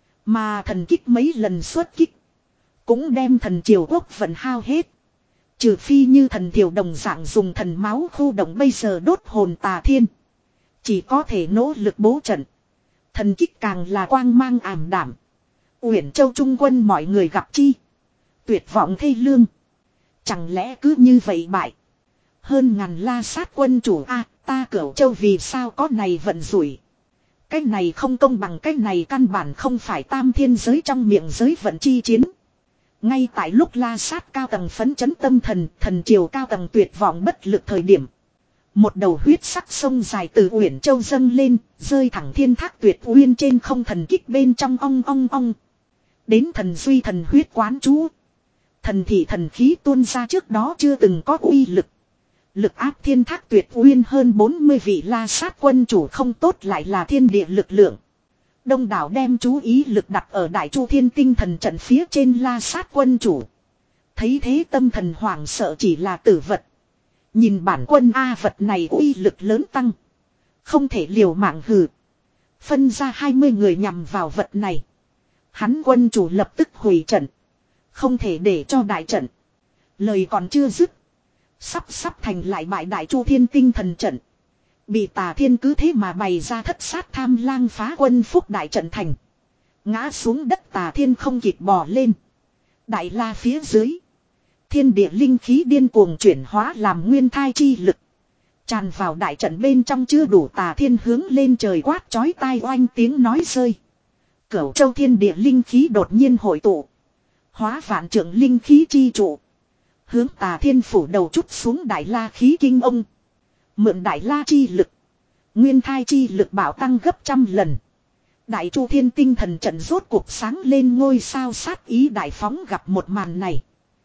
Mà thần kích mấy lần xuất kích. Cũng đem thần triều quốc vận hao hết. Trừ phi như thần thiểu đồng dạng dùng thần máu khu động bây giờ đốt hồn Tà Thiên. Chỉ có thể nỗ lực bố trận. Thần kích càng là quang mang ảm đảm. Uyển Châu trung quân mọi người gặp chi. Tuyệt vọng thê lương. Chẳng lẽ cứ như vậy bại. Hơn ngàn La Sát quân chủ a ta Cửu Châu vì sao có này vận rủi. Cái này không công bằng, cái này căn bản không phải tam thiên giới trong miệng giới vận chi chiến. Ngay tại lúc La Sát cao tầng phấn chấn tâm thần, thần triều cao tầng tuyệt vọng bất lực thời điểm. Một đầu huyết sắc sông dài từ Uyển Châu dâng lên, rơi thẳng Thiên Thác Tuyệt Uyên trên không. Thần kích bên trong ong ong ong. Đến thần duy thần huyết quán chú. Thần thị thần khí tuôn ra trước đó chưa từng có uy lực. Lực áp Thiên Thác Tuyệt Uyên hơn bốn mươi vị La Sát quân chủ không tốt, lại là thiên địa lực lượng. Đông đảo đem chú ý lực đặt ở Đại Chu Thiên tinh thần trận phía trên La Sát quân chủ. Thấy thế tâm thần hoảng sợ, chỉ là tử vật. Nhìn bản quân A vật này uy lực lớn tăng. Không thể liều mạng hừ. Phân ra hai mươi người nhằm vào vật này. Hắn quân chủ lập tức hủy trận. Không thể để cho đại trận. Lời còn chưa dứt. Sắp sắp thành lại bại Đại Chu Thiên tinh thần trận. Bị Tà Thiên cứ thế mà bày ra thất sát tham lang phá quân phúc đại trận thành. Ngã xuống đất, Tà Thiên không kịp bò lên. Đại La phía dưới. Thiên địa linh khí điên cuồng chuyển hóa làm nguyên thai chi lực. Tràn vào đại trận bên trong chưa đủ, Tà Thiên hướng lên trời quát chói tai oanh tiếng nói rơi. Cửu Châu thiên địa linh khí đột nhiên hội tụ. Hóa vạn trượng linh khí chi trụ. Hướng Tà Thiên phủ đầu chút xuống Đại La khí kinh ông. Mượn Đại La chi lực. Nguyên thai chi lực bảo tăng gấp trăm lần. Đại Chu Thiên tinh thần trận rốt cuộc sáng lên, ngôi sao sát ý đại phóng. Gặp một màn này,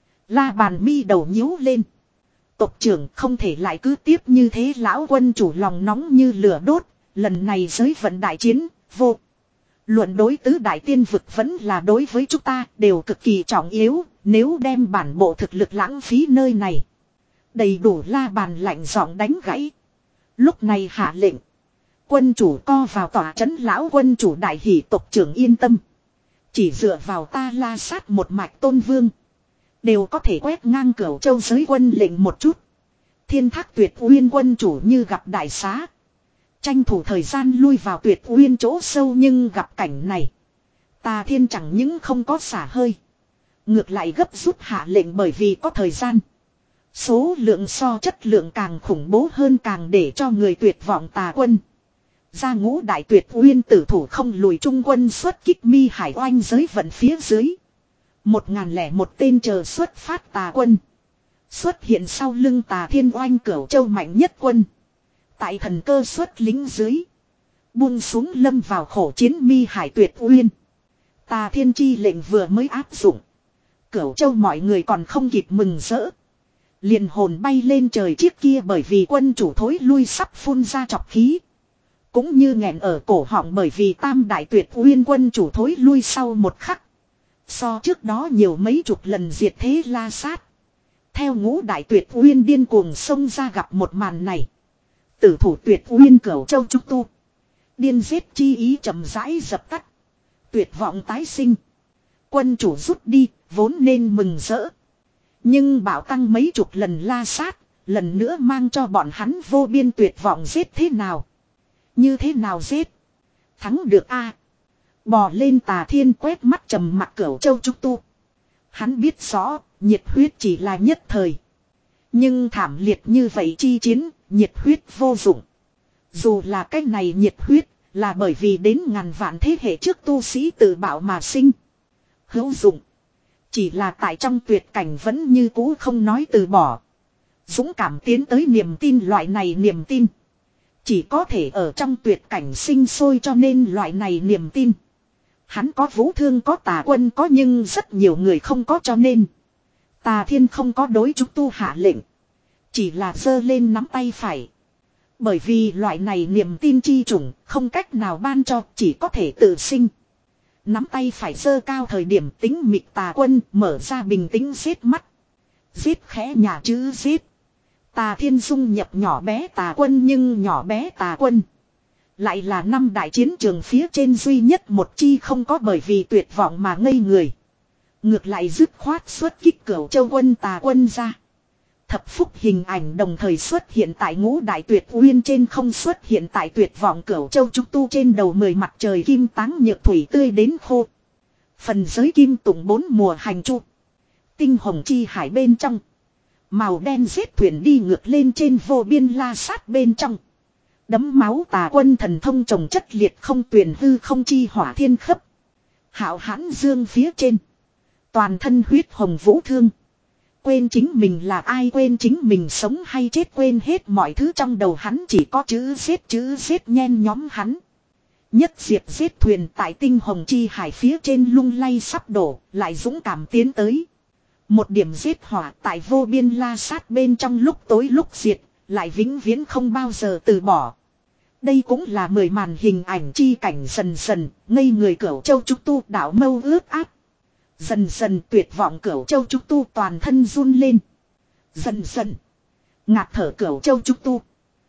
La Bàn mi đầu nhíu lên. Tộc trưởng không thể lại cứ tiếp như thế. Lão quân chủ lòng nóng như lửa đốt. Lần này giới vận đại chiến vô luận đối tứ đại tiên vực vẫn là đối với chúng ta đều cực kỳ trọng yếu. Nếu đem bản bộ thực lực lãng phí nơi này, đầy đủ. La Bàn lạnh giọng đánh gãy. Lúc này hạ lệnh. Quân chủ co vào tòa trấn. Lão quân chủ đại hỷ, tộc trưởng yên tâm. Chỉ dựa vào ta La Sát một mạch tôn vương, đều có thể quét ngang Cửu Châu giới quân lệnh một chút. Thiên Thác Tuyệt Uyên quân chủ như gặp đại xá. Tranh thủ thời gian lui vào Tuyệt Uyên chỗ sâu, nhưng gặp cảnh này, Tà Thiên chẳng những không có xả hơi, ngược lại gấp rút hạ lệnh, bởi vì có thời gian. Số lượng so chất lượng càng khủng bố hơn càng để cho người tuyệt vọng tà quân. Ra ngũ đại tuyệt uyên tử thủ không lùi trung quân xuất kích mi hải oanh giới vận phía dưới. Một ngàn lẻ một tên chờ xuất phát tà quân. Xuất hiện sau lưng tà thiên oanh cửu châu mạnh nhất quân. Tại thần cơ xuất lính dưới. Buông xuống lâm vào khổ chiến mi hải tuyệt uyên. Tà thiên chi lệnh vừa mới áp dụng. Cửu châu mọi người còn không kịp mừng rỡ. Liền hồn bay lên trời chiếc kia bởi vì quân chủ thối lui sắp phun ra chọc khí. Cũng như nghẹn ở cổ họng bởi vì tam đại tuyệt uyên quân chủ thối lui sau một khắc. So trước đó nhiều mấy chục lần diệt thế la sát. Theo ngũ đại tuyệt uyên điên cuồng xông ra gặp một màn này. Tử thủ tuyệt uyên cửu châu trúc tu. Điên giết chi ý chậm rãi dập tắt. Tuyệt vọng tái sinh. Quân chủ rút đi, vốn nên mừng rỡ. Nhưng bảo tăng mấy chục lần la sát, lần nữa mang cho bọn hắn vô biên tuyệt vọng giết thế nào. Như thế nào giết? Thắng được a Bò lên tà thiên quét mắt trầm mặt cửu châu trúc tu. Hắn biết rõ, nhiệt huyết chỉ là nhất thời. Nhưng thảm liệt như vậy chi chiến, nhiệt huyết vô dụng. Dù là cái này nhiệt huyết, là bởi vì đến ngàn vạn thế hệ trước tu sĩ tự bảo mà sinh. Hữu dụng. Chỉ là tại trong tuyệt cảnh vẫn như cũ không nói từ bỏ. Dũng cảm tiến tới niềm tin loại này niềm tin. Chỉ có thể ở trong tuyệt cảnh sinh sôi cho nên loại này niềm tin. Hắn có vũ thương có tà quân có nhưng rất nhiều người không có cho nên. Tà thiên không có đối chúng tu hạ lệnh. Chỉ là giơ lên nắm tay phải. Bởi vì loại này niềm tin chi chủng không cách nào ban cho chỉ có thể tự sinh. Nắm tay phải giơ cao thời điểm tính mịt tà quân mở ra bình tĩnh giết mắt. Giết khẽ nhà chữ giết. Tà thiên dung nhập nhỏ bé tà quân nhưng nhỏ bé tà quân. Lại là năm đại chiến trường phía trên duy nhất một chi không có bởi vì tuyệt vọng mà ngây người. Ngược lại dứt khoát xuất kích cửu châu quân tà quân ra. Thập phúc hình ảnh đồng thời xuất hiện tại ngũ đại tuyệt uyên trên không xuất hiện tại tuyệt vọng cửu châu trúc tu trên đầu mười mặt trời kim táng nhược thủy tươi đến khô. Phần giới kim tùng bốn mùa hành chu. Tinh hồng chi hải bên trong. Màu đen giết thuyền đi ngược lên trên vô biên la sát bên trong. Đấm máu tà quân thần thông trồng chất liệt không tuyển hư không chi hỏa thiên khấp. Hảo hãn dương phía trên. Toàn thân huyết hồng vũ thương. Quên chính mình là ai quên chính mình sống hay chết quên hết mọi thứ trong đầu hắn chỉ có chữ giết chữ giết nhen nhóm hắn. Nhất diệp giết thuyền tại tinh hồng chi hải phía trên lung lay sắp đổ lại dũng cảm tiến tới. Một điểm giết hỏa tại vô biên la sát bên trong lúc tối lúc diệt lại vĩnh viễn không bao giờ từ bỏ. Đây cũng là mười màn hình ảnh chi cảnh dần dần ngây người cửu châu trúc tu đảo mâu ướt áp. Dần dần tuyệt vọng cửu châu trúc tu toàn thân run lên. Dần dần. Ngạt thở cửu châu trúc tu.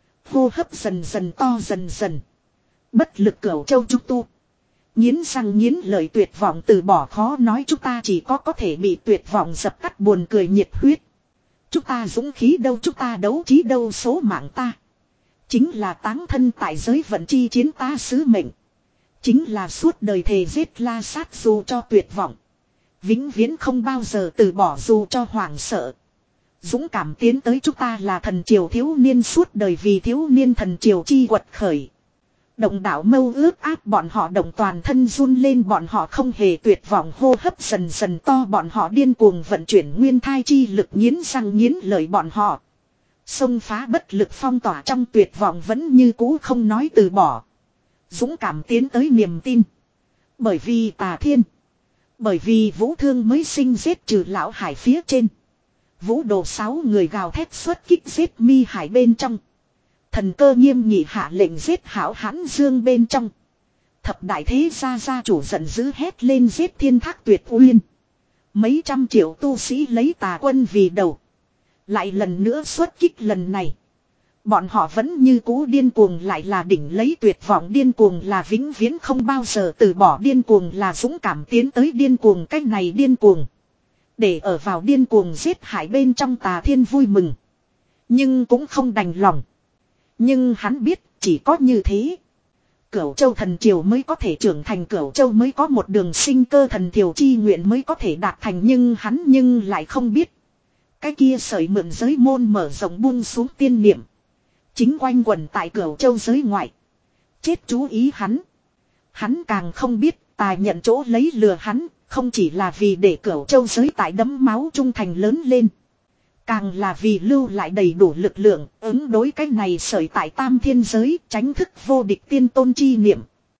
Hô hấp dần dần to dần dần. Bất lực cửu châu trúc tu. Nghiến răng nghiến lời tuyệt vọng từ bỏ khó nói chúng ta chỉ có có thể bị tuyệt vọng dập tắt buồn cười nhiệt huyết. Chúng ta dũng khí đâu chúng ta đấu trí đâu số mạng ta. Chính là táng thân tại giới vận chi chiến ta sứ mệnh. Chính là suốt đời thề giết la sát dù cho tuyệt vọng. Vĩnh viễn không bao giờ từ bỏ dù cho hoảng sợ. Dũng cảm tiến tới chúng ta là thần triều thiếu niên suốt đời vì thiếu niên thần triều chi quật khởi. Động đảo mâu ướt áp bọn họ động toàn thân run lên bọn họ không hề tuyệt vọng hô hấp dần dần to bọn họ điên cuồng vận chuyển nguyên thai chi lực nghiến răng nghiến lợi bọn họ. Xông phá bất lực phong tỏa trong tuyệt vọng vẫn như cũ không nói từ bỏ. Dũng cảm tiến tới niềm tin. Bởi vì tà thiên. Bởi vì vũ thương mới sinh giết trừ lão hải phía trên. Vũ đồ sáu người gào thét xuất kích giết mi hải bên trong. Thần cơ nghiêm nghị hạ lệnh giết hảo hãn dương bên trong. Thập đại thế gia gia chủ giận dữ hét lên giết thiên thác tuyệt uyên. Mấy trăm triệu tu sĩ lấy tà quân vì đầu. Lại lần nữa xuất kích lần này. Bọn họ vẫn như cũ điên cuồng lại là đỉnh lấy tuyệt vọng điên cuồng là vĩnh viễn không bao giờ từ bỏ điên cuồng là dũng cảm tiến tới điên cuồng cách này điên cuồng. Để ở vào điên cuồng giết hại bên trong tà thiên vui mừng. Nhưng cũng không đành lòng. Nhưng hắn biết chỉ có như thế. Cửu châu thần triều mới có thể trưởng thành cửu châu mới có một đường sinh cơ thần triều chi nguyện mới có thể đạt thành nhưng hắn nhưng lại không biết. Cái kia sợi mượn giới môn mở rộng buông xuống tiên niệm. Chính quanh quẩn tại Cửu Châu giới ngoại. Chết chú ý hắn. Hắn càng không biết tài nhận chỗ lấy lừa hắn. Không chỉ là vì để Cửu Châu giới tại đấm máu trung thành lớn lên. Càng là vì lưu lại đầy đủ lực lượng ứng đối cái này sợi tại tam thiên giới tránh thức vô địch tiên tôn chi niệm.